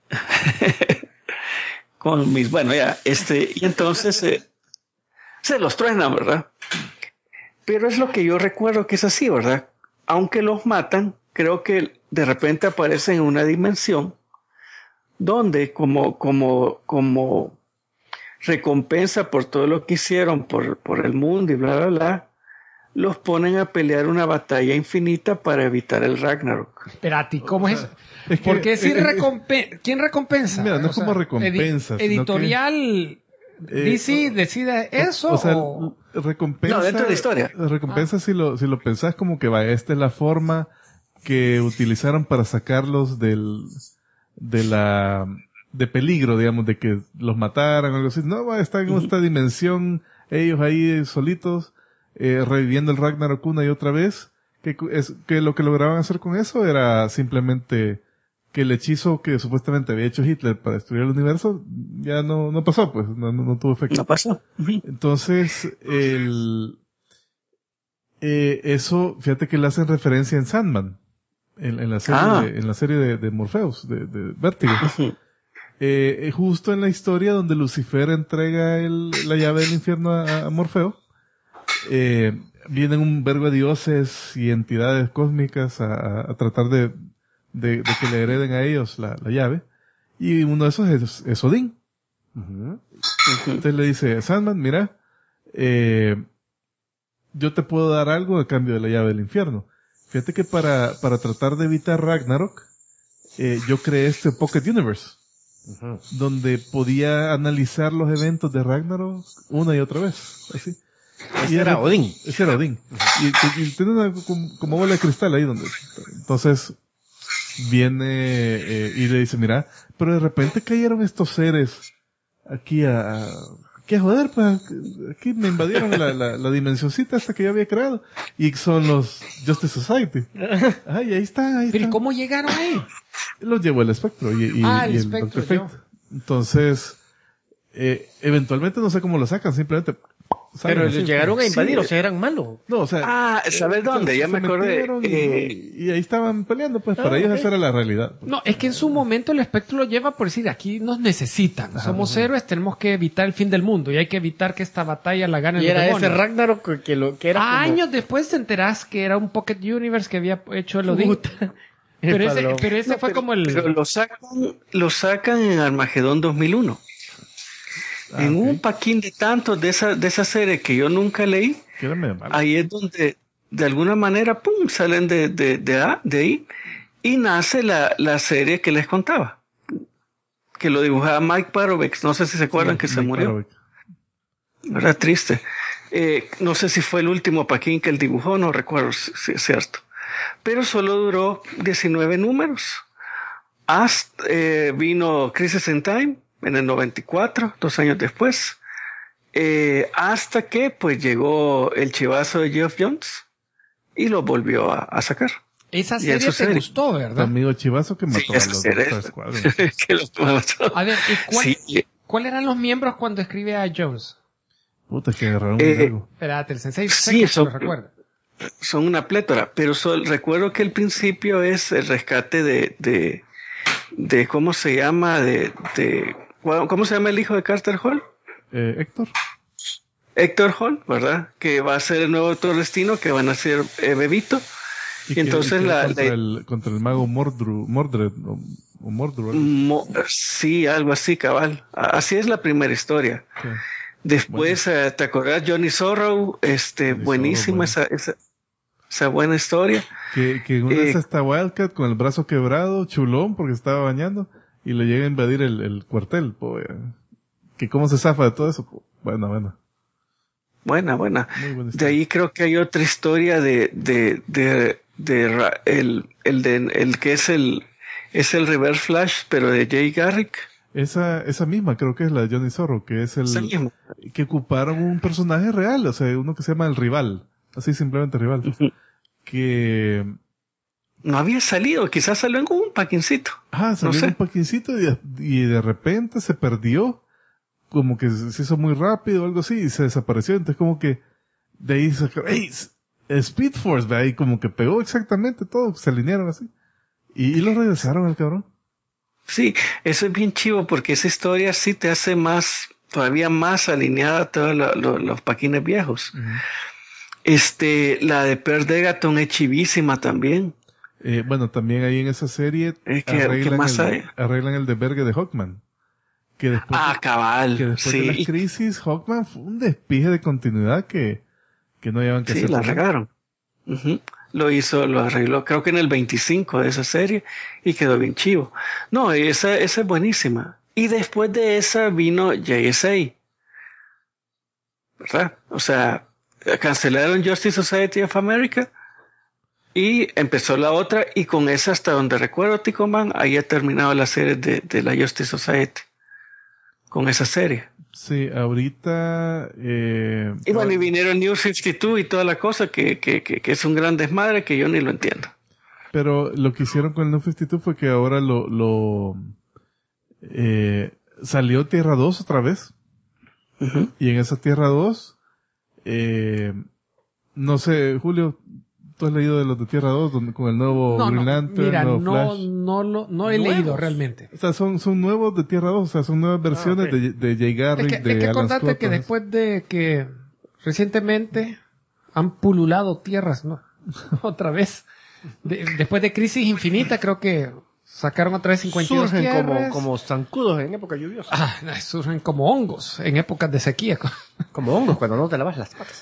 Speaker 6: Y entonces se los truenan, ¿verdad? Pero es lo que yo recuerdo que es así, ¿verdad? Aunque los matan, creo que de repente aparecen en una dimensión donde como recompensa por todo lo que hicieron por el mundo y bla, bla, bla, los ponen a pelear una batalla infinita para evitar el Ragnarok.
Speaker 4: Espérate, ¿cómo es?
Speaker 2: Es que-
Speaker 4: Porque si ¿quién recompensa?
Speaker 2: Mira, no es como recompensa, sino que-
Speaker 4: editorial DC decide eso
Speaker 2: O sea,
Speaker 4: o...
Speaker 2: recompensa.
Speaker 6: No, dentro de la historia.
Speaker 2: Recompensa si lo pensás como que vaya, esta es la forma que utilizaron para sacarlos de peligro, digamos, de que los mataran o algo así. No, están en esta dimensión, ellos ahí solitos, reviviendo el Ragnarok una y otra vez. Que lo que lograban hacer con eso era simplemente que el hechizo que supuestamente había hecho Hitler para destruir el universo ya no pasó, pues, no tuvo efecto.
Speaker 6: No pasó.
Speaker 2: Entonces, eso, fíjate que le hacen referencia en Sandman, en la serie, en la serie de Morpheus, de Vértigo. Justo en la historia donde Lucifer entrega la llave del infierno a Morfeo, vienen un vergo de dioses y entidades cósmicas a tratar de que le hereden a ellos la llave, y uno de esos es Odín. Entonces le dice, Sandman, mira, yo te puedo dar algo a cambio de la llave del infierno. Fíjate que para tratar de evitar Ragnarok, yo creé este Pocket Universe, donde podía analizar los eventos de Ragnarok una y otra vez, así.
Speaker 5: Ese era Odín.
Speaker 2: Ese era Odín. Y tiene una como bola de cristal ahí donde, entonces, viene, y le dice, mira, pero de repente cayeron estos seres aquí ¿qué joder? Pues aquí me invadieron la dimensioncita esta que yo había creado. Y son los Justice Society. Ay, ahí están.
Speaker 4: ¿Pero y cómo llegaron ahí?
Speaker 2: Los llevó el espectro y
Speaker 4: el
Speaker 2: el
Speaker 4: espectro,
Speaker 2: Dr. Fate. Entonces, eventualmente no sé cómo lo sacan, simplemente salen
Speaker 5: Pero
Speaker 2: así.
Speaker 5: les llegaron a invadir,
Speaker 6: Sí.
Speaker 5: o sea, eran malos.
Speaker 2: No, o sea,
Speaker 6: ¿sabes dónde? Ya
Speaker 2: se
Speaker 6: me acordé.
Speaker 2: metieron y ahí estaban peleando, pues para ellos esa era la realidad.
Speaker 4: No, es que en su momento el espectro lo lleva por decir, aquí nos necesitan, somos héroes, tenemos que evitar el fin del mundo y hay que evitar que esta batalla la ganen
Speaker 5: Y
Speaker 4: los
Speaker 5: era
Speaker 4: demonios.
Speaker 5: ese Ragnarok que era como...
Speaker 4: Años después te enterás que era un Pocket Universe que había hecho el Odín.
Speaker 5: Puta.
Speaker 4: Pero
Speaker 5: El
Speaker 4: ese,
Speaker 5: padrón.
Speaker 4: pero ese fue como el...
Speaker 6: Pero lo sacan en Armagedón 2001. En un paquín de tantos de esa serie que yo nunca leí,
Speaker 2: Que era medio malo.
Speaker 6: ahí es donde de alguna manera pum salen de ahí y nace la serie que les contaba, que lo dibujaba Mike Parovex. No sé si se acuerdan que se
Speaker 2: Mike
Speaker 6: murió.
Speaker 2: Parovic.
Speaker 6: Era triste. No sé si fue el último paquín que él dibujó, no recuerdo si es cierto, pero solo duró 19 números. Hasta vino Crisis in Time en el 94, 2 años después, hasta que pues llegó el chivazo de Geoff Jones y lo volvió a sacar.
Speaker 4: Esa
Speaker 6: Y
Speaker 4: serie
Speaker 6: eso
Speaker 4: te
Speaker 6: serie.
Speaker 4: gustó,
Speaker 2: Tu
Speaker 4: ¿verdad?
Speaker 2: amigo Chivazo que mató
Speaker 6: Sí,
Speaker 2: a
Speaker 6: esa
Speaker 2: los
Speaker 6: serie.
Speaker 2: Doctor Squadron.
Speaker 6: Que lo mató.
Speaker 4: A ver, ¿y
Speaker 6: Sí.
Speaker 4: cuál eran los miembros cuando escribe a Jones?
Speaker 2: Puta, que agarraron un vergo.
Speaker 4: Espérate, el sensei sé
Speaker 6: Sí,
Speaker 4: que se
Speaker 6: son-
Speaker 4: lo recuerda.
Speaker 6: Son una plétora, pero recuerdo que el principio es el rescate de ¿cómo se llama? ¿Cómo se llama el hijo de Carter Hall?
Speaker 2: Héctor.
Speaker 6: Héctor Hall, ¿verdad? Que va a ser el nuevo Doctor Destino, que van a ser Bebito. Y entonces
Speaker 2: era
Speaker 6: la
Speaker 2: contra el mago Mordred, o Mordru. algo
Speaker 6: sí, algo así, cabal. Así es la primera historia.
Speaker 2: así.
Speaker 6: Después, ¿te acordás? Johnny Sorrow, buenísima
Speaker 2: Sorrow,
Speaker 6: esa buena historia.
Speaker 2: Que una vez está Wildcat con el brazo quebrado, chulón, porque estaba bañando, y le llega a invadir el cuartel. Que cómo se zafa de todo eso. Buena.
Speaker 6: Buena.
Speaker 2: Muy buena
Speaker 6: De
Speaker 2: historia.
Speaker 6: ahí creo que hay otra historia el que es el Reverse Flash, pero de Jay Garrick.
Speaker 2: Esa misma creo que es la de Johnny Zorro, que es
Speaker 6: Esa misma.
Speaker 2: que ocuparon un personaje real, o sea, uno que se llama el Rival. Así simplemente Rival. Que
Speaker 6: No había salido, quizás salió en un paquincito.
Speaker 2: salió
Speaker 6: sé.
Speaker 2: en un paquincito y de repente se perdió, como que se hizo muy rápido o algo así, y se desapareció. Entonces como que de ahí sacaron, ¡ey! Speed Force, ve ahí como que pegó exactamente todo, se alinearon así. Y lo regresaron al cabrón.
Speaker 6: Sí, eso es bien chivo porque esa historia sí te hace todavía más alineada a todos los paquines viejos. La de Per Degaton es chivísima también.
Speaker 2: Bueno, también ahí en esa serie
Speaker 6: ¿Qué más hay?
Speaker 2: arreglan el desvergue de Hawkman. Que después,
Speaker 6: Cabal.
Speaker 2: que después
Speaker 6: Sí.
Speaker 2: de las crisis, Hawkman fue un despije de continuidad que que no llevan que
Speaker 6: Sí,
Speaker 2: hacer.
Speaker 6: la regaron. Ujú. Lo arregló, creo que en el 25 de esa serie, y quedó bien chivo. No, esa es buenísima. Y después de esa vino JSA, ¿verdad? O sea, cancelaron Justice Society of America y empezó la otra, y con esa, hasta donde recuerdo, Tico Man, ahí ha terminado la serie de la Justice Society. Con esa serie.
Speaker 2: Sí, ahorita...
Speaker 6: Y bueno, y vinieron New 52 y toda la cosa, que es un gran desmadre que yo ni lo entiendo.
Speaker 2: Pero lo que hicieron con el New 52 fue que ahora salió Tierra 2 otra vez.
Speaker 6: Ujú.
Speaker 2: Y en esa Tierra 2, no sé, Julio, ¿tú has leído de los de Tierra 2 con el nuevo Green Lantern,
Speaker 4: mira,
Speaker 2: nuevo
Speaker 4: no
Speaker 2: Flash?
Speaker 4: he leído realmente.
Speaker 2: O sea, son nuevos de Tierra 2, o sea, son nuevas versiones
Speaker 5: ok.
Speaker 2: de Jay Garrick,
Speaker 4: Es
Speaker 2: de
Speaker 4: que
Speaker 2: Alan
Speaker 4: acordate
Speaker 2: Scott.
Speaker 4: que
Speaker 2: todas
Speaker 4: después de que recientemente han pululado tierras, ¿no? Otra vez. Después de Crisis Infinita, creo que sacaron otra vez 52
Speaker 5: Surgen
Speaker 4: tierras.
Speaker 5: como zancudos en época lluviosa.
Speaker 4: Surgen como hongos en épocas de sequía.
Speaker 5: Como hongos cuando no te lavas las patas.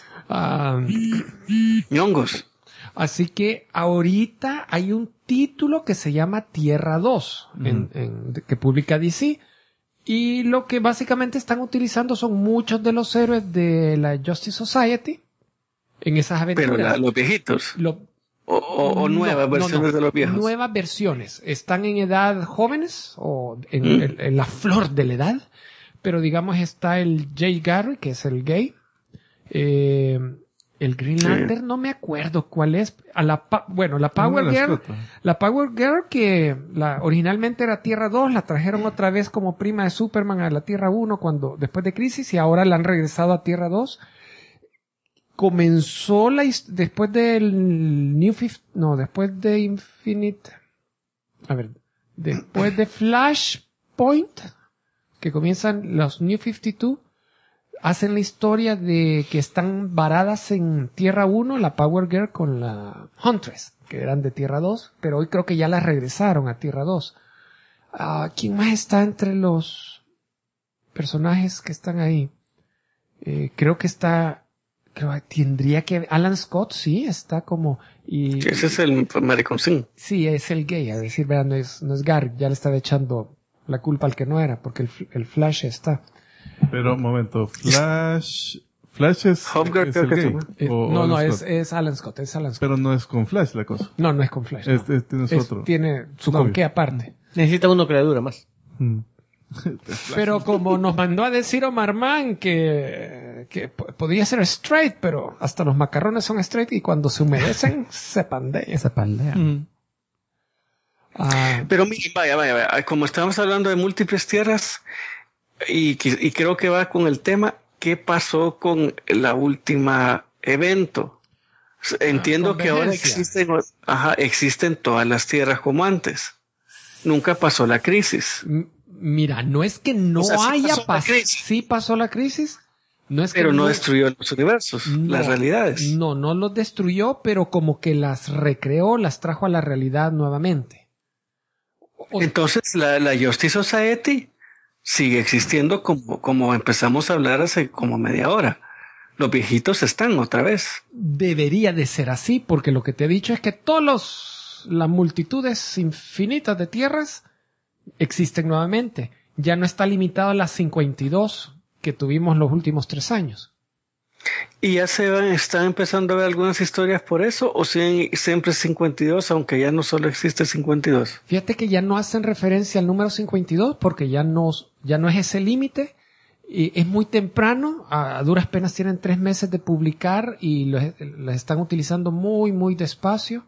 Speaker 6: Ñongos.
Speaker 4: Así que ahorita hay un título que se llama Tierra 2, que publica DC. Y lo que básicamente están utilizando son muchos de los héroes de la Justice Society en esas aventuras.
Speaker 6: Pero los viejitos. O
Speaker 4: No,
Speaker 6: nuevas versiones de los viejos.
Speaker 4: Nuevas versiones. Están en edad jóvenes o en la flor de la edad. Pero digamos está el Jay Garrick, que es el gay. El Green Lantern, no me acuerdo cuál es. La Power Girl. La Power Girl que originalmente era Tierra 2, la trajeron otra vez como prima de Superman a la Tierra 1 después de Crisis, y ahora la han regresado a Tierra 2. Comenzó después del después de Infinite, después de Flashpoint, que comienzan los New 52, hacen la historia de que están varadas en Tierra 1, la Power Girl con la Huntress, que eran de Tierra 2, pero hoy creo que ya las regresaron a Tierra 2. ¿Quién más está entre los personajes que están ahí? Tendría que... Alan Scott, sí, está como...
Speaker 6: Sí, ese es el Maricón Sin.
Speaker 4: Sí, es el gay, a decir, vean, no es Garrick, ya le estaba echando la culpa al que no era, porque el Flash está.
Speaker 2: Pero, un momento, Flash es
Speaker 6: Hofgar,
Speaker 2: el
Speaker 6: creo que
Speaker 2: gay.
Speaker 6: se
Speaker 2: o
Speaker 4: No,
Speaker 2: Alan Scott.
Speaker 4: es Alan Scott,
Speaker 2: Pero no es con Flash la cosa.
Speaker 4: No es con Flash. no.
Speaker 2: Tienes otro.
Speaker 4: Tiene su
Speaker 2: Novio.
Speaker 4: con qué aparte.
Speaker 5: Necesita uno que le dure más.
Speaker 2: Mm.
Speaker 4: Pero como nos mandó a decir Omar Mann que podía ser straight, pero hasta los macarrones son straight y cuando se humedecen se pandean.
Speaker 1: Se pandean.
Speaker 6: Pero miren, vaya, como estábamos hablando de múltiples tierras, y creo que va con el tema, ¿qué pasó con la última evento? Entiendo que ahora existen todas las tierras como antes. Nunca pasó la crisis.
Speaker 4: Mira, no es que no
Speaker 6: Sí
Speaker 4: haya
Speaker 6: pasó la crisis.
Speaker 4: sí pasó la crisis. No es
Speaker 6: Pero
Speaker 4: que
Speaker 6: no destruyó los universos, las realidades.
Speaker 4: No los destruyó, pero como que las recreó, las trajo a la realidad nuevamente.
Speaker 6: Entonces la Justice Society sigue existiendo como empezamos a hablar hace como media hora. Los viejitos están otra vez.
Speaker 4: Debería de ser así, porque lo que te he dicho es que las multitudes infinitas de tierras existen nuevamente. Ya no está limitado a las 52 que tuvimos los últimos 3 años.
Speaker 6: ¿Y ya están empezando a ver algunas historias por eso? ¿O siempre 52, aunque ya no solo existe 52?
Speaker 4: Fíjate que ya no hacen referencia al número 52 porque ya no es ese límite. Es muy temprano, a duras penas tienen 3 meses de publicar y los están utilizando muy, muy despacio.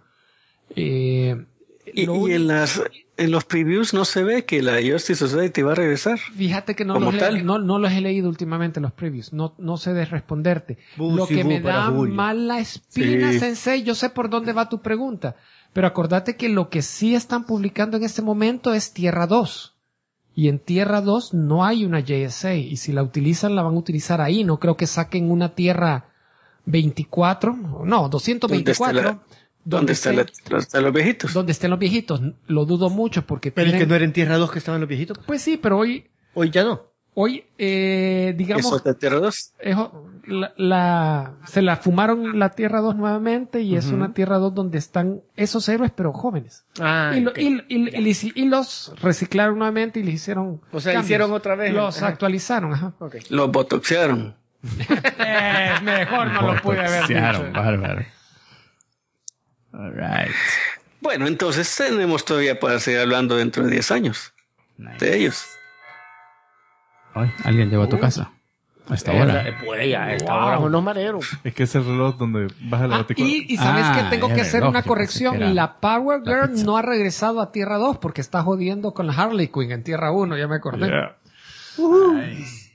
Speaker 6: En los previews no se ve que la Justice Society va a regresar.
Speaker 4: Fíjate que no
Speaker 6: como tal.
Speaker 4: no los he leído últimamente los previews, no sé de responderte.
Speaker 5: Bu,
Speaker 4: Lo
Speaker 5: sí,
Speaker 4: que
Speaker 5: bu,
Speaker 4: me
Speaker 5: para
Speaker 4: da
Speaker 5: Julio.
Speaker 4: mala espina,
Speaker 6: Sí.
Speaker 4: Sensei, yo sé por dónde va tu pregunta, pero acordate que lo que sí están publicando en este momento es Tierra 2. Y en Tierra 2 no hay una JSA, y si la utilizan, la van a utilizar ahí. No creo que saquen una Tierra 24, no, 224.
Speaker 6: ¿Dónde están los viejitos?
Speaker 4: Donde estén los viejitos. Lo dudo mucho porque
Speaker 5: Pero es
Speaker 4: tienen...
Speaker 5: que no era en Tierra 2 que estaban los viejitos.
Speaker 4: Pues sí, pero
Speaker 5: Hoy ya no.
Speaker 4: hoy digamos...
Speaker 6: ¿Eso es de Tierra 2?
Speaker 4: se la fumaron la Tierra 2 nuevamente y es una Tierra 2 donde están esos héroes pero jóvenes.
Speaker 5: Ah,
Speaker 4: Y los reciclaron nuevamente y les hicieron
Speaker 5: o sea,
Speaker 4: cambios.
Speaker 5: hicieron otra vez.
Speaker 4: Los actualizaron, ajá.
Speaker 5: Okay.
Speaker 6: Los botoxearon.
Speaker 4: Mejor no lo pude haber
Speaker 1: Botoxearon,
Speaker 4: dicho.
Speaker 1: bárbaro. All right.
Speaker 6: Bueno, entonces tenemos todavía para seguir hablando dentro de 10 años de ellos.
Speaker 1: Ay, alguien llegó a tu casa. A esta hora.
Speaker 5: Pues ya, esta hora son los mareros.
Speaker 2: Es que es el reloj donde baja la batería.
Speaker 4: Y sabes que tengo
Speaker 1: el
Speaker 4: que hacer
Speaker 1: reloj,
Speaker 4: una
Speaker 1: yo pensé que
Speaker 4: corrección.
Speaker 1: era
Speaker 4: La Power
Speaker 1: la
Speaker 4: Girl
Speaker 1: pizza.
Speaker 4: no ha regresado a Tierra 2 porque está jodiendo con la Harley Quinn en Tierra 1, ya me acordé.
Speaker 1: Yeah. Nice.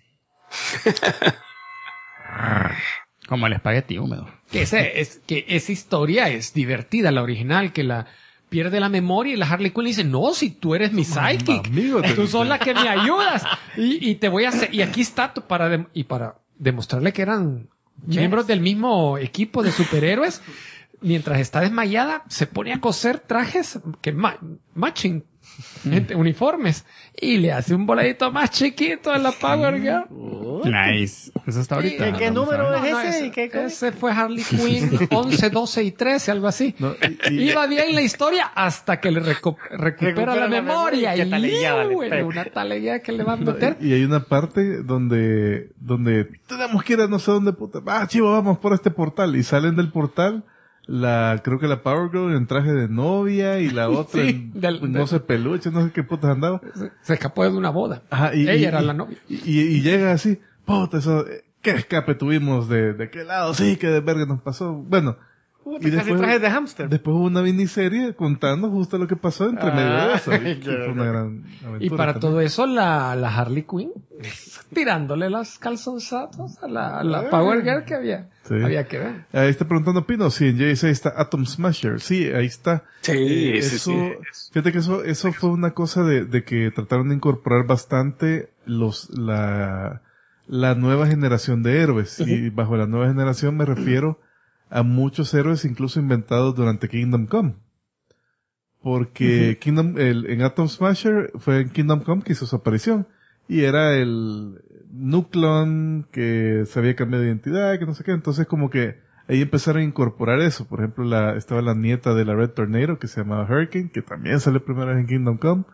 Speaker 1: Como el espagueti húmedo.
Speaker 4: Que esa historia es divertida, la original, que la pierde la memoria y la Harley Quinn le dice, no, si tú eres mi sidekick,
Speaker 2: amigo,
Speaker 4: tú sos la que me ayudas y te voy a hacer, y aquí está para demostrarle que eran miembros del mismo equipo de superhéroes, mientras está desmayada, se pone a coser trajes que matching, uniformes, y le hace un voladito más chiquito a la Power Girl.
Speaker 1: Nice. Eso está ahorita.
Speaker 5: ¿Qué
Speaker 1: Vamos a
Speaker 5: número
Speaker 1: ver.
Speaker 5: es
Speaker 4: No,
Speaker 5: ese? ¿Qué cosa?
Speaker 4: ese fue Harley Quinn 11, 12 y 13, algo así.
Speaker 2: No, y-
Speaker 4: Iba bien la historia hasta que le recupera la memoria.
Speaker 5: y qué talegueada le
Speaker 4: güey,
Speaker 5: pega.
Speaker 4: una taleguía que le va a
Speaker 2: no,
Speaker 4: meter.
Speaker 2: y hay una parte donde tenemos que ir a no sé dónde puta. Chivo, vamos por este portal. Y salen del portal creo que la Power Girl en traje de novia y la otra
Speaker 4: Sí,
Speaker 2: no sé, peluche, no sé qué putas andaba.
Speaker 4: Se escapó de una boda.
Speaker 2: Ajá,
Speaker 4: Ella era la novia.
Speaker 2: Y llega así, puta, eso, qué escape tuvimos de qué lado, sí, qué de verga nos pasó. Bueno,
Speaker 5: Puta, casi trajes de hámster.
Speaker 2: después hubo una miniserie contando justo lo que pasó entre medio de eso. Y fue una gran aventura.
Speaker 4: Y para
Speaker 2: también.
Speaker 4: todo eso, la Harley Quinn tirándole los calzonzatos a la Power Girl que
Speaker 2: Sí.
Speaker 4: había que ver.
Speaker 2: Ahí está preguntando Pino, sí, en J6 está Atom Smasher. Sí, ahí está.
Speaker 6: Sí, sí,
Speaker 2: Eso,
Speaker 6: sí.
Speaker 2: fíjate que eso fue una cosa de que trataron de incorporar bastante la nueva generación de héroes. Y bajo la nueva generación me refiero a muchos héroes incluso inventados durante Kingdom Come. Porque en Atom Smasher fue en Kingdom Come que hizo su aparición. Y era el Nucleon que se había cambiado de identidad, que no sé qué. Entonces como que ahí empezaron a incorporar eso. Por ejemplo, estaba la nieta de la Red Tornado que se llamaba Hurricane, que también sale primero en Kingdom Come.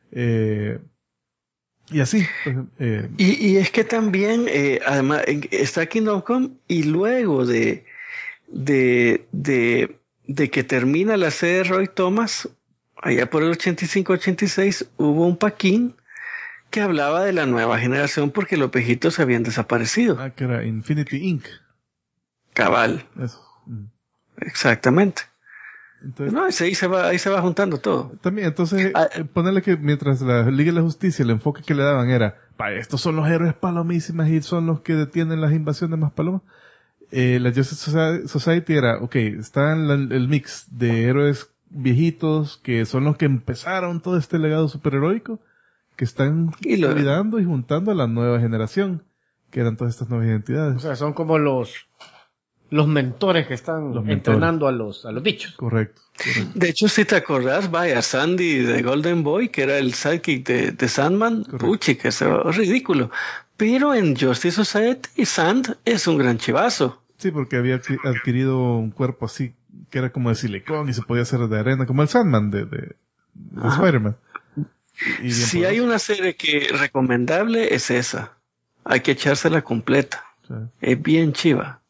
Speaker 2: Y así.
Speaker 6: Y es que también, además, está Kingdom Come y luego de que termina la serie de Roy Thomas, allá por el 85-86, hubo un paquín que hablaba de la nueva generación porque los viejitos habían desaparecido.
Speaker 2: Que era Infinity Inc.
Speaker 6: Cabal,
Speaker 2: Eso.
Speaker 6: exactamente.
Speaker 2: Entonces,
Speaker 6: No, ahí se va juntando todo.
Speaker 2: también, entonces,
Speaker 6: Ah.
Speaker 2: ponerle que mientras la Liga de la Justicia, el enfoque que le daban era, estos son los héroes palomísimas y son los que detienen las invasiones más palomas. La Justice Society era, está el mix de héroes viejitos que son los que empezaron todo este legado superheroico, que están cuidando y juntando a la nueva generación, que eran todas estas nuevas identidades.
Speaker 5: O sea, son como los mentores que están
Speaker 2: Los mentores.
Speaker 5: entrenando a los bichos.
Speaker 2: Correcto.
Speaker 6: De hecho, si te acordás, vaya, Sandy de Golden Boy, que era el sidekick de Sandman, puchi, que es ridículo. Pero en Justice Society, Sand es un gran chivazo.
Speaker 2: Sí, porque había adquirido un cuerpo así, que era como de silicón y se podía hacer de arena, como el Sandman de Spider-Man. Y bien
Speaker 6: Si
Speaker 2: poderoso.
Speaker 6: hay una serie que recomendable, es esa. Hay que echársela completa.
Speaker 2: Sí,
Speaker 6: Es bien chiva.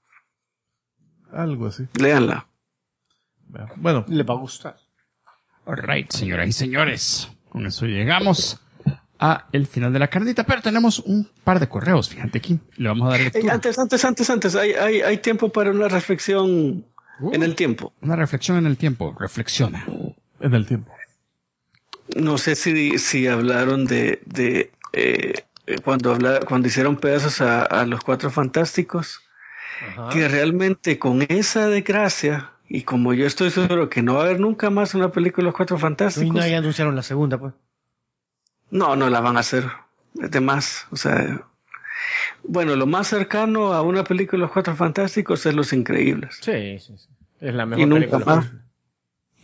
Speaker 2: algo así.
Speaker 6: Léanla.
Speaker 2: Bueno,
Speaker 5: Le va a gustar.
Speaker 1: Alright, señoras y señores. Con eso llegamos a el final de la carnita, pero tenemos un par de correos, fíjate aquí. Le vamos a dar lectura.
Speaker 6: Antes. Hay tiempo para una reflexión en el tiempo.
Speaker 1: Una reflexión en el tiempo. Reflexiona.
Speaker 2: en el tiempo.
Speaker 6: No sé si hablaron de cuando hicieron pedazos a los Cuatro Fantásticos, que realmente con esa desgracia, y como yo estoy seguro que no va a haber nunca más una película de los Cuatro
Speaker 5: Y
Speaker 6: Fantásticos,
Speaker 5: no, ya anunciaron la segunda, pues.
Speaker 6: no la van a hacer. Es de más, o sea, bueno, lo más cercano a una película de los Cuatro Fantásticos es Los Increíbles.
Speaker 5: Sí. Es la
Speaker 6: Y
Speaker 5: mejor
Speaker 6: nunca
Speaker 5: película.
Speaker 6: más.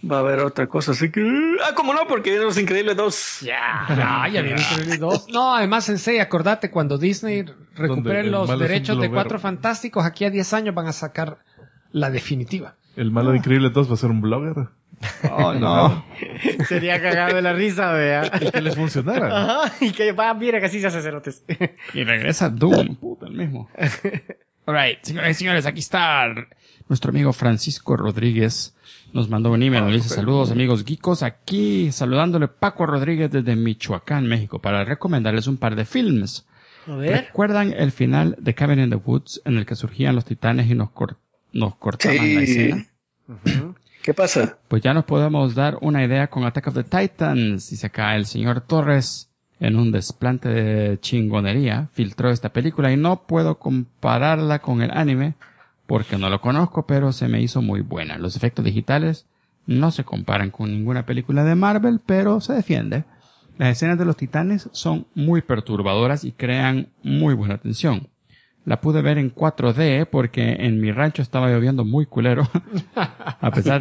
Speaker 6: va a haber otra cosa, así que... ¿cómo no? Porque vienen Los Increíbles 2.
Speaker 4: Ya viene Increíbles 2. No, además, Sensei, acordate, cuando Disney recupere
Speaker 2: el
Speaker 4: los
Speaker 2: malo es un
Speaker 4: derechos de
Speaker 2: globero.
Speaker 4: Cuatro Fantásticos, aquí a 10 años van a sacar la definitiva.
Speaker 2: El malo de Increíble 2 va a ser un blogger.
Speaker 1: Oh, no.
Speaker 5: Sería cagado de la risa, vea.
Speaker 2: Y que le funcionara.
Speaker 5: Ajá, y que va, mira que así se hace cerotes.
Speaker 1: Y regresa Doom, puta, el mismo. Alright, señoras y señores, aquí está nuestro amigo Francisco Rodríguez. Nos mandó un email, nos dice saludos amigos geekos, aquí saludándole Paco Rodríguez desde Michoacán, México, para recomendarles un par de films.
Speaker 5: A ver.
Speaker 1: ¿Recuerdan el final de Cabin in the Woods en el que surgían los titanes y nos cortaban la escena?
Speaker 6: ¿Qué pasa?
Speaker 1: Pues ya nos podemos dar una idea con Attack of the Titans. Dice acá el señor Torres, en un desplante de chingonería, filtró esta película y no puedo compararla con el anime porque no lo conozco, pero se me hizo muy buena. Los efectos digitales no se comparan con ninguna película de Marvel, pero se defiende. Las escenas de los titanes son muy perturbadoras y crean muy buena tensión. La pude ver en 4D porque en mi rancho estaba lloviendo muy culero. a pesar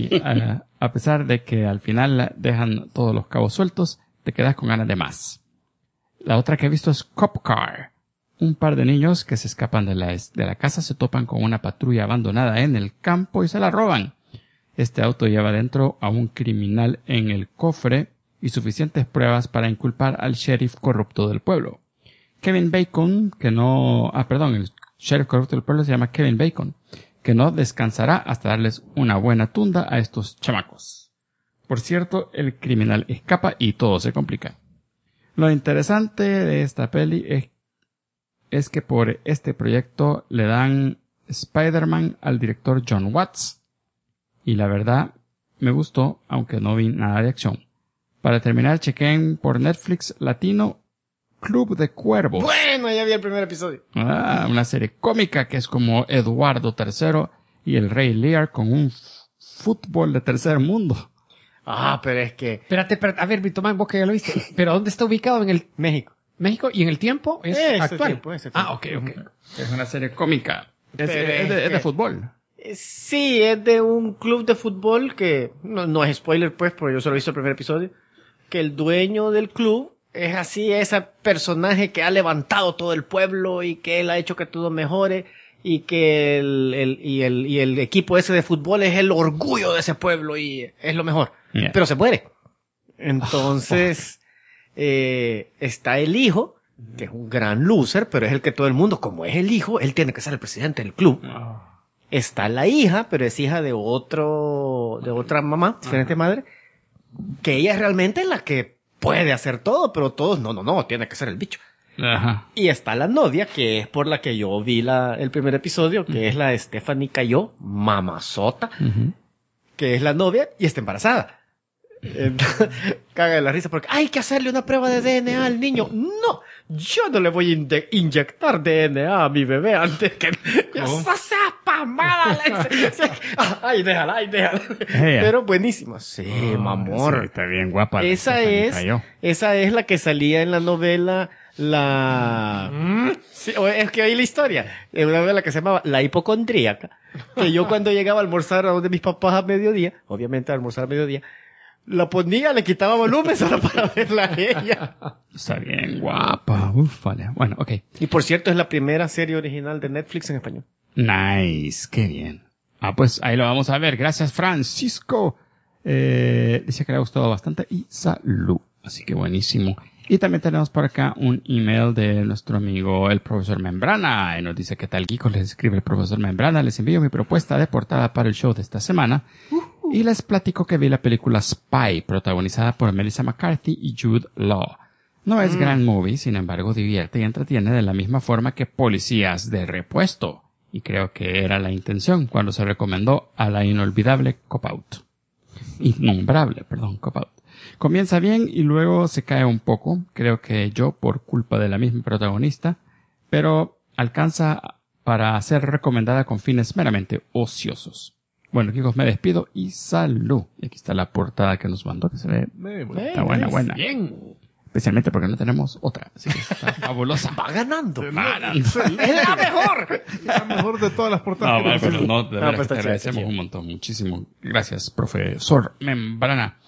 Speaker 1: de que al final dejan todos los cabos sueltos, te quedas con ganas de más. La otra que he visto es Cop Car. Un par de niños que se escapan de la casa se topan con una patrulla abandonada en el campo y se la roban. Este auto lleva dentro a un criminal en el cofre y suficientes pruebas para inculpar al sheriff corrupto del pueblo. Kevin Bacon, el sheriff corrupto del pueblo se llama Kevin Bacon, que no descansará hasta darles una buena tunda a estos chamacos. Por cierto, el criminal escapa y todo se complica. Lo interesante de esta peli es que por este proyecto le dan Spider-Man al director John Watts. Y la verdad, me gustó, aunque no vi nada de acción. Para terminar, chequen por Netflix latino Club de Cuervos.
Speaker 5: Bueno, ya vi el primer episodio.
Speaker 1: Una serie cómica que es como Eduardo III y el Rey Lear con un fútbol de tercer mundo.
Speaker 5: Ah, pero es que...
Speaker 4: Espérate, a ver, Vitomán, vos que ya lo viste. ¿Pero dónde está ubicado? En el
Speaker 5: México.
Speaker 4: México y en el tiempo es actual.
Speaker 5: Tiempo, ese tiempo.
Speaker 4: Ah, ok.
Speaker 1: Es una serie cómica. Es
Speaker 5: Pero
Speaker 1: de fútbol.
Speaker 5: Sí, es de un club de fútbol que... No es spoiler, pues, porque yo solo he visto el primer episodio. Que el dueño del club es así, ese personaje que ha levantado todo el pueblo y que él ha hecho que todo mejore y que el equipo ese de fútbol es el orgullo de ese pueblo y es lo mejor.
Speaker 1: Yeah.
Speaker 5: Pero se muere. Entonces, está el hijo, que es un gran loser, pero es el que todo el mundo, como es el hijo, él tiene que ser el presidente del club. Está la hija, pero es hija de otra mamá, diferente madre, que ella es realmente la que puede hacer todo, pero todos, no, tiene que ser el bicho.
Speaker 1: Ajá.
Speaker 5: Y está la novia, que es por la que yo vi el primer episodio, que es la Stephanie Cayo, mamazota, que es la novia y está embarazada. Caga de la risa porque hay que hacerle una prueba de DNA al niño. No, yo no le voy a inyectar DNA a mi bebé antes que... ¡Esa sea pamada! Ay, déjala. Pero buenísima. Sí, mamor.
Speaker 1: Sí, está bien guapa.
Speaker 5: Esa es la que salía en la novela Sí, es que oí la historia de una novela que se llamaba La Hipocondríaca, que yo cuando llegaba a almorzar a donde mis papás a mediodía, obviamente a almorzar a mediodía, la ponía, le quitaba volumen solo para verla a ella.
Speaker 1: Está bien guapa. Ufale. Bueno, ok.
Speaker 5: Y por cierto, es la primera serie original de Netflix en español.
Speaker 1: Nice. Qué bien. Pues ahí lo vamos a ver. Gracias, Francisco. Dice que le ha gustado bastante y salud. Así que buenísimo. Y también tenemos por acá un email de nuestro amigo el profesor Membrana. Y nos dice que tal geekos, les escribe el profesor Membrana. Les envío mi propuesta de portada para el show de esta semana. Y les platico que vi la película Spy, protagonizada por Melissa McCarthy y Jude Law. No es gran movie, sin embargo divierte y entretiene de la misma forma que Policías de Repuesto. Y creo que era la intención cuando se recomendó a la inolvidable Cop-Out. Innombrable, perdón, Cop-Out. Comienza bien y luego se cae un poco, creo que yo por culpa de la misma protagonista, pero alcanza para ser recomendada con fines meramente ociosos. Bueno, chicos, me despido y salud. Y aquí está la portada que nos mandó, que se ve está buena.
Speaker 4: Bien.
Speaker 1: Especialmente porque no tenemos otra. Así que está fabulosa.
Speaker 5: Va ganando.
Speaker 1: Va ganando.
Speaker 5: ¡Es la mejor!
Speaker 2: La mejor de todas las portadas.
Speaker 1: No, bueno, pero no, de verdad
Speaker 5: pues
Speaker 1: que
Speaker 5: está
Speaker 1: te
Speaker 5: chido,
Speaker 1: agradecemos
Speaker 5: está chido.
Speaker 1: un montón. Muchísimo. Gracias, profesor Membrana.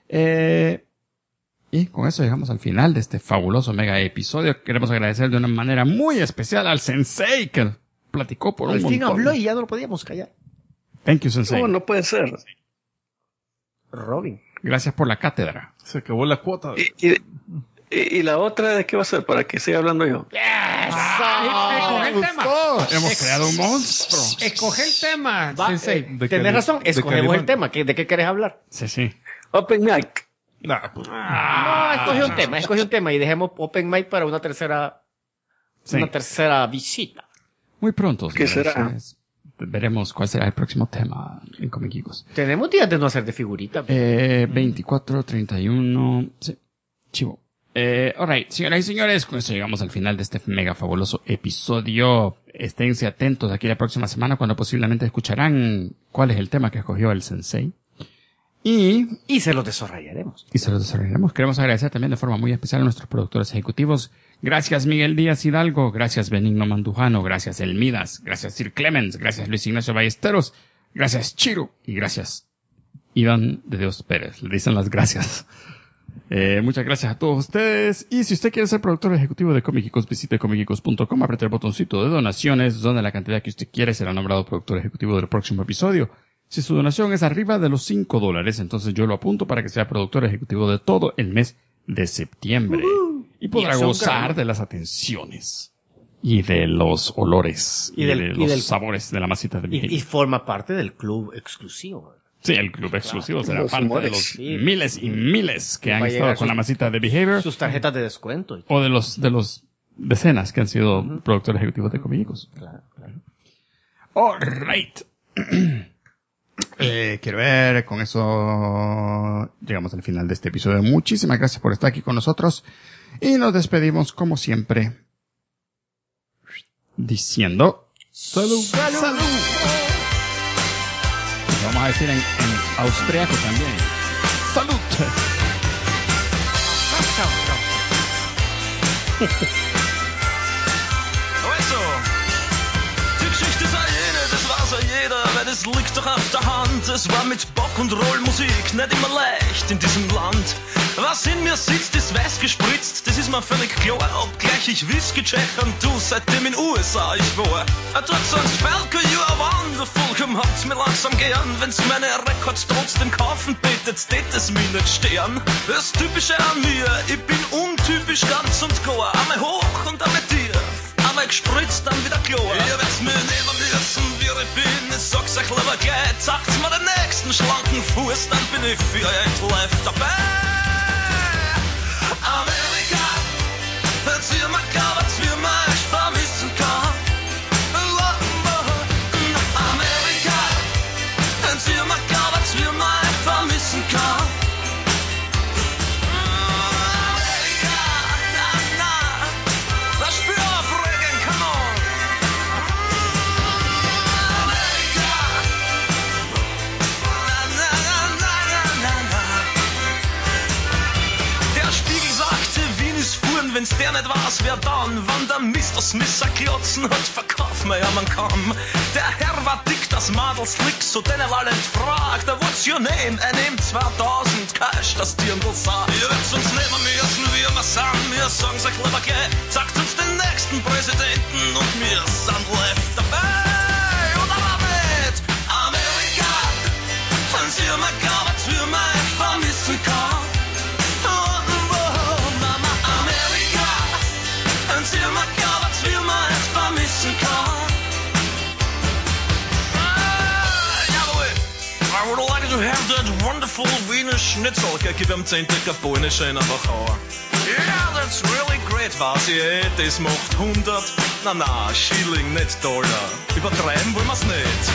Speaker 1: Y con eso llegamos al final de este fabuloso mega episodio. Queremos agradecer de una manera muy especial al Sensei que platicó por un
Speaker 5: Al fin
Speaker 1: montón.
Speaker 5: habló y ya no lo podíamos callar.
Speaker 1: Thank you, Sensei.
Speaker 6: No, no puede ser.
Speaker 5: Robin.
Speaker 1: Gracias por la cátedra.
Speaker 2: Se acabó la cuota.
Speaker 6: ¿Y la otra de qué va a ser? Para que siga hablando yo.
Speaker 4: Escoge el tema.
Speaker 1: Hemos creado un monstruo.
Speaker 4: Escoge el tema,
Speaker 5: Va,
Speaker 4: Sensei.
Speaker 5: tenés razón, escogemos
Speaker 2: Calimán.
Speaker 5: el tema. ¿De qué querés hablar?
Speaker 1: Sí, sí.
Speaker 6: Open mic.
Speaker 2: Nah, pues,
Speaker 5: No, escoge un tema y dejemos Open Mic para una tercera
Speaker 1: Sí.
Speaker 5: visita.
Speaker 1: Muy pronto.
Speaker 6: ¿Qué
Speaker 1: señores.
Speaker 6: será?
Speaker 1: Veremos cuál será el próximo tema en Comic Geekos.
Speaker 5: Tenemos días de no hacer de figurita.
Speaker 1: 24, 31. Sí. Chivo. Alright, señoras y señores, con eso llegamos al final de este mega fabuloso episodio. Esténse atentos aquí la próxima semana cuando posiblemente escucharán cuál es el tema que escogió el Sensei. Y
Speaker 5: se los desarrollaremos.
Speaker 1: se los desarrollaremos. Queremos agradecer también de forma muy especial a nuestros productores ejecutivos. Gracias Miguel Díaz Hidalgo, gracias Benigno Mandujano, gracias El Midas, gracias Sir Clemens, gracias Luis Ignacio Ballesteros, gracias Chiro y gracias Iván de Dios Pérez. Le dicen las gracias. Muchas gracias a todos ustedes. Y si usted quiere ser productor ejecutivo de Comic Geekos, visite comicgeekos.com, apriete el botoncito de donaciones, donde la cantidad que usted quiere será nombrado productor ejecutivo del próximo episodio. Si su donación es arriba de los $5, entonces yo lo apunto para que sea productor ejecutivo de todo el mes de septiembre. Y podrá
Speaker 5: Y es un
Speaker 1: gozar
Speaker 5: gran-
Speaker 1: de las atenciones. Y de los olores.
Speaker 5: Y
Speaker 1: Y,
Speaker 5: del-
Speaker 1: de
Speaker 5: y
Speaker 1: los
Speaker 5: del-
Speaker 1: sabores de la masita de mi
Speaker 5: Y forma parte del club exclusivo.
Speaker 1: Sí, el club exclusivo será
Speaker 6: Los
Speaker 1: parte de
Speaker 6: humores.
Speaker 1: los
Speaker 5: Sí.
Speaker 1: miles y miles que han
Speaker 5: Va a
Speaker 1: estado
Speaker 5: llegar
Speaker 1: con
Speaker 5: sus-
Speaker 1: la masita de Behavior.
Speaker 5: Sus tarjetas de descuento. y-
Speaker 1: O de los decenas que han sido productores ejecutivos de Comicos.
Speaker 5: Claro, claro.
Speaker 1: Alright. Quiero ver, con eso llegamos al final de este episodio. Muchísimas gracias por estar aquí con nosotros. Y nos despedimos como siempre. Diciendo... ¡Salud! ¡Salud! Lo vamos a decir en austriaco también. ¡Salud!
Speaker 7: Also, die Geschichte sei jene, das weiß ja jeder, weil das liegt doch auf der Hand. Es war mit Bock und Rollmusik nicht immer leicht in diesem Land. Was in mir sitzt, ist weiß gespritzt, das ist mir völlig klar. Obgleich ich Whisky check und du seitdem in USA ich war. Dort sagt's Falco, you are wonderful, komm hat's mir langsam gern. Wenn's meine Records trotzdem kaufen bittet, steht es mir nicht stern. Das Typische an mir, ich bin untypisch ganz und gar. Einmal hoch und einmal tief. Einmal gespritzt, dann wieder klar. Ihr werd's mir nehmen müssen, wie ich bin. Ich sag's euch lieber gleich, zeigt's mir den nächsten schlanken Fuß, dann bin ich für euch live dabei. Amerika, erzähl mir gar was, wie man euch vermissen kann. Amerika, erzähl mir gar was, wie man euch vermissen kann. Amerika, na, na, das Spür auf Regen, come on. Amerika, na, na, na, na, na, na. Der Spiegel sagte, Wien ist Fuhren, wenn's der nicht weiß, wer dann? Wann der Mr. Smith ein Klotzen hat, verkauf mir ja man kann. Der Herr war dick, das Madel slick, so den er alle fragt, what's your name? Er nimmt 2000 Cash, das Dirndl sagt. Ihr werdet uns nehmen müssen, wie wir sind, wir sagen's euch lieber gleich, sagt uns den nächsten Präsidenten und wir sind live dabei. Oder damit? Amerika, wenn sie mir gar was für mich vermissen kann. Mama Amerika, wenn sie mir gar was für mich vermissen kann. Jawohl, I would like to have that wonderful Wiener Schnitzel. Gib ihm 10 dicker Polnische in der Woche. Yeah, that's really great, was ihr das macht 100, na, Schilling, nicht Dollar. Übertreiben wollen wir's nicht.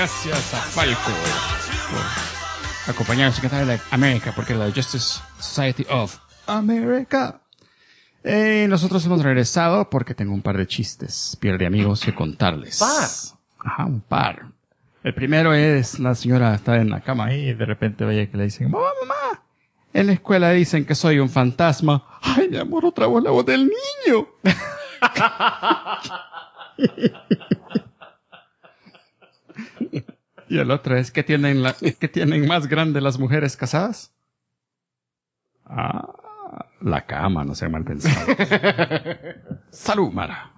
Speaker 1: Gracias a Falco por acompañarnos en Cantar de América, porque la Justice Society of America. Nosotros hemos regresado porque tengo un par de chistes, piel de amigos, que contarles. Ajá, un par. El primero es, la señora está en la cama y de repente vaya que le dicen, mamá, mamá, en la escuela dicen que soy un fantasma. Ay, mi amor, otra voz, la voz del niño. Y el otro es, ¿qué tienen más grande las mujeres casadas? La cama, no sea mal pensado. Salud, Mara.